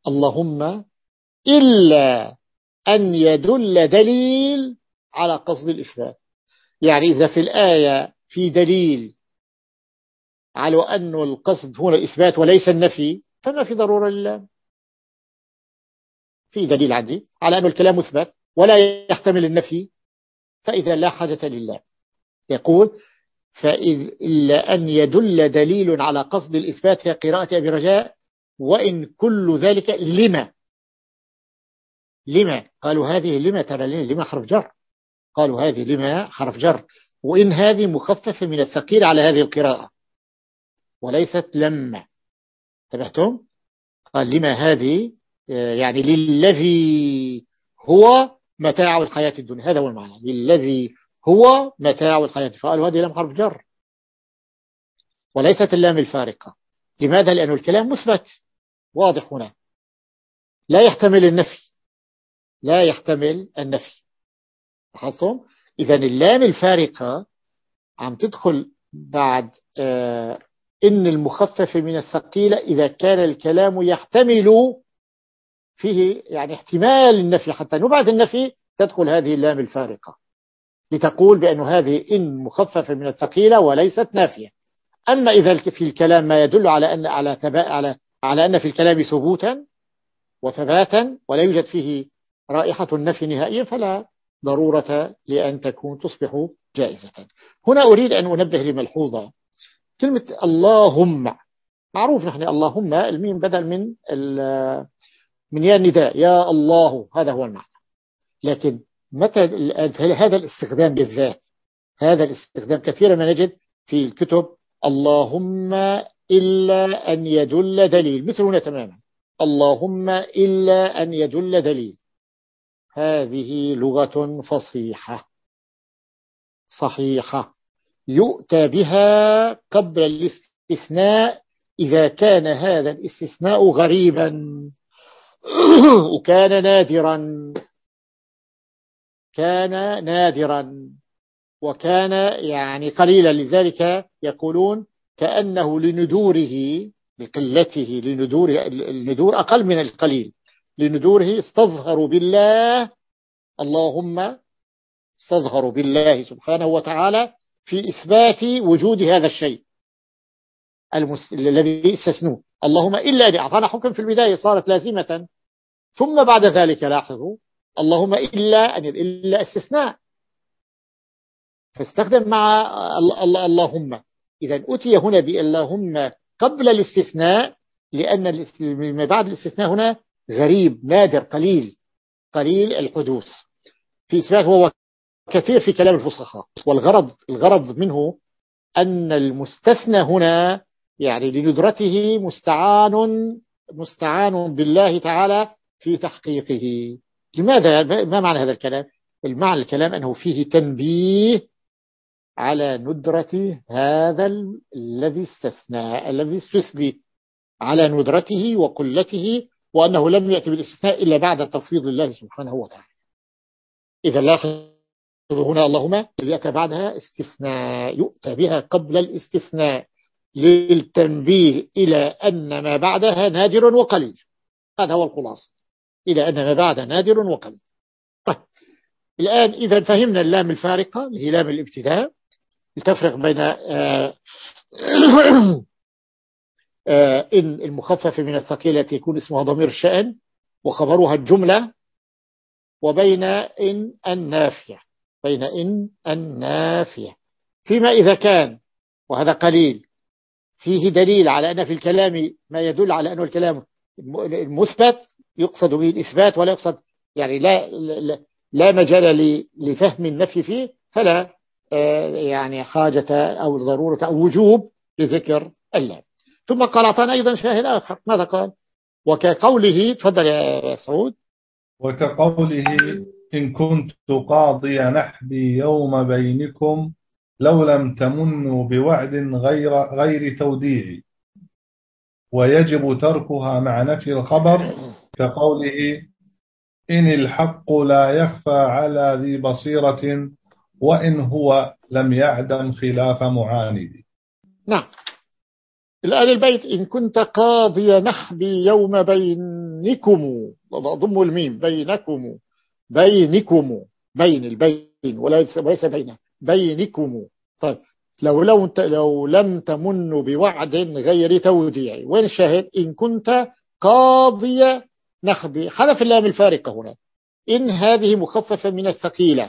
[SPEAKER 1] اللهم إلا أن يدل دليل على قصد الإثبات. يعني إذا في الآية في دليل على أن القصد هو الإثبات وليس النفي فما في ضرورة لله. في دليل عندي على أن الكلام مثبت ولا يحتمل النفي، فإذا لا حاجة لله. يقول فإلا أن يدل دليل على قصد الإثبات هي قراءة أبي رجاء، وإن كل ذلك لما لما قالوا هذه لما ترى لما حرف جر، قالوا هذه لما حرف جر، وإن هذه مخففة من الثقيل على هذه القراءة وليست لما. انتبهتم؟ قال لما هذه يعني للذي هو متاع الحياة الدنيا، هذا هو المعنى، للذي هو متاع الحياة. فقالوا هذه لم حرف جر وليست اللام الفارقة. لماذا؟ لأن الكلام مثبت واضح هنا لا يحتمل النفي، لا يحتمل النفي. لاحظتم؟ إذا اللام الفارقة عم تدخل بعد آه إن المخفف من الثقيلة إذا كان الكلام يحتمل فيه يعني احتمال النفي، حتى نبعد النفي تدخل هذه اللام الفارقة لتقول بأن هذه إن مخففة من الثقيلة وليست نافية. أما إذا في الكلام ما يدل على أن على على على أن في الكلام ثبوتا وثباتا ولا يوجد فيه رائحة النفي نهائيا فلا ضرورة لأن تكون تصبح جائزة. هنا أريد أن أنبه لملحوظة. كلمة اللهم معروف نحن اللهم الميم بدل من من يا النداء يا الله، هذا هو المعنى. لكن متى هذا الاستخدام بالذات، هذا الاستخدام كثيرا ما نجد في الكتب اللهم إلا أن يدل دليل، مثل هنا تماما اللهم إلا أن يدل دليل. هذه لغة فصيحة صحيحة يؤتى بها قبل الاستثناء إذا كان هذا الاستثناء غريبا وكان نادرا، كان نادرا وكان يعني قليلا. لذلك يقولون كأنه لندوره لقلته، لندور الندور أقل من القليل، لندوره استظهروا بالله، اللهم استظهروا بالله سبحانه وتعالى في إثبات وجود هذا الشيء المس... الذي استثنوه. اللهم إلا أن أعطانا حكم في البداية صارت لازمة، ثم بعد ذلك لاحظوا اللهم إلا أن إلا استثناء فاستخدم مع اللهم. إذا أتي هنا باللهم قبل الاستثناء لأن ما بعد الاستثناء هنا غريب نادر قليل قليل الحدوث في إثبات، هو كثير في كلام الفصحاء. والغرض الغرض منه أن المستثنى هنا يعني لندرته مستعان مستعان بالله تعالى في تحقيقه. لماذا؟ ما معنى هذا الكلام؟ المعنى الكلام أنه فيه تنبيه على ندرة هذا الذي استثنى الذي استثني على ندرته وقلته، وأنه لم يأتي بالاستثناء إلا بعد تفويض الله سبحانه وتعالى. إذا لاحظ هنا اللهم يأتي بعدها استثناء يؤتى بها قبل الاستثناء للتنبيه إلى أن ما بعدها نادر وقليل. هذا هو الخلاصة، إلى أن ما بعد نادر وقليل. طيب الآن إذا فهمنا اللام الفارقة اللي هي لام الابتداء لتفرق بين آه آه إن المخفف من الثقيلة يكون اسمها ضمير الشأن وخبرها الجملة، وبين إن النافية بين إن النافية فيما إذا كان وهذا قليل فيه دليل على أن في الكلام ما يدل على أن الكلام المثبت يقصد به الإثبات ولا يقصد يعني لا لا, لا مجال لفهم النفي فيه، فلا يعني حاجة أو ضرورة أو وجوب لذكر اللام. ثم قال أعطانا أيضا شاهد آخر، ماذا قال؟ وكقوله تفضل يا سعود.
[SPEAKER 2] وكقوله إن كنت قاضي نحبي يوم بينكم لو لم تمنوا بوعد غير غير توديعي، ويجب تركها مع نفي الخبر كقوله إن الحق لا يخفى على ذي بصيرة وإن هو لم يعدم خلاف معاند.
[SPEAKER 1] نعم. الآن البيت إن كنت قاضي نحبي يوم بين بينكم، ضم الميم، بينكم، بينكم، بين البين وليس وليس بين، بينكم. طيب لو لو لو لم تمنوا بوعد غير توديع، وين الشاهد؟ إن كنت قاضية نخبي، حذف اللام الفارقة هنا. إن هذه مخففة من الثقيلة،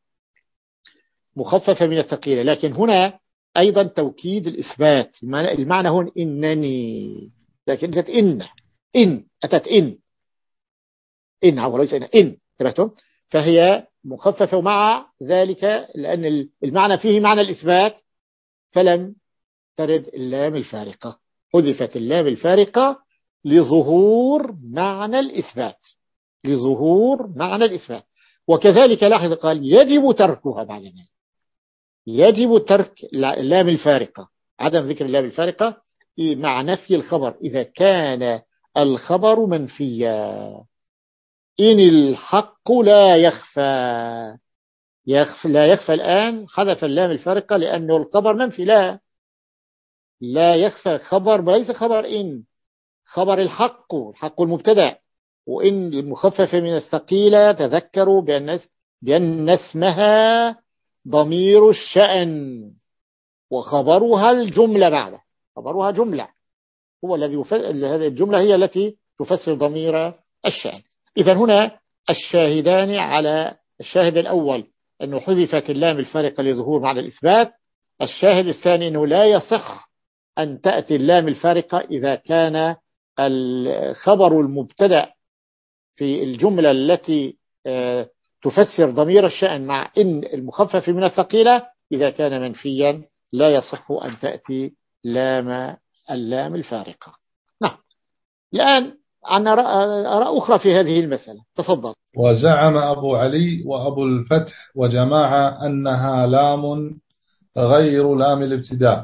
[SPEAKER 1] مخففة من الثقيلة، لكن هنا أيضا توكيد الإثبات. المعنى هون إنني، لكن أتت إن، إن أتت إن، إن وليس إن، إن انتبهتم؟ فهي مخففة مع ذلك، لأن المعنى فيه معنى الإثبات، فلم ترد اللام الفارقة، حذفت اللام الفارقة لظهور معنى الإثبات، لظهور معنى الإثبات. وكذلك لاحظ قال يجب تركها بعد ذلك، يجب ترك اللام الفارقة، عدم ذكر اللام الفارقة مع نفي الخبر إذا كان الخبر منفيا. إن الحق لا يخفى، يخفى لا يخفى الآن، حذف اللام الفارقة لأنه الخبر منفي. لا لا يخفى خبر، وليس خبر إن، خبر الحق، الحق المبتدأ. وإن المخففة من الثقيلة تذكروا بأن بأن اسمها ضمير الشأن، وخبرها الجملة بعده، خبرها جملة هو الذي يف... هذه الجملة هي التي تفسر ضمير الشأن. إذا هنا الشاهدان على الشاهد الأول أنه حذفت اللام الفارقة لظهور معنى الإثبات. الشاهد الثاني أنه لا يصح أن تأتي اللام الفارقة إذا كان الخبر المبتدأ في الجملة التي تفسر ضمير الشأن مع إن المخفف من الثقيلة إذا كان منفيا، لا يصح أن تأتي لام اللام الفارقة. نعم. الآن عنا آراء أخرى في هذه المسألة، تفضل.
[SPEAKER 2] وزعم أبو علي وأبو الفتح وجماعة أنها لام غير لام الابتداء،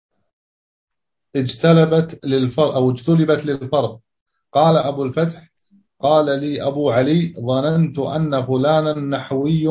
[SPEAKER 2] اجتلبت للفرق أو اجتلبت للفرق. قال أبو الفتح: قال لي أبو علي: ظننت أن فلانا نحوي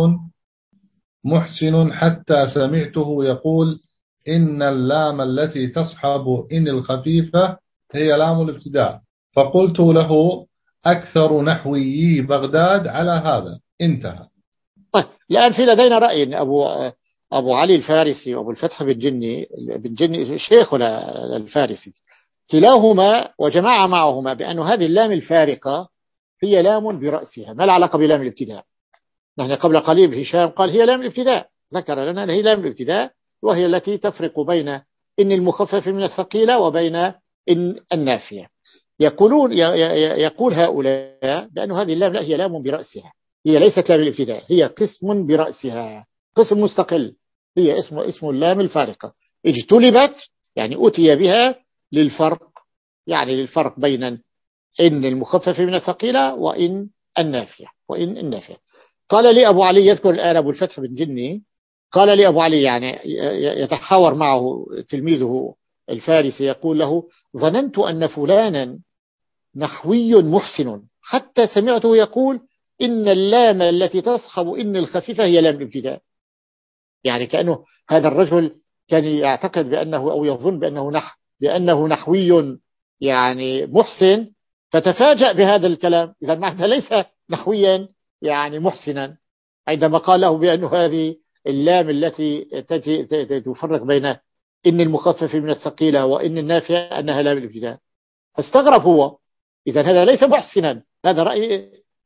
[SPEAKER 2] محسن حتى سمعته يقول إن اللام التي تصحب إن الخفيفة هي لام الابتداء، فقلت له: أكثر نحويي بغداد على هذا. انتهى.
[SPEAKER 1] طيب الآن في لدينا رأي أن أبو أبو علي الفارسي وأبو الفتح بن جني بن جني شيخنا الفارسي كلاهما وجماعة معهما بأن هذه اللام الفارقة هي لام برأسها، ما العلاقة بلام الابتداء. نحن قبل قليل هشام قال هي لام الابتداء، ذكر لنا أن هي لام الابتداء، وهي التي تفرق بين إن المخفف من الثقيلة وبين إن النافية. يقولون يقول هؤلاء بأن هذه اللام لا، هي لام برأسها، هي ليست لام الابتداء، هي قسم برأسها، قسم مستقل، هي اسم اسم اللام الفارقة، اجتلبت يعني أتي بها للفرق، يعني للفرق بين إن المخفف من الثقيلة وإن النافية، وإن النافية. قال لي أبو علي، يذكر الآن أبو الفتح بن جني، قال لي أبو علي يعني يتحاور معه تلميذه الفارسي، يقول له: ظننت أن فلانا نحوي محسن حتى سمعته يقول إن اللام التي تصحب إن الخفيفة هي لام الابتداء. يعني كأنه هذا الرجل كان يعتقد بأنه أو يظن بأنه نح بأنه نحوي يعني محسن، فتفاجأ بهذا الكلام. إذا معنى ليس نحويا يعني محسنا، عندما قال له بأنه هذه اللام التي تجي تفرق بين إن المخفف من الثقيلة وإن النافية أنها لام الابتداء، فاستغرب هو. إذا هذا ليس محسنا، هذا رأي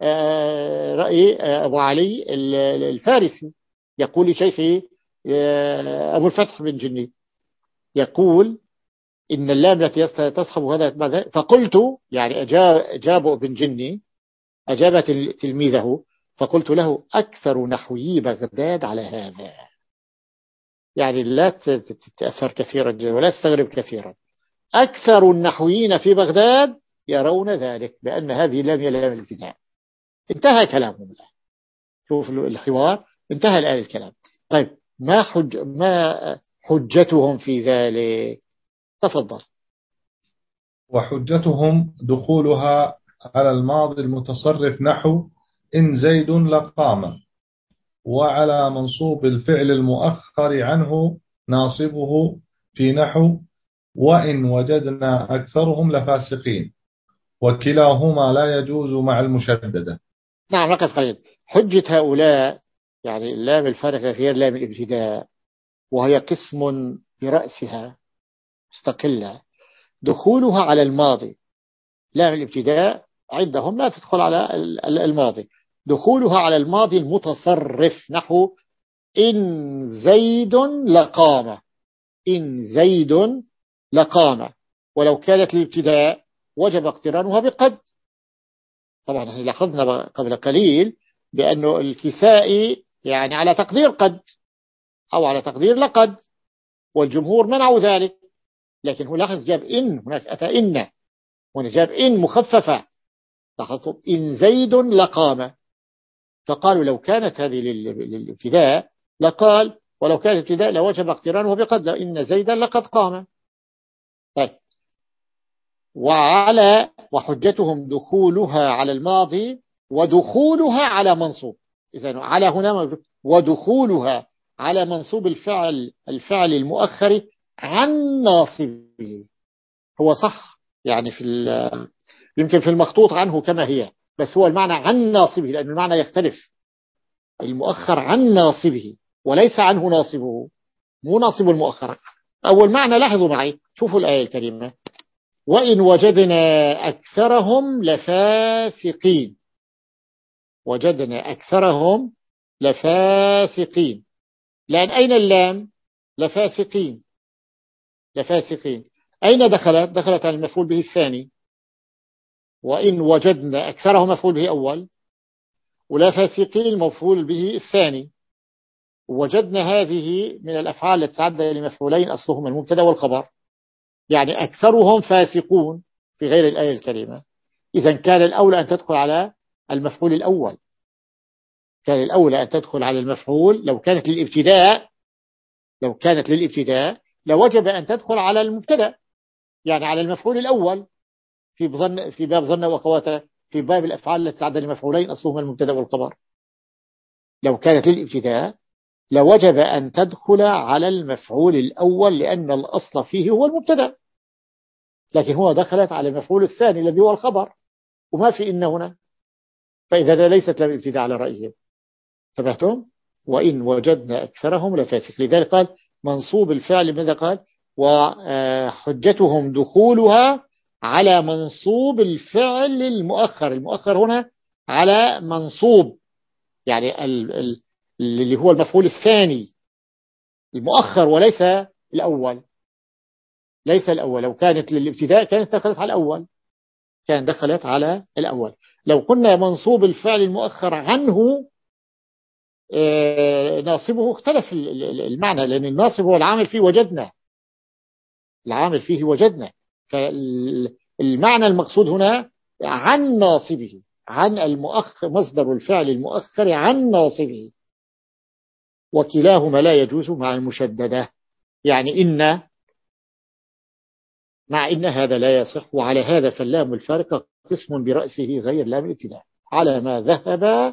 [SPEAKER 1] رأي أبو علي الفارسي، يقول لشيخه أبو الفتح بن جني، يقول إن اللام التي تصحب هذا. فقلت يعني أجاب ابن جني، أجاب تلميذه، فقلت له: أكثر نحوي بغداد على هذا. يعني لا تتأثر كثيرا ولا تستغرب كثيرا، أكثر النحويين في بغداد يرون ذلك، بأن هذه لام هي لام الابتداء. انتهى كلامهم الآن، شوف الحوار، انتهى الآن الكلام. طيب ما حج ما حجتهم في ذلك؟ تفضل.
[SPEAKER 2] وحجتهم دخولها على الماضي المتصرف نحو إن زيد لقام، وعلى منصوب الفعل المؤخر عنه ناصبه في نحو وإن وجدنا أكثرهم لفاسقين، وكلاهما لا يجوز مع المشددة.
[SPEAKER 1] نعم نقف قليل. حجة هؤلاء يعني اللام الفارقة غير لام الابتداء، وهي قسم برأسها مستقلة، دخولها على الماضي. لام الابتداء عندهم لا تدخل على الماضي، دخولها على الماضي المتصرف، نحو إن زيد لقام، إن زيد لقام. ولو كانت الابتداء وجب اقترانها بقد. طبعا احنا لاحظنا قبل قليل بأنه الكسائي يعني على تقدير قد أو على تقدير لقد، والجمهور منعوا ذلك. لكن هو لاحظ جاب إن، هناك أتى إن، هنا جاب إن مخففة، لاحظوا إن زيد لقام. فقالوا لو كانت هذه للابتداء لقال، ولو كانت ابتداء لوجب اقترانه بقد، إن زيدا لقد قام. طيب، وعلى وحجتهم دخولها على الماضي ودخولها على منصوب. إذن على هنا ودخولها على منصوب الفعل الفعل المؤخر عن ناصبه. هو صح يعني في يمكن في المخطوط عنه كما هي، بس هو المعنى عن ناصبه، لأن المعنى يختلف. المؤخر عن ناصبه وليس عنه ناصبه، مو ناصب المؤخر. أول معنى لاحظوا معي، شوفوا الآية الكريمة: وإن وجدنا أكثرهم لفاسقين. وجدنا أكثرهم لفاسقين، لأن أين اللام؟ لفاسقين. لفاسقين أين دخلت؟ دخلت على المفعول به الثاني. وإن وجدنا أكثرهم مفعول به أول، ولفاسقين مفعول به الثاني. وجدنا هذه من الأفعال التي تعدى لمفعولين أصلهما المبتدا والخبر، يعني أكثرهم فاسقون في غير الآية الكريمة. إذا كان الأولى أن تدخل على المفعول الأول، كان الأولى أن تدخل على المفعول. لو كانت للابتداء لو كانت للابتداء لوجب أن تدخل على المبتدا، يعني على المفعول الأول في بظن في باب ظن وأخواته، في باب الأفعال التي تعدى لمفعولين أصلهما المبتدا والخبر. لو كانت للابتداء لوجب أن تدخل على المفعول الأول، لأن الأصل فيه هو المبتدا، لكن هو دخلت على المفعول الثاني الذي هو الخبر، وما في إن هنا، فإذا ليست لم ابتداء على رأيهم. انتبهتم؟ وإن وجدنا أكثرهم لفاسق. لذلك قال منصوب الفعل، ماذا قال؟ وحجتهم دخولها على منصوب الفعل المؤخر. المؤخر هنا على منصوب، يعني اللي هو المفعول الثاني المؤخر، وليس الأول. ليس الأول. لو كانت للابتداء كانت دخلت على الأول، كان دخلت على الأول. لو قلنا منصوب الفعل المؤخر عنه ناصبه، اختلف المعنى، لأن الناصب هو العامل فيه وجدنا، العامل فيه وجدنا. فالمعنى المقصود هنا عن ناصبه، عن المؤخر، مصدر الفعل المؤخر عن ناصبه. وكلاهما لا يجوز مع المشددة، يعني إن مع إن هذا لا يصح. وعلى هذا فاللام الفارقة قسم برأسه غير لام الابتداء، على ما ذهب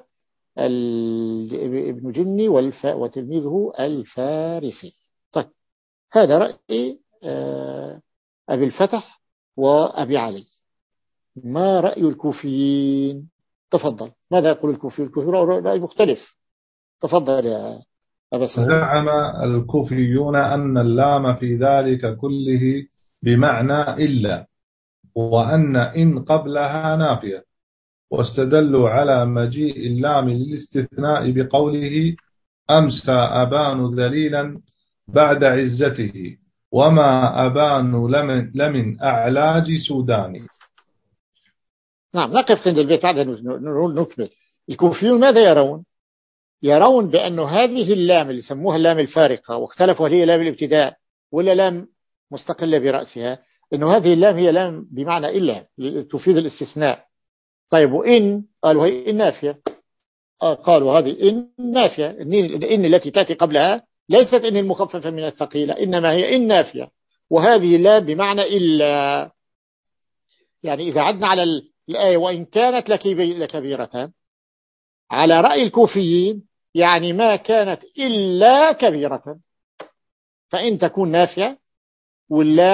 [SPEAKER 1] ابن جني وتلميذه الفارسي. طيب، هذا رأي أبي الفتح وأبي علي. ما رأي الكوفيين؟ تفضل، ماذا يقول الكوفيين؟ الكوفيين رأي مختلف. تفضل يا أبا سعود.
[SPEAKER 2] زعم الكوفيون أن اللام في ذلك كله بمعنى إلا، وأن إن قبلها نافية، واستدلوا على مجيء اللام للاستثناء بقوله أمسى أبان ذليلا بعد عزته، وما أبان لمن, لمن أعلاج سوداني.
[SPEAKER 1] نعم، نقف عند البيت بعد نكمل. الكوفيون ماذا يرون؟ يرون بأن هذه اللام اللي سموها اللام الفارقة، واختلفوا هل هي لام الابتداء ولا لام مستقلة برأسها، أنه هذه اللام هي لام بمعنى إلا تفيد الاستثناء. طيب، وإن قالوا هي إن نافية، قالوا هذه إن نافية، إن التي تأتي قبلها ليست إن المخففة من الثقيلة، إنما هي إن نافية، وهذه اللام بمعنى إلا. يعني إذا عدنا على الآية وإن كانت لكبيرة، على رأي الكوفيين يعني ما كانت إلا كبيرة، فإن تكون نافية واللام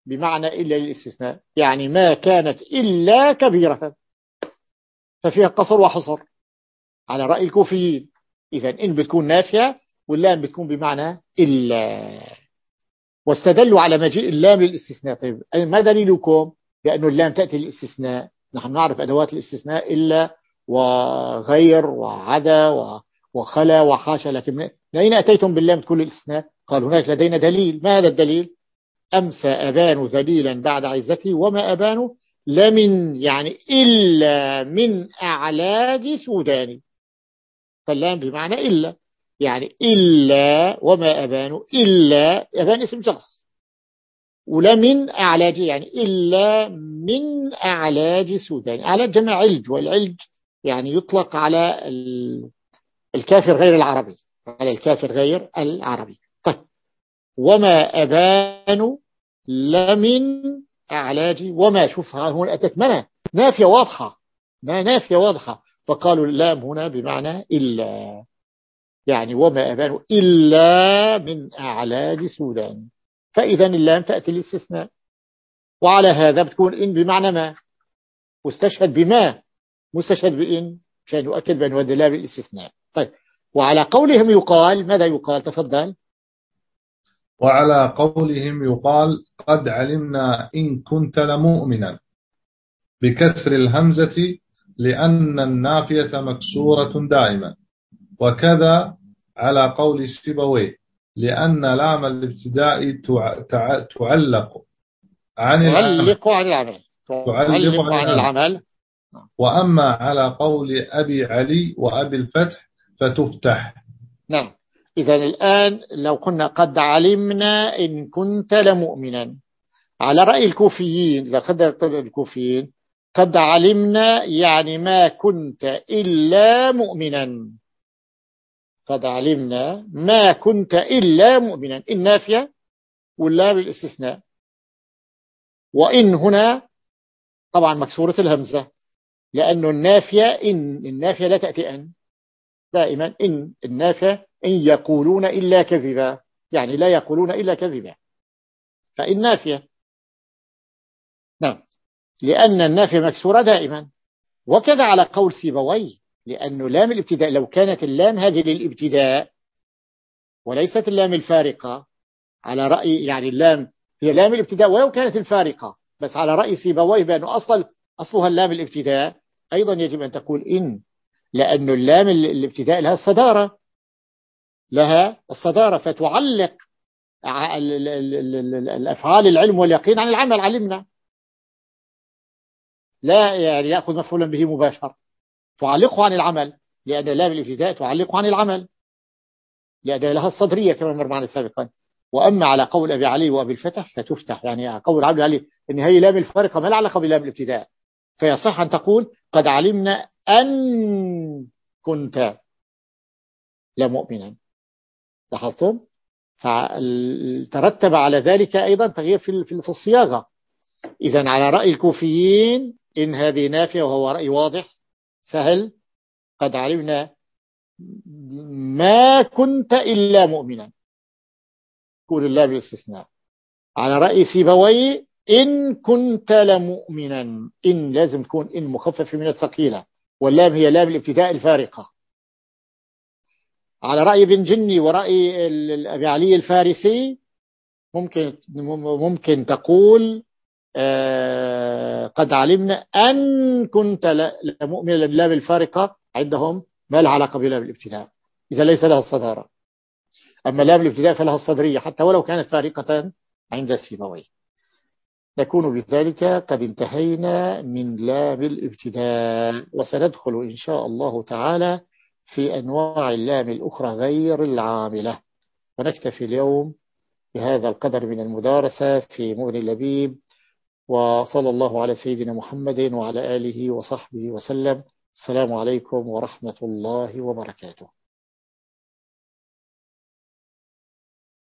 [SPEAKER 1] بمعنى إلا للاستثناء، يعني ما كانت إلا كبيرة ففيها قصر وحصر على رأي الكوفيين. إذا إن بتكون نافية واللام بتكون بمعنى إلا، واستدلوا على مجيء اللام للاستثناء. طيب ما دليلكم بأنه اللام تأتي للاستثناء؟ نحن نعرف أدوات الاستثناء إلا وغير وعدا وخلا وحاشا، لكن من أين أتيتم باللام تكون للاستثناء؟ قال هناك لدينا دليل. ما هذا الدليل؟ أمسى أبان ذليلا بعد عزتي وما أبان لمن، يعني إلا من أعلاج سوداني. فاللام بمعنى إلا، يعني إلا وما أبان، إلا أبان اسم شخص، ولمن أعلاج يعني إلا من أعلاج سوداني. أعلاج جمع علج، والعلج يعني يطلق على الكافر غير العربي، على الكافر غير العربي. طيب وما أبان لمن أعلاج وما، شوفها هنا أتت منى نافية واضحة، ما نافية واضحة، فقالوا اللام هنا بمعنى إلا، يعني وما أبان إلا من أعلاج سودان. فإذا اللام تأتي للاستثناء، وعلى هذا بتكون إن بمعنى ما، واستشهد بما مستشهد بإن عشان يؤكد بأنه هذا اللام للاستثناء. طيب وعلى قولهم يقال، ماذا يقال؟ تفضل.
[SPEAKER 2] وعلى قولهم يقال قد علمنا إن كنت لمؤمنا بكسر الهمزة لأن النافية مكسورة دائما، وكذا على قول السيبويه لأن لام الابتداء تعلق عن العمل
[SPEAKER 1] تعلق عن العمل
[SPEAKER 2] تعلق
[SPEAKER 1] تعلق
[SPEAKER 2] عن
[SPEAKER 1] عن
[SPEAKER 2] العمل.
[SPEAKER 1] العمل.
[SPEAKER 2] وأما على قول أبي علي وأبي الفتح فتفتح.
[SPEAKER 1] نعم. إذا الآن لو قلنا قد علمنا إن كنت لمؤمنا، على رأي الكوفيين، إذا قدر الكوفيين قد علمنا يعني ما كنت إلا مؤمنا، قد علمنا ما كنت إلا مؤمنا، إن نافية ولا بالاستثناء، وإن هنا طبعا مكسورة الهمزة، لأنه النافية إن النافية لا تأتي أن، دائما إن النافية إن يقولون إلا كذبا، يعني لا يقولون إلا كذبا، فإن نافية. نعم، لأن النافية مكسورة دائما. وكذا على قول سيبوي، لأنه لام الابتداء لو كانت اللام هذه للابتداء وليست اللام الفارقة، على رأي يعني اللام هي لام الابتداء ولو كانت الفارقة، بس على رأي سيبويه بأنه أصل أصلها اللام الابتداء، أيضا يجب أن تقول إن، لأنه اللام الابتداء لها الصدارة، لها الصدارة، فتعلق الأفعال العلم واليقين عن العمل. علمنا لا يعني يأخذ مفعولا به مباشر، تعلقه عن العمل، لأن لام الابتداء تعلقه عن العمل، لأن لها الصدرية كما مر معنا سابقا. وأما على قول أبي علي وأبي الفتح فتفتح، يعني قول عبد علي إن هي لام الفارقة ما لها علاقة بلام الابتداء، فيصح أن تقول قد علمنا أن كنت لمؤمنا. لاحظتم؟ فترتب على ذلك أيضا تغيير في في الصياغة. إذن على رأي الكوفيين إن هذه نافية، وهو رأي واضح سهل، قد علمنا ما كنت إلا مؤمنا، قول الله بالاستثناء. على رأي سيبوي إن كنت لمؤمنا، إن لازم تكون إن مخففة من الثقيلة، واللام هي لام الابتداء الفارقة. على رأي ابن جني ورأي أبي علي الفارسي ممكن ممكن تقول آه قد علمنا أن كنت لمؤمنا، اللام الفارقة عندهم ما لها علاقة بلام الابتداء، إذا ليس لها الصدارة. أما لام الابتداء فلها الصدرية حتى ولو كانت فارقة عند السيبوي. نكون بذلك قد انتهينا من لام الابتداء، وسندخل إن شاء الله تعالى في أنواع اللام الأخرى غير العاملة. ونكتفي اليوم بهذا القدر من المدارسة في مغني اللبيب، وصلى الله على سيدنا محمد وعلى آله وصحبه وسلم. السلام عليكم ورحمة الله وبركاته.